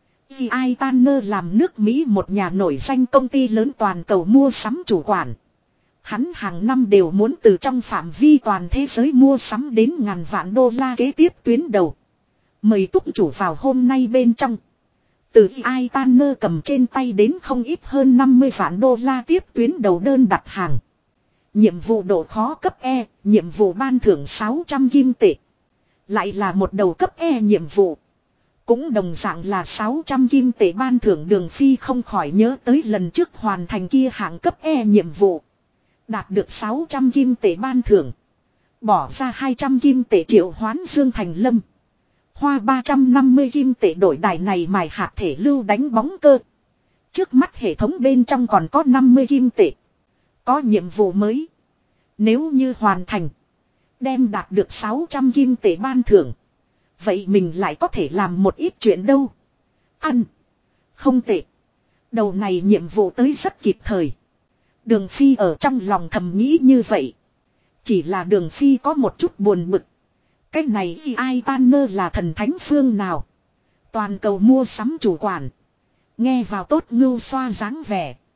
VI Tanner làm nước Mỹ một nhà nổi danh công ty lớn toàn cầu mua sắm chủ quản. Hắn hàng năm đều muốn từ trong phạm vi toàn thế giới mua sắm đến ngàn vạn đô la kế tiếp tuyến đầu. Mời túc chủ vào hôm nay bên trong. Từ VI Tanner cầm trên tay đến không ít hơn 50 vạn đô la tiếp tuyến đầu đơn đặt hàng. Nhiệm vụ độ khó cấp E, nhiệm vụ ban thưởng 600 kim tệ. Lại là một đầu cấp E nhiệm vụ. Cũng đồng dạng là 600 kim tệ ban thưởng. Đường Phi không khỏi nhớ tới lần trước hoàn thành kia hạng cấp E nhiệm vụ. Đạt được 600 kim tệ ban thưởng. Bỏ ra 200 kim tệ triệu hoán Dương Thành Lâm. Hoa 350 kim tệ đổi đài này mài hạt thể lưu đánh bóng cơ. Trước mắt hệ thống bên trong còn có 50 kim tệ. Có nhiệm vụ mới. Nếu như hoàn thành. Đem đạt được 600 kim tệ ban thưởng. Vậy mình lại có thể làm một ít chuyện đâu. Ăn. Không tệ. Đầu này nhiệm vụ tới rất kịp thời. Đường Phi ở trong lòng thầm nghĩ như vậy. Chỉ là Đường Phi có một chút buồn bực. Cái này VI Tanner là thần thánh phương nào. Toàn cầu mua sắm chủ quản. Nghe vào tốt ngưu xoa dáng vẻ.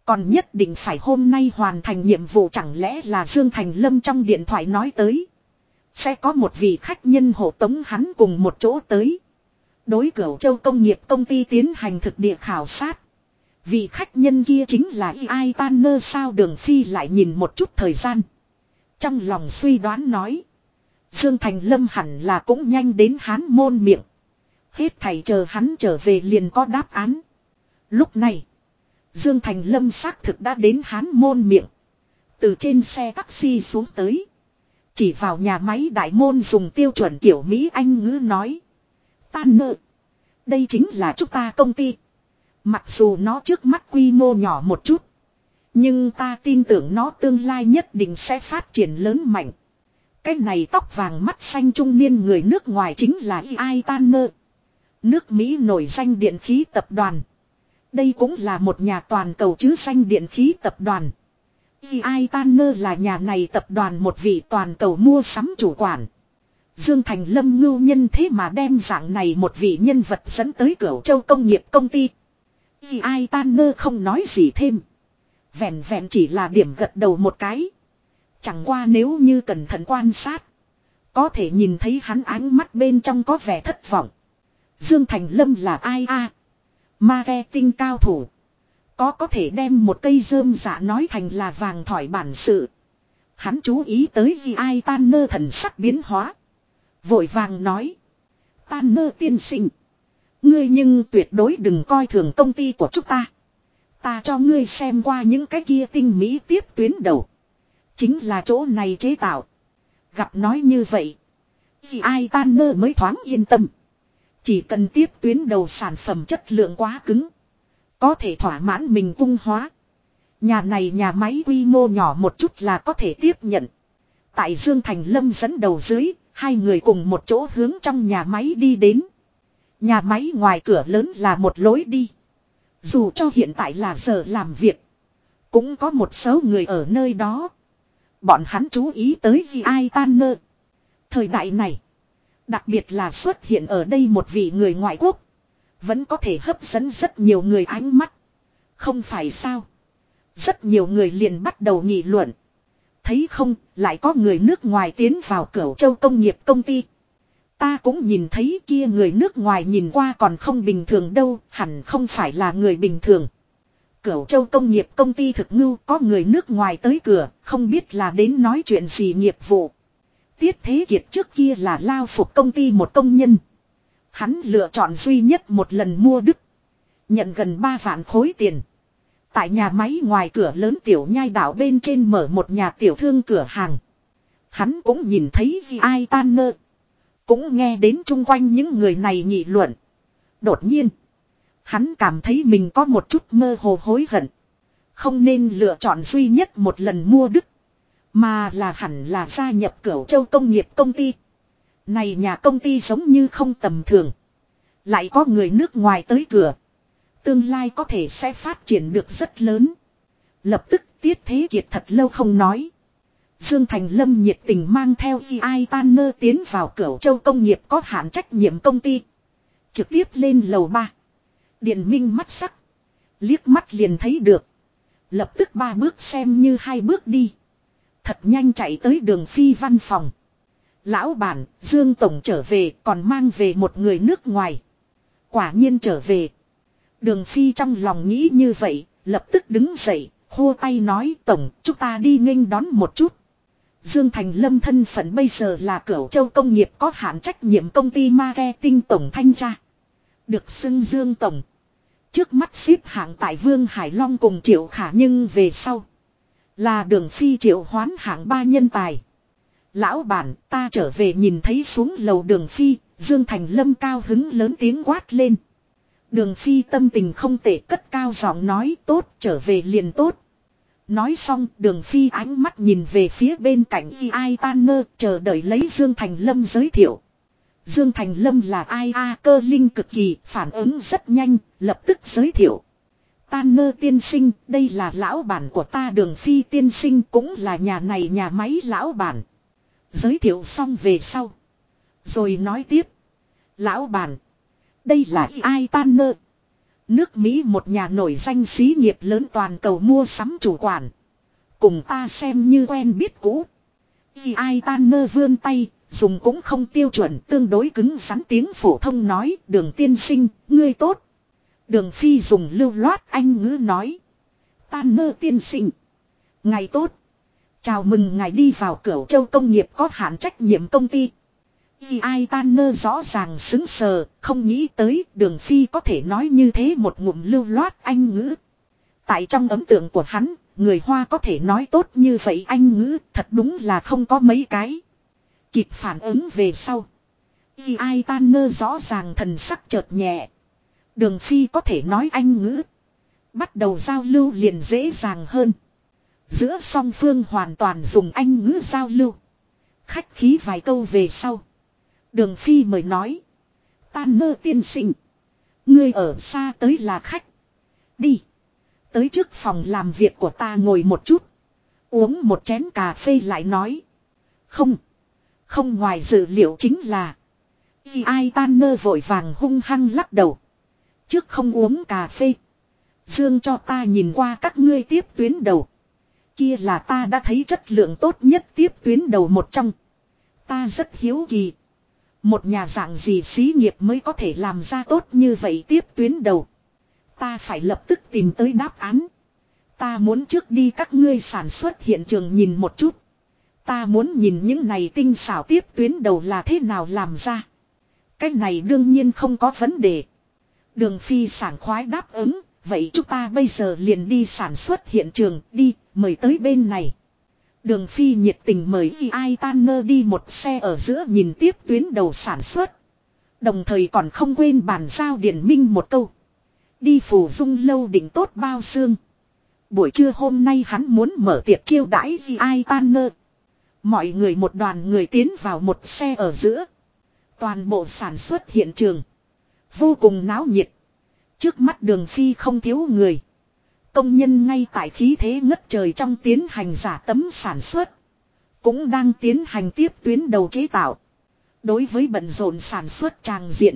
Còn nhất định phải hôm nay hoàn thành nhiệm vụ, chẳng lẽ là Dương Thành Lâm trong điện thoại nói tới. Sẽ có một vị khách nhân hộ tống hắn cùng một chỗ tới. Đối Cửu Châu công nghiệp công ty tiến hành thực địa khảo sát. Vị khách nhân kia chính là ai Tanner sao? Đường Phi lại nhìn một chút thời gian. Trong lòng suy đoán nói. Dương Thành Lâm hẳn là cũng nhanh đến Hán Môn miệng. Hết thảy chờ hắn trở về liền có đáp án. Lúc này, Dương Thành Lâm xác thực đã đến Hán Môn miệng. Từ trên xe taxi xuống tới. Chỉ vào nhà máy đại môn dùng tiêu chuẩn kiểu Mỹ Anh ngữ nói. Tanner, đây chính là chúng ta công ty. Mặc dù nó trước mắt quy mô nhỏ một chút. Nhưng ta tin tưởng nó tương lai nhất định sẽ phát triển lớn mạnh. Cái này tóc vàng mắt xanh trung niên người nước ngoài chính là I. Tanner. Nước Mỹ nổi danh điện khí tập đoàn. Đây cũng là một nhà toàn cầu chứ danh điện khí tập đoàn. I. Tanner là nhà này tập đoàn một vị toàn cầu mua sắm chủ quản. Dương Thành Lâm ngưu nhân thế mà đem dạng này một vị nhân vật dẫn tới Cửu Châu công nghiệp công ty. I. Tanner không nói gì thêm. Vẹn vẹn chỉ là điểm gật đầu một cái. Chẳng qua nếu như cẩn thận quan sát, có thể nhìn thấy hắn ánh mắt bên trong có vẻ thất vọng. Dương Thành Lâm là ai a? Marketing cao thủ. Có thể đem một cây rơm dạ nói thành là vàng thỏi bản sự. Hắn chú ý tới I. Tanner thần sắc biến hóa. Vội vàng nói. Tanner tiên sinh. Ngươi nhưng tuyệt đối đừng coi thường công ty của chúng ta. Ta cho ngươi xem qua những cái kia tinh mỹ tiếp tuyến đầu. Chính là chỗ này chế tạo. Gặp nói như vậy. I. Tanner mới thoáng yên tâm. Chỉ cần tiếp tuyến đầu sản phẩm chất lượng quá cứng. Có thể thỏa mãn mình cung hóa. Nhà này nhà máy quy mô nhỏ một chút là có thể tiếp nhận. Tại Dương Thành Lâm dẫn đầu dưới. Hai người cùng một chỗ hướng trong nhà máy đi đến. Nhà máy ngoài cửa lớn là một lối đi. Dù cho hiện tại là giờ làm việc. Cũng có một số người ở nơi đó. Bọn hắn chú ý tới I. Tanner. Thời đại này. Đặc biệt là xuất hiện ở đây một vị người ngoại quốc. Vẫn có thể hấp dẫn rất nhiều người ánh mắt. Không phải sao. Rất nhiều người liền bắt đầu nghị luận. Thấy không, lại có người nước ngoài tiến vào Cửu Châu công nghiệp công ty. Ta cũng nhìn thấy kia người nước ngoài nhìn qua còn không bình thường đâu, hẳn không phải là người bình thường. Cửu Châu công nghiệp công ty thực ngưu, có người nước ngoài tới cửa, không biết là đến nói chuyện gì nghiệp vụ. Tiết Thế Kiệt trước kia là lao phục công ty một công nhân. Hắn lựa chọn duy nhất một lần mua đứt. Nhận gần 3 vạn khối tiền. Tại nhà máy ngoài cửa lớn tiểu nhai đảo bên trên mở một nhà tiểu thương cửa hàng. Hắn cũng nhìn thấy I. Tanner. Cũng nghe đến chung quanh những người này nghị luận. Đột nhiên. Hắn cảm thấy mình có một chút mơ hồ hối hận. Không nên lựa chọn duy nhất một lần mua đứt. Mà là hẳn là gia nhập Cửu Châu công nghiệp công ty. Này nhà công ty giống như không tầm thường. Lại có người nước ngoài tới cửa. Tương lai có thể sẽ phát triển được rất lớn. Lập tức Tiết Thế Kiệt thật lâu không nói. Dương Thành Lâm nhiệt tình mang theo I. Tanner tiến vào Cửu Châu công nghiệp có hạn trách nhiệm công ty. Trực tiếp lên lầu 3. Điện minh mắt sắc. Liếc mắt liền thấy được. Lập tức 3 bước xem như 2 bước đi. Thật nhanh chạy tới Đường Phi văn phòng. Lão bản, Dương Tổng trở về còn mang về một người nước ngoài. Quả nhiên trở về. Đường Phi trong lòng nghĩ như vậy, lập tức đứng dậy, khô tay nói Tổng, chúng ta đi nghênh đón một chút. Dương Thành Lâm thân phận bây giờ là Cửu Châu công nghiệp có hạn trách nhiệm công ty marketing tổng thanh tra. Được xưng Dương Tổng. Trước mắt xếp hạng tại Vương Hải Long cùng Triệu Khả nhưng về sau. Là Đường Phi triệu hoán hạng 3 nhân tài. Lão bản ta trở về nhìn thấy xuống lầu Đường Phi, Dương Thành Lâm cao hứng lớn tiếng quát lên. Đường Phi tâm tình không tệ cất cao giọng nói tốt trở về liền tốt. Nói xong Đường Phi ánh mắt nhìn về phía bên cạnh I. Tanner chờ đợi lấy Dương Thành Lâm giới thiệu. Dương Thành Lâm là ai a cơ linh cực kỳ phản ứng rất nhanh lập tức giới thiệu. Tanner tiên sinh đây là lão bản của ta Đường Phi tiên sinh cũng là nhà này nhà máy lão bản. Giới thiệu xong về sau. Rồi nói tiếp. Lão bản. Đây là I. Tanner. Nước Mỹ một nhà nổi danh xí nghiệp lớn toàn cầu mua sắm chủ quản. Cùng ta xem như quen biết cũ. Ai Tanner vươn tay, dùng cũng không tiêu chuẩn, tương đối cứng rắn tiếng phổ thông nói, Đường tiên sinh, ngươi tốt. Đường Phi dùng lưu loát Anh ngữ nói. Tanner tiên sinh. Ngày tốt. Chào mừng ngài đi vào Cửu Châu công nghiệp có hạn trách nhiệm công ty. Ai Tanner rõ ràng xứng sờ, không nghĩ tới Đường Phi có thể nói như thế một ngụm lưu loát Anh ngữ. Tại trong ấn tượng của hắn, người Hoa có thể nói tốt như vậy Anh ngữ thật đúng là không có mấy cái. Kịp phản ứng về sau. Ai Tanner rõ ràng thần sắc chợt nhẹ. Đường Phi có thể nói Anh ngữ. Bắt đầu giao lưu liền dễ dàng hơn. Giữa song phương hoàn toàn dùng Anh ngữ giao lưu. Khách khí vài câu về sau. Đường Phi mời nói. Tanner tiên sinh. Ngươi ở xa tới là khách. Đi. Tới trước phòng làm việc của ta ngồi một chút. Uống một chén cà phê lại nói. Không. Không ngoài dự liệu chính là. Ai Tanner vội vàng hung hăng lắc đầu. Trước không uống cà phê. Dương cho ta nhìn qua các ngươi tiếp tuyến đầu. Kia là ta đã thấy chất lượng tốt nhất tiếp tuyến đầu một trong. Ta rất hiếu kỳ. Một nhà dạng gì xí nghiệp mới có thể làm ra tốt như vậy tiếp tuyến đầu. Ta phải lập tức tìm tới đáp án. Ta muốn trước đi các ngươi sản xuất hiện trường nhìn một chút. Ta muốn nhìn những này tinh xảo tiếp tuyến đầu là thế nào làm ra. Cái này đương nhiên không có vấn đề. Đường Phi sảng khoái đáp ứng. Vậy chúng ta bây giờ liền đi sản xuất hiện trường đi, mời tới bên này. Đường Phi nhiệt tình mời Ai Tanner đi một xe ở giữa nhìn tiếp tuyến đầu sản xuất. Đồng thời còn không quên bàn giao Điền Minh một câu. Đi Phủ Dung lâu định tốt bao xương. Buổi trưa hôm nay hắn muốn mở tiệc chiêu đãi Ai Tanner. Mọi người một đoàn người tiến vào một xe ở giữa. Toàn bộ sản xuất hiện trường. Vô cùng náo nhiệt. Trước mắt Đường Phi không thiếu người. Công nhân ngay tại khí thế ngất trời trong tiến hành giả tấm sản xuất. Cũng đang tiến hành tiếp tuyến đầu chế tạo. Đối với bận rộn sản xuất tràng diện.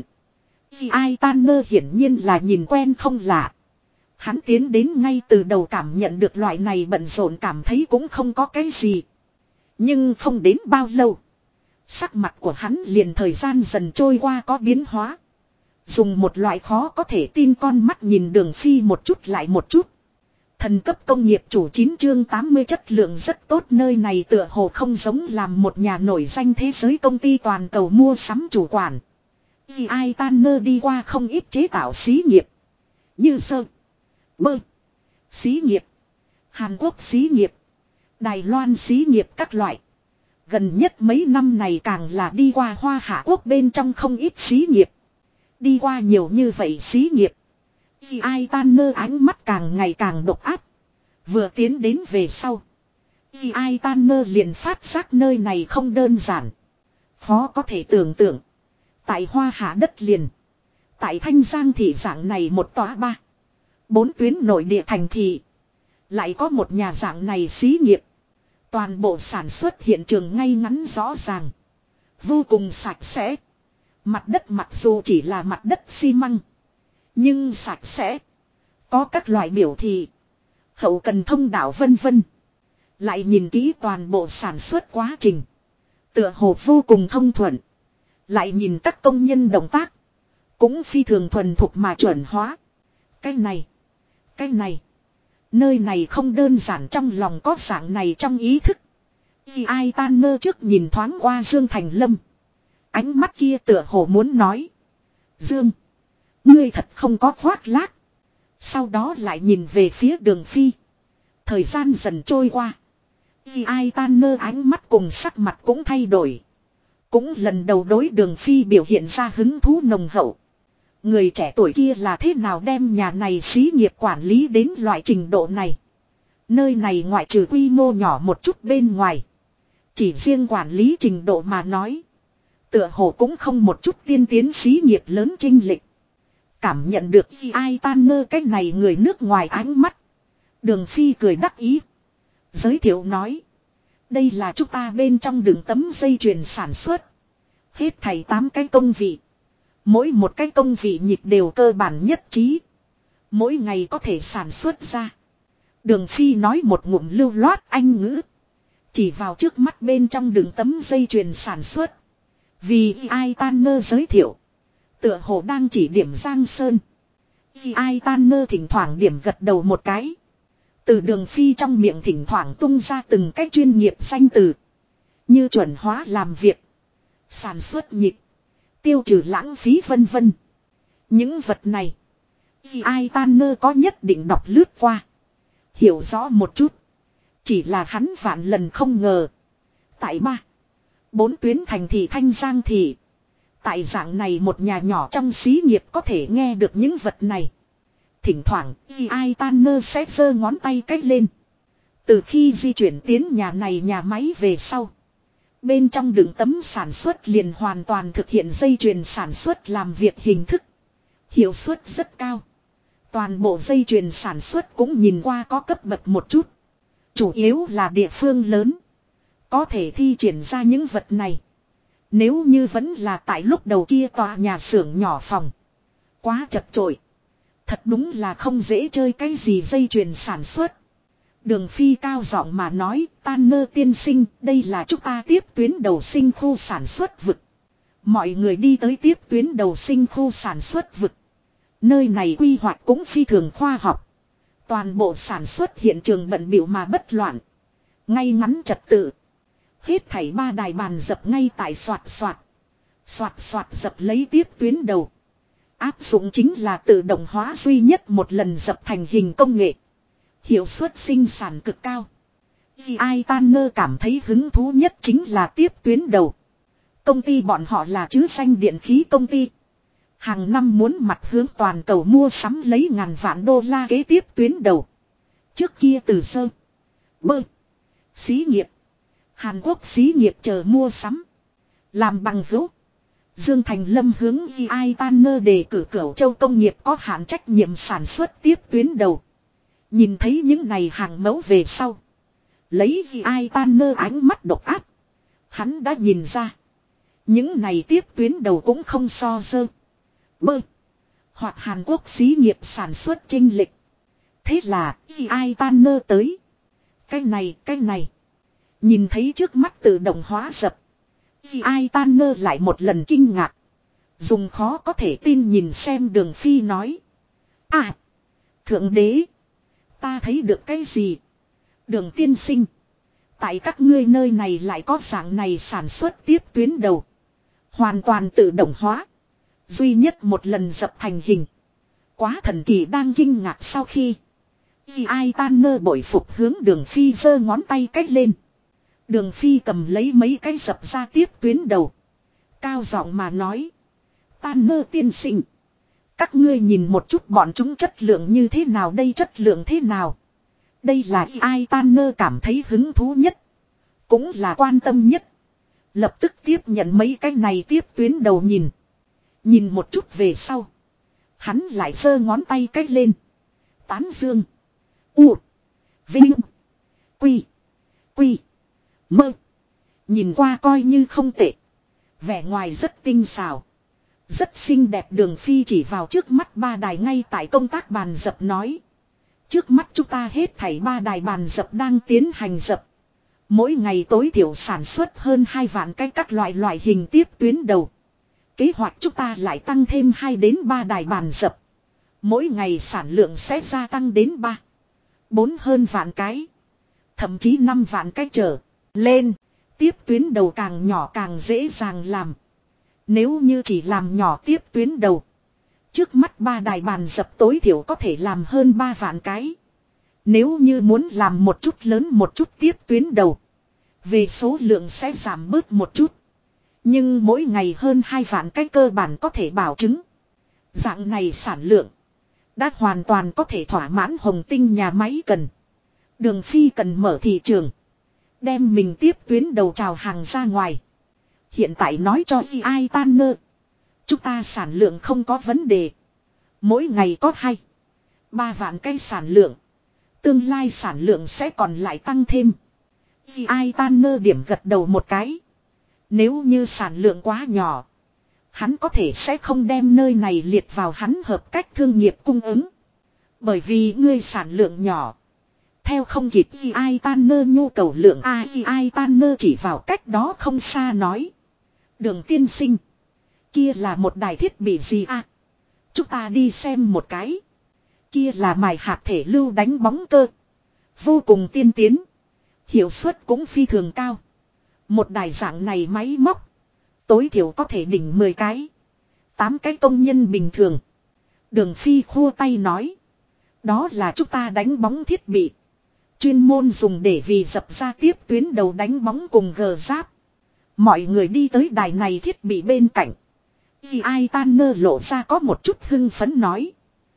Ai Tanner hiển nhiên là nhìn quen không lạ. Hắn tiến đến ngay từ đầu cảm nhận được loại này bận rộn cảm thấy cũng không có cái gì. Nhưng không đến bao lâu. Sắc mặt của hắn liền thời gian dần trôi qua có biến hóa. Dùng một loại khó có thể tin con mắt nhìn Đường Phi một chút lại một chút. Thần cấp công nghiệp chủ 9 chương 80 chất lượng rất tốt, nơi này tựa hồ không giống làm một nhà nổi danh thế giới công ty toàn cầu mua sắm chủ quản. Ai Tanner đi qua không ít chế tạo xí nghiệp. Như sơ, bơ, xí nghiệp, Hàn Quốc xí nghiệp, Đài Loan xí nghiệp các loại. Gần nhất mấy năm này càng là đi qua Hoa Hạ Quốc bên trong không ít xí nghiệp. Đi qua nhiều như vậy xí nghiệp. Ai Tanner ánh mắt càng ngày càng độc ác. Vừa tiến đến về sau. Ai Tanner liền phát giác nơi này không đơn giản. Khó có thể tưởng tượng. Tại Hoa Hạ đất liền. Tại Thanh Giang thị dạng này một tòa 3, 4 tuyến nội địa thành thị. Lại có một nhà dạng này xí nghiệp. Toàn bộ sản xuất hiện trường ngay ngắn rõ ràng. Vô cùng sạch sẽ. Mặt đất mặc dù chỉ là mặt đất xi măng. Nhưng sạch sẽ. Có các loại biểu thị. Hậu cần thông đạo vân vân. Lại nhìn kỹ toàn bộ sản xuất quá trình. Tựa hồ vô cùng thông thuận. Lại nhìn các công nhân động tác. Cũng phi thường thuần thục mà chuẩn hóa. Cái này. Nơi này không đơn giản, trong lòng có dạng này trong ý thức. Ai Tanner trước nhìn thoáng qua Dương Thành Lâm. Ánh mắt kia tựa hồ muốn nói. Dương. Ngươi thật không có khoác lác. Sau đó lại nhìn về phía Đường Phi. Thời gian dần trôi qua. Ai Tanner ánh mắt cùng sắc mặt cũng thay đổi. Cũng lần đầu đối Đường Phi biểu hiện ra hứng thú nồng hậu. Người trẻ tuổi kia là thế nào đem nhà này xí nghiệp quản lý đến loại trình độ này. Nơi này ngoại trừ quy mô nhỏ một chút bên ngoài. Chỉ riêng quản lý trình độ mà nói. Tựa hồ cũng không một chút tiên tiến xí nghiệp lớn chênh lệch. Cảm nhận được Ai Tanner cái này người nước ngoài ánh mắt. Đường Phi cười đắc ý. Giới thiệu nói. Đây là chúng ta bên trong đường tấm dây chuyền sản xuất. Hết thảy 8 cái công vị. Mỗi một cái công vị nhịp đều cơ bản nhất trí. Mỗi ngày có thể sản xuất ra. Đường Phi nói một ngụm lưu loát Anh ngữ. Chỉ vào trước mắt bên trong đường tấm dây chuyền sản xuất. Vì ai Tanner giới thiệu. Tựa hồ đang chỉ điểm Giang Sơn. Ai Tanner thỉnh thoảng điểm gật đầu một cái. Từ Đường Phi trong miệng thỉnh thoảng tung ra từng cái chuyên nghiệp danh từ. Như chuẩn hóa làm việc. Sản xuất nhịp. Tiêu trừ lãng phí vân vân. Những vật này. Ai Tanner có nhất định đọc lướt qua. Hiểu rõ một chút. Chỉ là hắn vạn lần không ngờ. Tại 4 tuyến thành thị Thanh Giang thị. Tại dạng này một nhà nhỏ trong xí nghiệp có thể nghe được những vật này. Thỉnh thoảng ai Tanner sẽ giơ ngón tay cách lên. Từ khi di chuyển tiến nhà này nhà máy về sau. Bên trong đường tấm sản xuất liền hoàn toàn thực hiện dây chuyền sản xuất làm việc hình thức. Hiệu suất rất cao. Toàn bộ dây chuyền sản xuất cũng nhìn qua có cấp bậc một chút. Chủ yếu là địa phương lớn. Có thể thi triển ra những vật này. Nếu như vẫn là tại lúc đầu kia tòa nhà xưởng nhỏ phòng. Quá chật chội. Thật đúng là không dễ chơi cái gì dây chuyền sản xuất. Đường Phi cao giọng mà nói, Tanner tiên sinh, đây là chúng ta tiếp tuyến đầu sinh khu sản xuất vực. Mọi người đi tới tiếp tuyến đầu sinh khu sản xuất vực. Nơi này quy hoạch cũng phi thường khoa học. Toàn bộ sản xuất hiện trường bận bịu mà bất loạn. Ngay ngắn trật tự. Hết thảy 3 đài bàn dập ngay tại soạt soạt. Soạt soạt dập lấy tiếp tuyến đầu. Áp dụng chính là tự động hóa duy nhất một lần dập thành hình công nghệ. Hiệu suất sinh sản cực cao. Ai Tanner cảm thấy hứng thú nhất chính là tiếp tuyến đầu. Công ty bọn họ là chứ danh điện khí công ty. Hàng năm muốn mặt hướng toàn cầu mua sắm lấy ngàn vạn đô la kế tiếp tuyến đầu. Trước kia từ sơ. Bơ. Xí nghiệp. Hàn Quốc xí nghiệp chờ mua sắm. Làm bằng hữu. Dương Thành Lâm hướng AI Tanner đề cử Cửu Châu công nghiệp có hạn trách nhiệm sản xuất tiếp tuyến đầu. Nhìn thấy những này hàng mẫu về sau. Lấy AI Tanner ánh mắt độc ác. Hắn đã nhìn ra. Những này tiếp tuyến đầu cũng không so sơ. Bơ. Hoặc Hàn Quốc xí nghiệp sản xuất chênh lệch. Thế là AI Tanner tới. Cái này. Nhìn thấy trước mắt tự động hóa dập. AI Tanner lại một lần kinh ngạc. Dùng khó có thể tin nhìn xem Đường Phi nói. À. Thượng đế. Ta thấy được cái gì? Đường tiên sinh. Tại các ngươi nơi này lại có dạng này sản xuất tiếp tuyến đầu. Hoàn toàn tự động hóa. Duy nhất một lần dập thành hình. Quá thần kỳ đang kinh ngạc sau khi. AI Tanner bội phục hướng Đường Phi giơ ngón tay cách lên. Đường Phi cầm lấy mấy cái dập ra tiếp tuyến đầu. Cao giọng mà nói. Tanner tiên sinh. Các ngươi nhìn một chút bọn chúng chất lượng như thế nào đây chất lượng thế nào. Đây là AI Tanner cảm thấy hứng thú nhất. Cũng là quan tâm nhất. Lập tức tiếp nhận mấy cái này tiếp tuyến đầu nhìn. Nhìn một chút về sau. Hắn lại giơ ngón tay cách lên. Tán dương. U. Vinh. Quy. Quy. Mơ. Nhìn qua coi như không tệ. Vẻ ngoài rất tinh xảo. Rất xinh đẹp Đường Phi chỉ vào trước mắt 3 đài ngay tại công tác bàn dập nói. Trước mắt chúng ta hết thảy 3 đài bàn dập đang tiến hành dập. Mỗi ngày tối thiểu sản xuất hơn 2 vạn cái các loại hình tiếp tuyến đầu. Kế hoạch chúng ta lại tăng thêm 2 đến 3 đài bàn dập. Mỗi ngày sản lượng sẽ gia tăng đến 3, 4 hơn vạn cái. Thậm chí 5 vạn cái trở lên. Tiếp tuyến đầu càng nhỏ càng dễ dàng làm. Nếu như chỉ làm nhỏ tiếp tuyến đầu. Trước mắt 3 đài bàn dập tối thiểu có thể làm hơn 3 vạn cái. Nếu như muốn làm một chút lớn một chút tiếp tuyến đầu. Về số lượng sẽ giảm bớt một chút. Nhưng mỗi ngày hơn 2 vạn cái cơ bản có thể bảo chứng. Dạng này sản lượng. Đã hoàn toàn có thể thỏa mãn Hồng Tinh nhà máy cần. Đường Phi cần mở thị trường. Đem mình tiếp tuyến đầu trào hàng ra ngoài. Hiện tại nói cho AI Tanner. Chúng ta sản lượng không có vấn đề. Mỗi ngày có 2, 3 vạn cây sản lượng. Tương lai sản lượng sẽ còn lại tăng thêm. AI Tanner điểm gật đầu một cái. Nếu như sản lượng quá nhỏ. Hắn có thể sẽ không đem nơi này liệt vào hắn hợp cách thương nghiệp cung ứng. Bởi vì ngươi sản lượng nhỏ. Theo không kịp AI Tanner nhu cầu lượng AI Tanner chỉ vào cách đó không xa nói. Đường tiên sinh. Kia là một đài thiết bị gì à? Chúng ta đi xem một cái. Kia là mài hạt thể lưu đánh bóng cơ. Vô cùng tiên tiến. Hiệu suất cũng phi thường cao. Một đài dạng này máy móc. Tối thiểu có thể đỉnh 10 cái. 8 cái công nhân bình thường. Đường Phi khua tay nói. Đó là chúng ta đánh bóng thiết bị. Chuyên môn dùng để vì dập ra tiếp tuyến đầu đánh bóng cùng gờ giáp. Mọi người đi tới đài này thiết bị bên cạnh. AI Tanner lộ ra có một chút hưng phấn nói.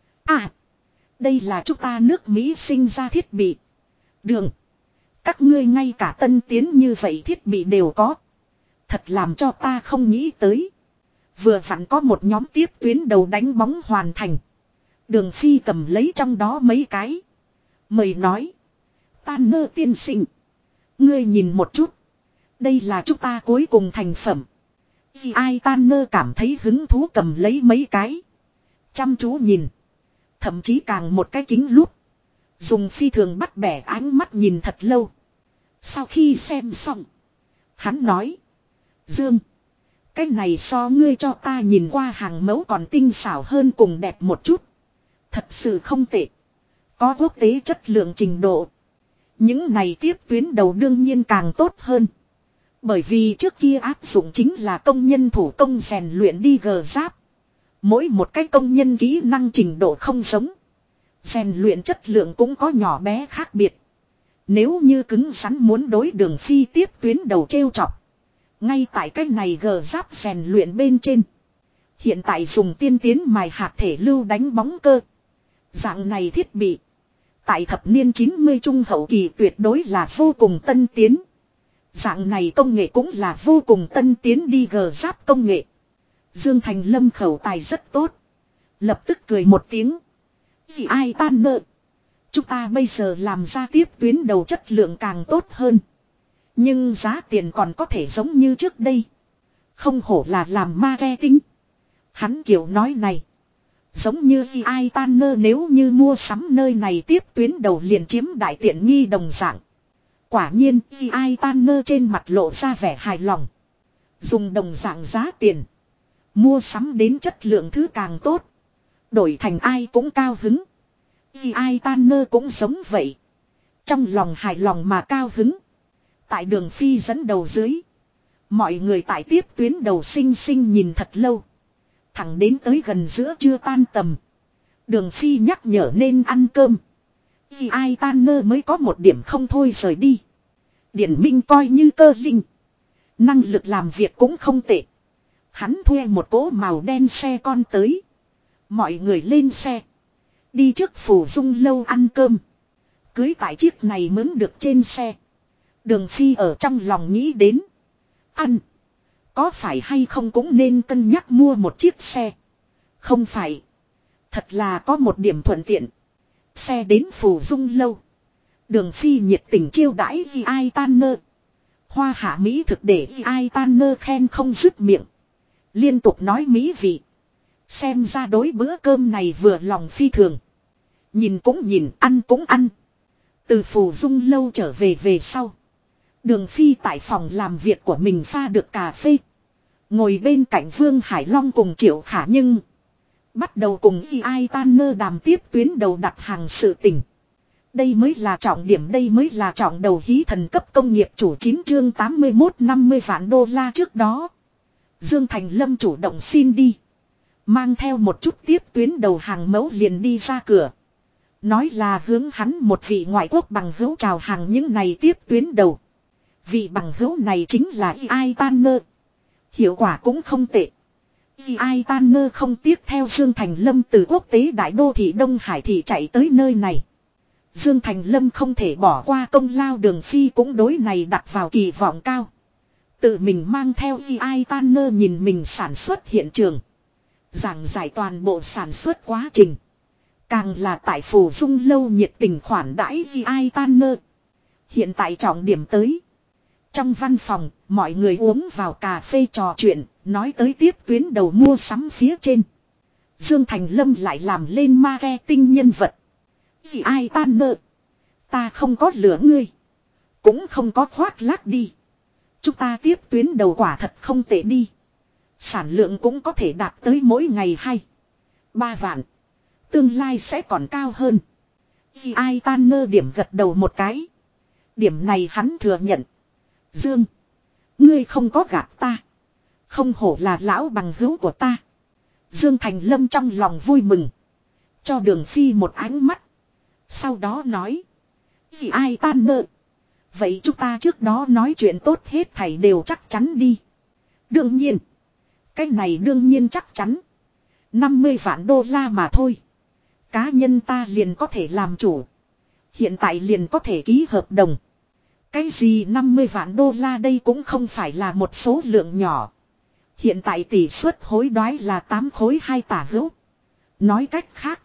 À, đây là chúng ta nước Mỹ sinh ra thiết bị. Đường, các ngươi ngay cả tân tiến như vậy thiết bị đều có. Thật làm cho ta không nghĩ tới. Vừa vặn có một nhóm tiếp tuyến đầu đánh bóng hoàn thành. Đường Phi cầm lấy trong đó mấy cái. Mời nói. Tanner tiên sinh. Ngươi nhìn một chút. Đây là chúng ta cuối cùng thành phẩm. AI Tanner cảm thấy hứng thú cầm lấy mấy cái. Chăm chú nhìn. Thậm chí càng một cái kính lúp. Dùng phi thường bắt bẻ ánh mắt nhìn thật lâu. Sau khi xem xong. Hắn nói. Dương. Cái này so ngươi cho ta nhìn qua hàng mẫu còn tinh xảo hơn cùng đẹp một chút. Thật sự không tệ. Có quốc tế chất lượng trình độ. Những này tiếp tuyến đầu đương nhiên càng tốt hơn. Bởi vì trước kia áp dụng chính là công nhân thủ công rèn luyện đi gờ giáp. Mỗi một cái công nhân kỹ năng trình độ không giống. Rèn luyện chất lượng cũng có nhỏ bé khác biệt. Nếu như cứng rắn muốn đối Đường Phi tiếp tuyến đầu trêu chọc. Ngay tại cái này gờ giáp rèn luyện bên trên. Hiện tại dùng tiên tiến mài hạt thể lưu đánh bóng cơ. Dạng này thiết bị. Tại thập niên 90 trung hậu kỳ tuyệt đối là vô cùng tân tiến. Dạng này công nghệ cũng là vô cùng tân tiến đi gờ giáp công nghệ. Dương Thành Lâm khẩu tài rất tốt. Lập tức cười một tiếng. Vì ai tan nợ. Chúng ta bây giờ làm ra tiếp tuyến đầu chất lượng càng tốt hơn. Nhưng giá tiền còn có thể giống như trước đây. Không hổ là làm marketing. Hắn kiểu nói này. Giống như AI Tanner nếu như mua sắm nơi này tiếp tuyến đầu liền chiếm đại tiện nghi đồng dạng. Quả nhiên AI Tanner trên mặt lộ ra vẻ hài lòng. Dùng đồng dạng giá tiền. Mua sắm đến chất lượng thứ càng tốt. Đổi thành ai cũng cao hứng. AI Tanner cũng giống vậy. Trong lòng hài lòng mà cao hứng. Tại Đường Phi dẫn đầu dưới. Mọi người tại tiếp tuyến đầu xinh xinh nhìn thật lâu. Thẳng đến tới gần giữa trưa tan tầm. Đường Phi nhắc nhở nên ăn cơm. AI Tanner mới có một điểm không thôi rời đi. Điển Minh coi như cơ linh. Năng lực làm việc cũng không tệ. Hắn thuê một cỗ màu đen xe con tới. Mọi người lên xe. Đi trước Phủ Dung lâu ăn cơm. Cưới tại chiếc này mướn được trên xe. Đường Phi ở trong lòng nghĩ đến. Ăn. Có phải hay không cũng nên cân nhắc mua một chiếc xe. Không phải. Thật là có một điểm thuận tiện. Xe đến Phủ Dung lâu. Đường Phi nhiệt tình chiêu đãi AI Tanner. Hoa hạ mỹ thực để AI Tanner khen không dứt miệng. Liên tục nói mỹ vị. Xem ra đối bữa cơm này vừa lòng phi thường. Nhìn cũng nhìn, ăn cũng ăn. Từ Phủ Dung lâu trở về sau. Đường Phi tại phòng làm việc của mình pha được cà phê. Ngồi bên cạnh Vương Hải Long cùng Triệu Khả Nhưng. Bắt đầu cùng AI Tanner đàm tiếp tuyến đầu đặt hàng sự tình. Đây mới là trọng điểm, đây mới là trọng đầu hí thần cấp công nghiệp chủ 9 chương 81 50 vạn đô la trước đó. Dương Thành Lâm chủ động xin đi. Mang theo một chút tiếp tuyến đầu hàng mẫu liền đi ra cửa. Nói là hướng hắn một vị ngoại quốc bằng hữu chào hàng những này tiếp tuyến đầu. Vị bằng hữu này chính là AI Tanner. Hiệu quả cũng không tệ. AI Tanner không tiếc theo Dương Thành Lâm từ quốc tế đại đô thị Đông Hải thị chạy tới nơi này. Dương Thành Lâm không thể bỏ qua công lao. Đường Phi cũng đối này đặt vào kỳ vọng cao. Tự mình mang theo AI Tanner nhìn mình sản xuất hiện trường. Giảng giải toàn bộ sản xuất quá trình. Càng là tại Phủ Dung lâu nhiệt tình khoản đãi AI Tanner. Hiện tại trọng điểm tới. Trong văn phòng, mọi người uống vào cà phê trò chuyện, nói tới tiếp tuyến đầu mua sắm phía trên. Dương Thành Lâm lại làm lên marketing nhân vật. Vì ai tan nợ. Ta không có lửa ngươi. Cũng không có khoác lác đi. Chúng ta tiếp tuyến đầu quả thật không tệ đi. Sản lượng cũng có thể đạt tới mỗi ngày 2-3 vạn. Tương lai sẽ còn cao hơn. Vì ai tan nơ điểm gật đầu một cái. Điểm này hắn thừa nhận. Dương. Ngươi không có gạt ta. Không hổ là lão bằng hữu của ta. Dương Thành Lâm trong lòng vui mừng. Cho Đường Phi một ánh mắt. Sau đó nói. Vì ai tan nợ. Vậy chúng ta trước đó nói chuyện tốt hết thảy đều chắc chắn đi. Đương nhiên. Cái này đương nhiên chắc chắn. 50 vạn đô la mà thôi. Cá nhân ta liền có thể làm chủ. Hiện tại liền có thể ký hợp đồng. Cái gì 50 vạn đô la đây cũng không phải là một số lượng nhỏ. Hiện tại tỷ suất hối đoái là 8 khối 2 tả hữu. Nói cách khác.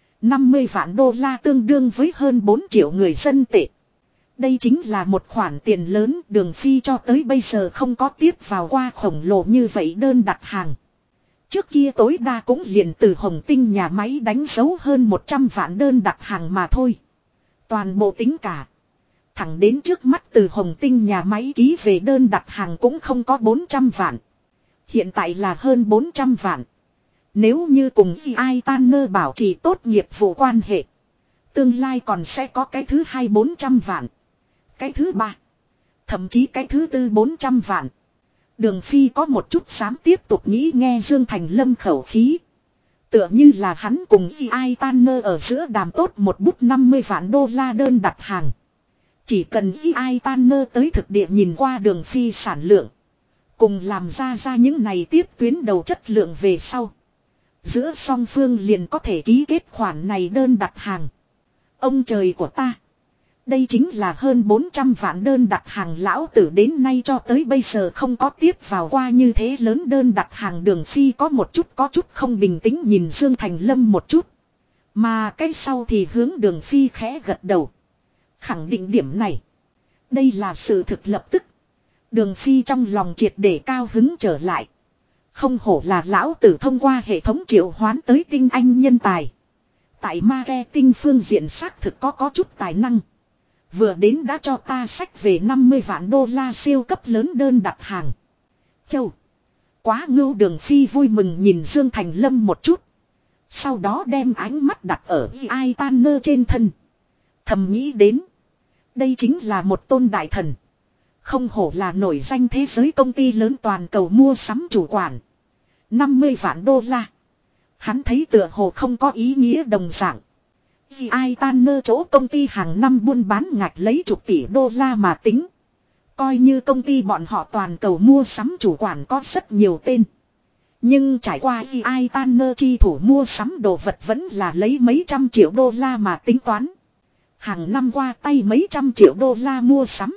50 vạn đô la tương đương với hơn 4 triệu người dân tệ. Đây chính là một khoản tiền lớn. Đường Phi cho tới bây giờ không có tiếp vào qua khổng lồ như vậy đơn đặt hàng. Trước kia tối đa cũng liền từ Hồng Tinh nhà máy đánh dấu hơn 100 vạn đơn đặt hàng mà thôi. Toàn bộ tính cả. Thẳng đến trước mắt từ Hồng Tinh nhà máy ký về đơn đặt hàng cũng không có 400 vạn. Hiện tại là hơn 400 vạn. Nếu như cùng ai tan nơ bảo trì tốt nghiệp vụ quan hệ. Tương lai còn sẽ có cái thứ 2-400 vạn. Cái thứ 3. Thậm chí cái thứ 400 vạn. Đường Phi có một chút dám tiếp tục nghĩ nghe Dương Thành Lâm khẩu khí. Tựa như là hắn cùng ai tan nơ ở giữa đàm tốt một bút 50 vạn đô la đơn đặt hàng. Chỉ cần ai tan nơ tới thực địa nhìn qua Đường Phi sản lượng. Cùng làm ra những này tiếp tuyến đầu chất lượng về sau. Giữa song phương liền có thể ký kết khoản này đơn đặt hàng. Ông trời của ta. Đây chính là hơn 400 vạn đơn đặt hàng lão tử đến nay cho tới bây giờ không có tiếp vào qua như thế lớn đơn đặt hàng. Đường Phi có chút không bình tĩnh nhìn Dương Thành Lâm một chút. Mà cái sau thì hướng Đường Phi khẽ gật đầu. Khẳng định điểm này. Đây là sự thực lập tức. Đường Phi trong lòng triệt để cao hứng trở lại. Không hổ là lão tử thông qua hệ thống triệu hoán tới tinh anh nhân tài. Tại marketing phương diện xác thực có chút tài năng. Vừa đến đã cho ta sách về 50 vạn đô la siêu cấp lớn đơn đặt hàng. Châu. Quá ngưu. Đường Phi vui mừng nhìn Dương Thành Lâm một chút. Sau đó đem ánh mắt đặt ở ai tan nơ trên thân. Thầm nghĩ đến. Đây chính là một tôn đại thần. Không hổ là nổi danh thế giới công ty lớn toàn cầu mua sắm chủ quản. 50 vạn đô la. Hắn thấy tựa hồ không có ý nghĩa đồng dạng. Vì ai tan nơ chỗ công ty hàng năm buôn bán ngạch lấy chục tỷ đô la mà tính. Coi như công ty bọn họ toàn cầu mua sắm chủ quản có rất nhiều tên. Nhưng trải qua vì ai tan nơ chi thủ mua sắm đồ vật vẫn là lấy mấy trăm triệu đô la mà tính toán. Hàng năm qua tay mấy trăm triệu đô la mua sắm.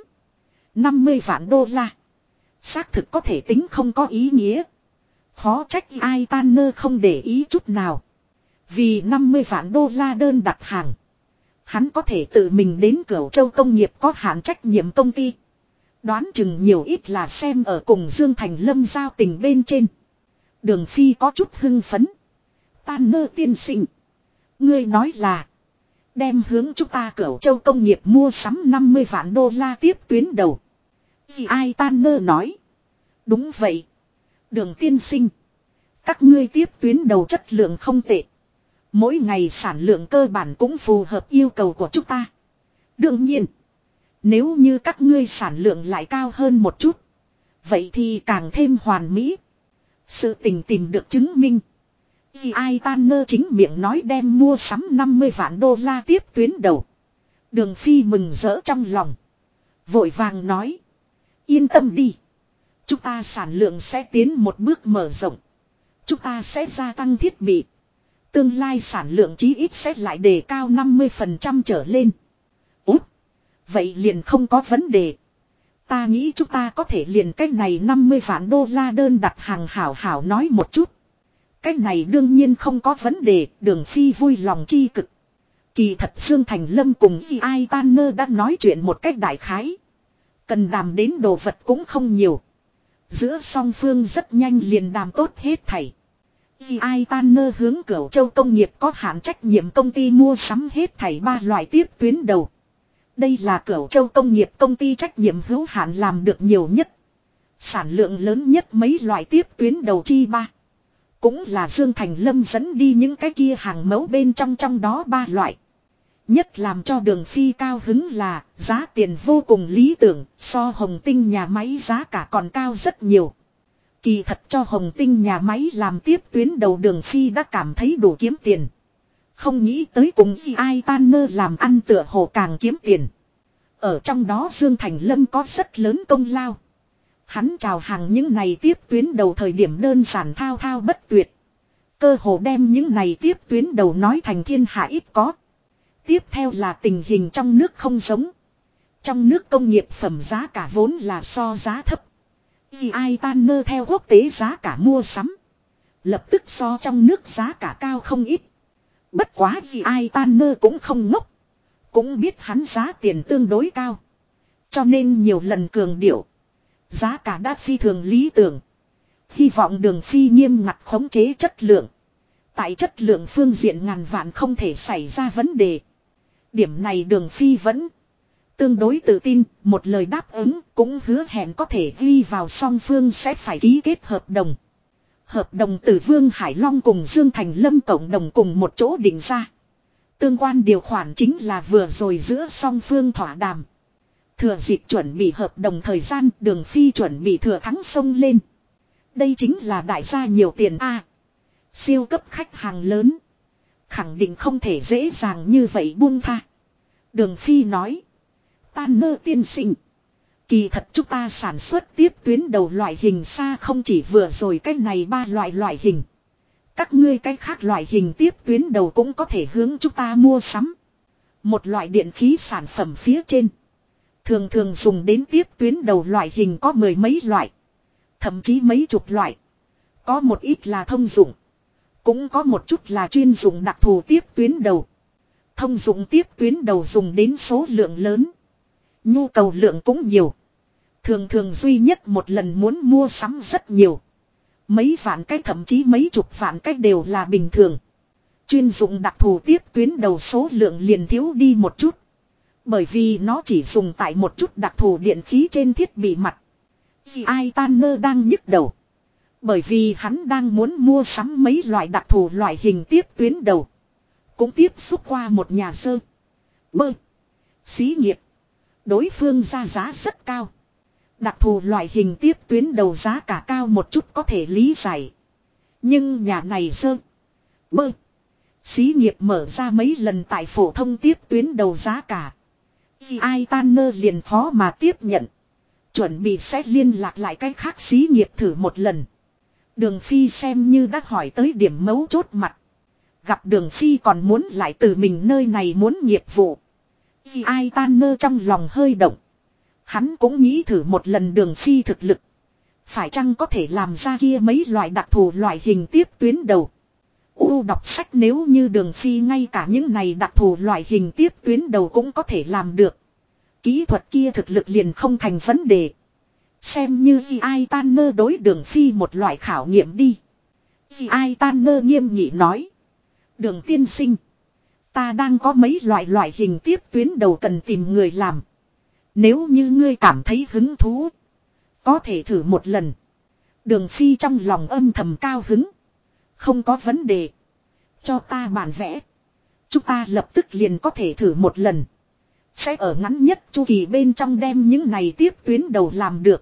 50 vạn đô la. Xác thực có thể tính không có ý nghĩa. Khó trách ai tan nơ không để ý chút nào. Vì 50 vạn đô la đơn đặt hàng. Hắn có thể tự mình đến Cửu Châu công nghiệp có hạn trách nhiệm công ty. Đoán chừng nhiều ít là xem ở cùng Dương Thành Lâm giao tình bên trên. Đường Phi có chút hưng phấn. Tan nơ tiên sinh. Ngươi nói là. Đem hướng chúng ta Cửu Châu công nghiệp mua sắm 50 vạn đô la tiếp tuyến đầu. Vì ai tan nơ nói. Đúng vậy. Đường tiên sinh. Các ngươi tiếp tuyến đầu chất lượng không tệ. Mỗi ngày sản lượng cơ bản cũng phù hợp yêu cầu của chúng ta. Đương nhiên. Nếu như các ngươi sản lượng lại cao hơn một chút. Vậy thì càng thêm hoàn mỹ. Sự tình tìm được chứng minh. Vì ai tan nơ chính miệng nói đem mua sắm 50 vạn đô la tiếp tuyến đầu. Đường Phi mừng rỡ trong lòng. Vội vàng nói. Yên tâm đi. Chúng ta sản lượng sẽ tiến một bước mở rộng. Chúng ta sẽ gia tăng thiết bị. Tương lai sản lượng chí ít sẽ lại đề cao 50% trở lên. Út. Vậy liền không có vấn đề. Ta nghĩ chúng ta có thể liền cách này 50 vạn đô la đơn đặt hàng hảo hảo nói một chút. Cách này đương nhiên không có vấn đề. Đường Phi vui lòng chi cực. Kỳ thật Dương Thành Lâm cùng ai tan nơ đã nói chuyện một cách đại khái. Cần đàm đến đồ vật cũng không nhiều. Giữa song phương rất nhanh liền đàm tốt hết thảy. Ai Tanner hướng Cửu Châu công nghiệp có hạn trách nhiệm công ty mua sắm hết thảy 3 loại tiếp tuyến đầu. Đây là Cửu Châu công nghiệp công ty trách nhiệm hữu hạn làm được nhiều nhất. Sản lượng lớn nhất mấy loại tiếp tuyến đầu chi ba. Cũng là Dương Thành Lâm dẫn đi những cái kia hàng mẫu bên trong đó 3 loại. Nhất làm cho Đường Phi cao hứng là giá tiền vô cùng lý tưởng, so Hồng Tinh nhà máy giá cả còn cao rất nhiều. Kỳ thật cho Hồng Tinh nhà máy làm tiếp tuyến đầu Đường Phi đã cảm thấy đủ kiếm tiền. Không nghĩ tới cùng Ai Tanner làm ăn tựa hồ càng kiếm tiền. Ở trong đó Dương Thành Lâm có rất lớn công lao. Hắn chào hàng những này tiếp tuyến đầu thời điểm đơn giản thao thao bất tuyệt. Cơ hồ đem những này tiếp tuyến đầu nói thành thiên hạ ít có. Tiếp theo là tình hình trong nước không giống. Trong nước công nghiệp phẩm giá cả vốn là so giá thấp. Ai Tanner theo quốc tế giá cả mua sắm. Lập tức so trong nước giá cả cao không ít. Bất quá Ai Tanner cũng không ngốc. Cũng biết hắn giá tiền tương đối cao. Cho nên nhiều lần cường điệu. Giá cả đã phi thường lý tưởng. Hy vọng Đường Phi nghiêm ngặt khống chế chất lượng. Tại chất lượng phương diện ngàn vạn không thể xảy ra vấn đề. Điểm này Đường Phi vẫn tương đối tự tin, một lời đáp ứng cũng hứa hẹn có thể ghi vào song phương sẽ phải ký kết hợp đồng. Hợp đồng từ Vương Hải Long cùng Dương Thành Lâm cộng đồng cùng một chỗ định ra. Tương quan điều khoản chính là vừa rồi giữa song phương thỏa đàm. Thừa dịp chuẩn bị hợp đồng thời gian, Đường Phi chuẩn bị thừa thắng xông lên. Đây chính là đại gia nhiều tiền a. Siêu cấp khách hàng lớn. Khẳng định không thể dễ dàng như vậy buông tha. Đường Phi nói. Tanner tiên sinh. Kỳ thật chúng ta sản xuất tiếp tuyến đầu loại hình xa không chỉ vừa rồi cái này 3 loại hình. Các ngươi cái khác loại hình tiếp tuyến đầu cũng có thể hướng chúng ta mua sắm. Một loại điện khí sản phẩm phía trên. Thường thường dùng đến tiếp tuyến đầu loại hình có 10 mấy loại. Thậm chí mấy chục loại. Có một ít là thông dụng. Cũng có một chút là chuyên dụng đặc thù tiếp tuyến đầu. Thông dụng tiếp tuyến đầu dùng đến số lượng lớn. Nhu cầu lượng cũng nhiều. Thường thường duy nhất một lần muốn mua sắm rất nhiều. Mấy vạn cái thậm chí mấy chục vạn cái đều là bình thường. Chuyên dụng đặc thù tiếp tuyến đầu số lượng liền thiếu đi một chút. Bởi vì nó chỉ dùng tại một chút đặc thù điện khí trên thiết bị mặt. Ai Tanner đang nhức đầu. Bởi vì hắn đang muốn mua sắm mấy loại đặc thù loại hình tiếp tuyến đầu. Cũng tiếp xúc qua một nhà sơ. Bơ. Xí nghiệp. Đối phương ra giá rất cao. Đặc thù loại hình tiếp tuyến đầu giá cả cao một chút có thể lý giải. Nhưng nhà này sơ. Bơ. Xí nghiệp mở ra mấy lần tại phổ thông tiếp tuyến đầu giá cả. Ai Tanner liền khó mà tiếp nhận. Chuẩn bị sẽ liên lạc lại cái khác xí nghiệp thử một lần. Đường Phi xem như đã hỏi tới điểm mấu chốt mặt. Gặp Đường Phi còn muốn lại từ mình nơi này muốn nghiệp vụ. Ai Tanner trong lòng hơi động. Hắn cũng nghĩ thử một lần Đường Phi thực lực. Phải chăng có thể làm ra kia mấy loại đặc thù loại hình tiếp tuyến đầu. Đọc sách nếu như Đường Phi ngay cả những này đặc thù loại hình tiếp tuyến đầu cũng có thể làm được. Kỹ thuật kia thực lực liền không thành vấn đề. Xem như Ai Tanner đối Đường Phi một loại khảo nghiệm đi. Ai Tanner nghiêm nghị nói. Đường tiên sinh. Ta đang có mấy loại hình tiếp tuyến đầu cần tìm người làm. Nếu như ngươi cảm thấy hứng thú. Có thể thử một lần. Đường Phi trong lòng âm thầm cao hứng. Không có vấn đề. Cho ta bản vẽ. Chúng ta lập tức liền có thể thử một lần. Sẽ ở ngắn nhất chu kỳ bên trong đem những này tiếp tuyến đầu làm được.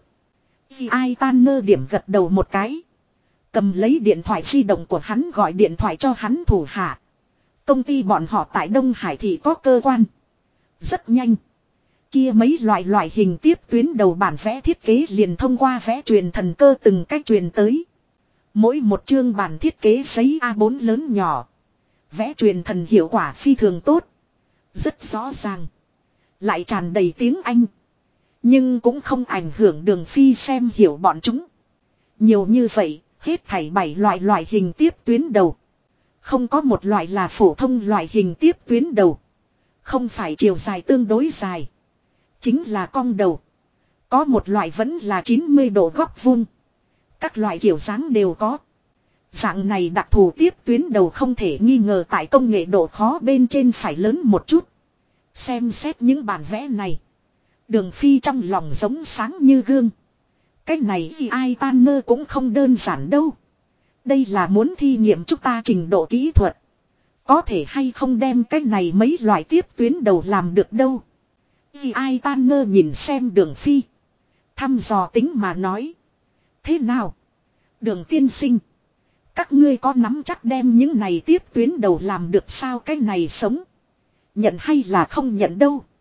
Ai Tanner điểm gật đầu một cái. Cầm lấy điện thoại di động của hắn gọi điện thoại cho hắn thủ hạ. Công ty bọn họ tại Đông Hải thì có cơ quan. Rất nhanh. Kia mấy loại hình tiếp tuyến đầu bản vẽ thiết kế liền thông qua vẽ truyền thần cơ từng cách truyền tới. Mỗi một chương bản thiết kế giấy A4 lớn nhỏ. Vẽ truyền thần hiệu quả phi thường tốt. Rất rõ ràng. Lại tràn đầy tiếng Anh. Nhưng cũng không ảnh hưởng Đường Phi xem hiểu bọn chúng. Nhiều như vậy, hết thảy 7 loại hình tiếp tuyến đầu. Không có một loại là phổ thông loại hình tiếp tuyến đầu. Không phải chiều dài tương đối dài. Chính là cong đầu. Có một loại vẫn là 90 độ góc vuông. Các loại kiểu dáng đều có. Dạng này đặc thù tiếp tuyến đầu không thể nghi ngờ tại công nghệ độ khó bên trên phải lớn một chút. Xem xét những bản vẽ này. Đường Phi trong lòng giống sáng như gương. Cái này thì ai tan nơ cũng không đơn giản đâu. Đây là muốn thi nghiệm chúng ta trình độ kỹ thuật. Có thể hay không đem cái này mấy loại tiếp tuyến đầu làm được đâu. Thì ai tan nơ nhìn xem Đường Phi. Thăm dò tính mà nói. Thế nào? Đường tiên sinh. Các ngươi có nắm chắc đem những này tiếp tuyến đầu làm được sao cái này sống. Nhận hay là không nhận đâu.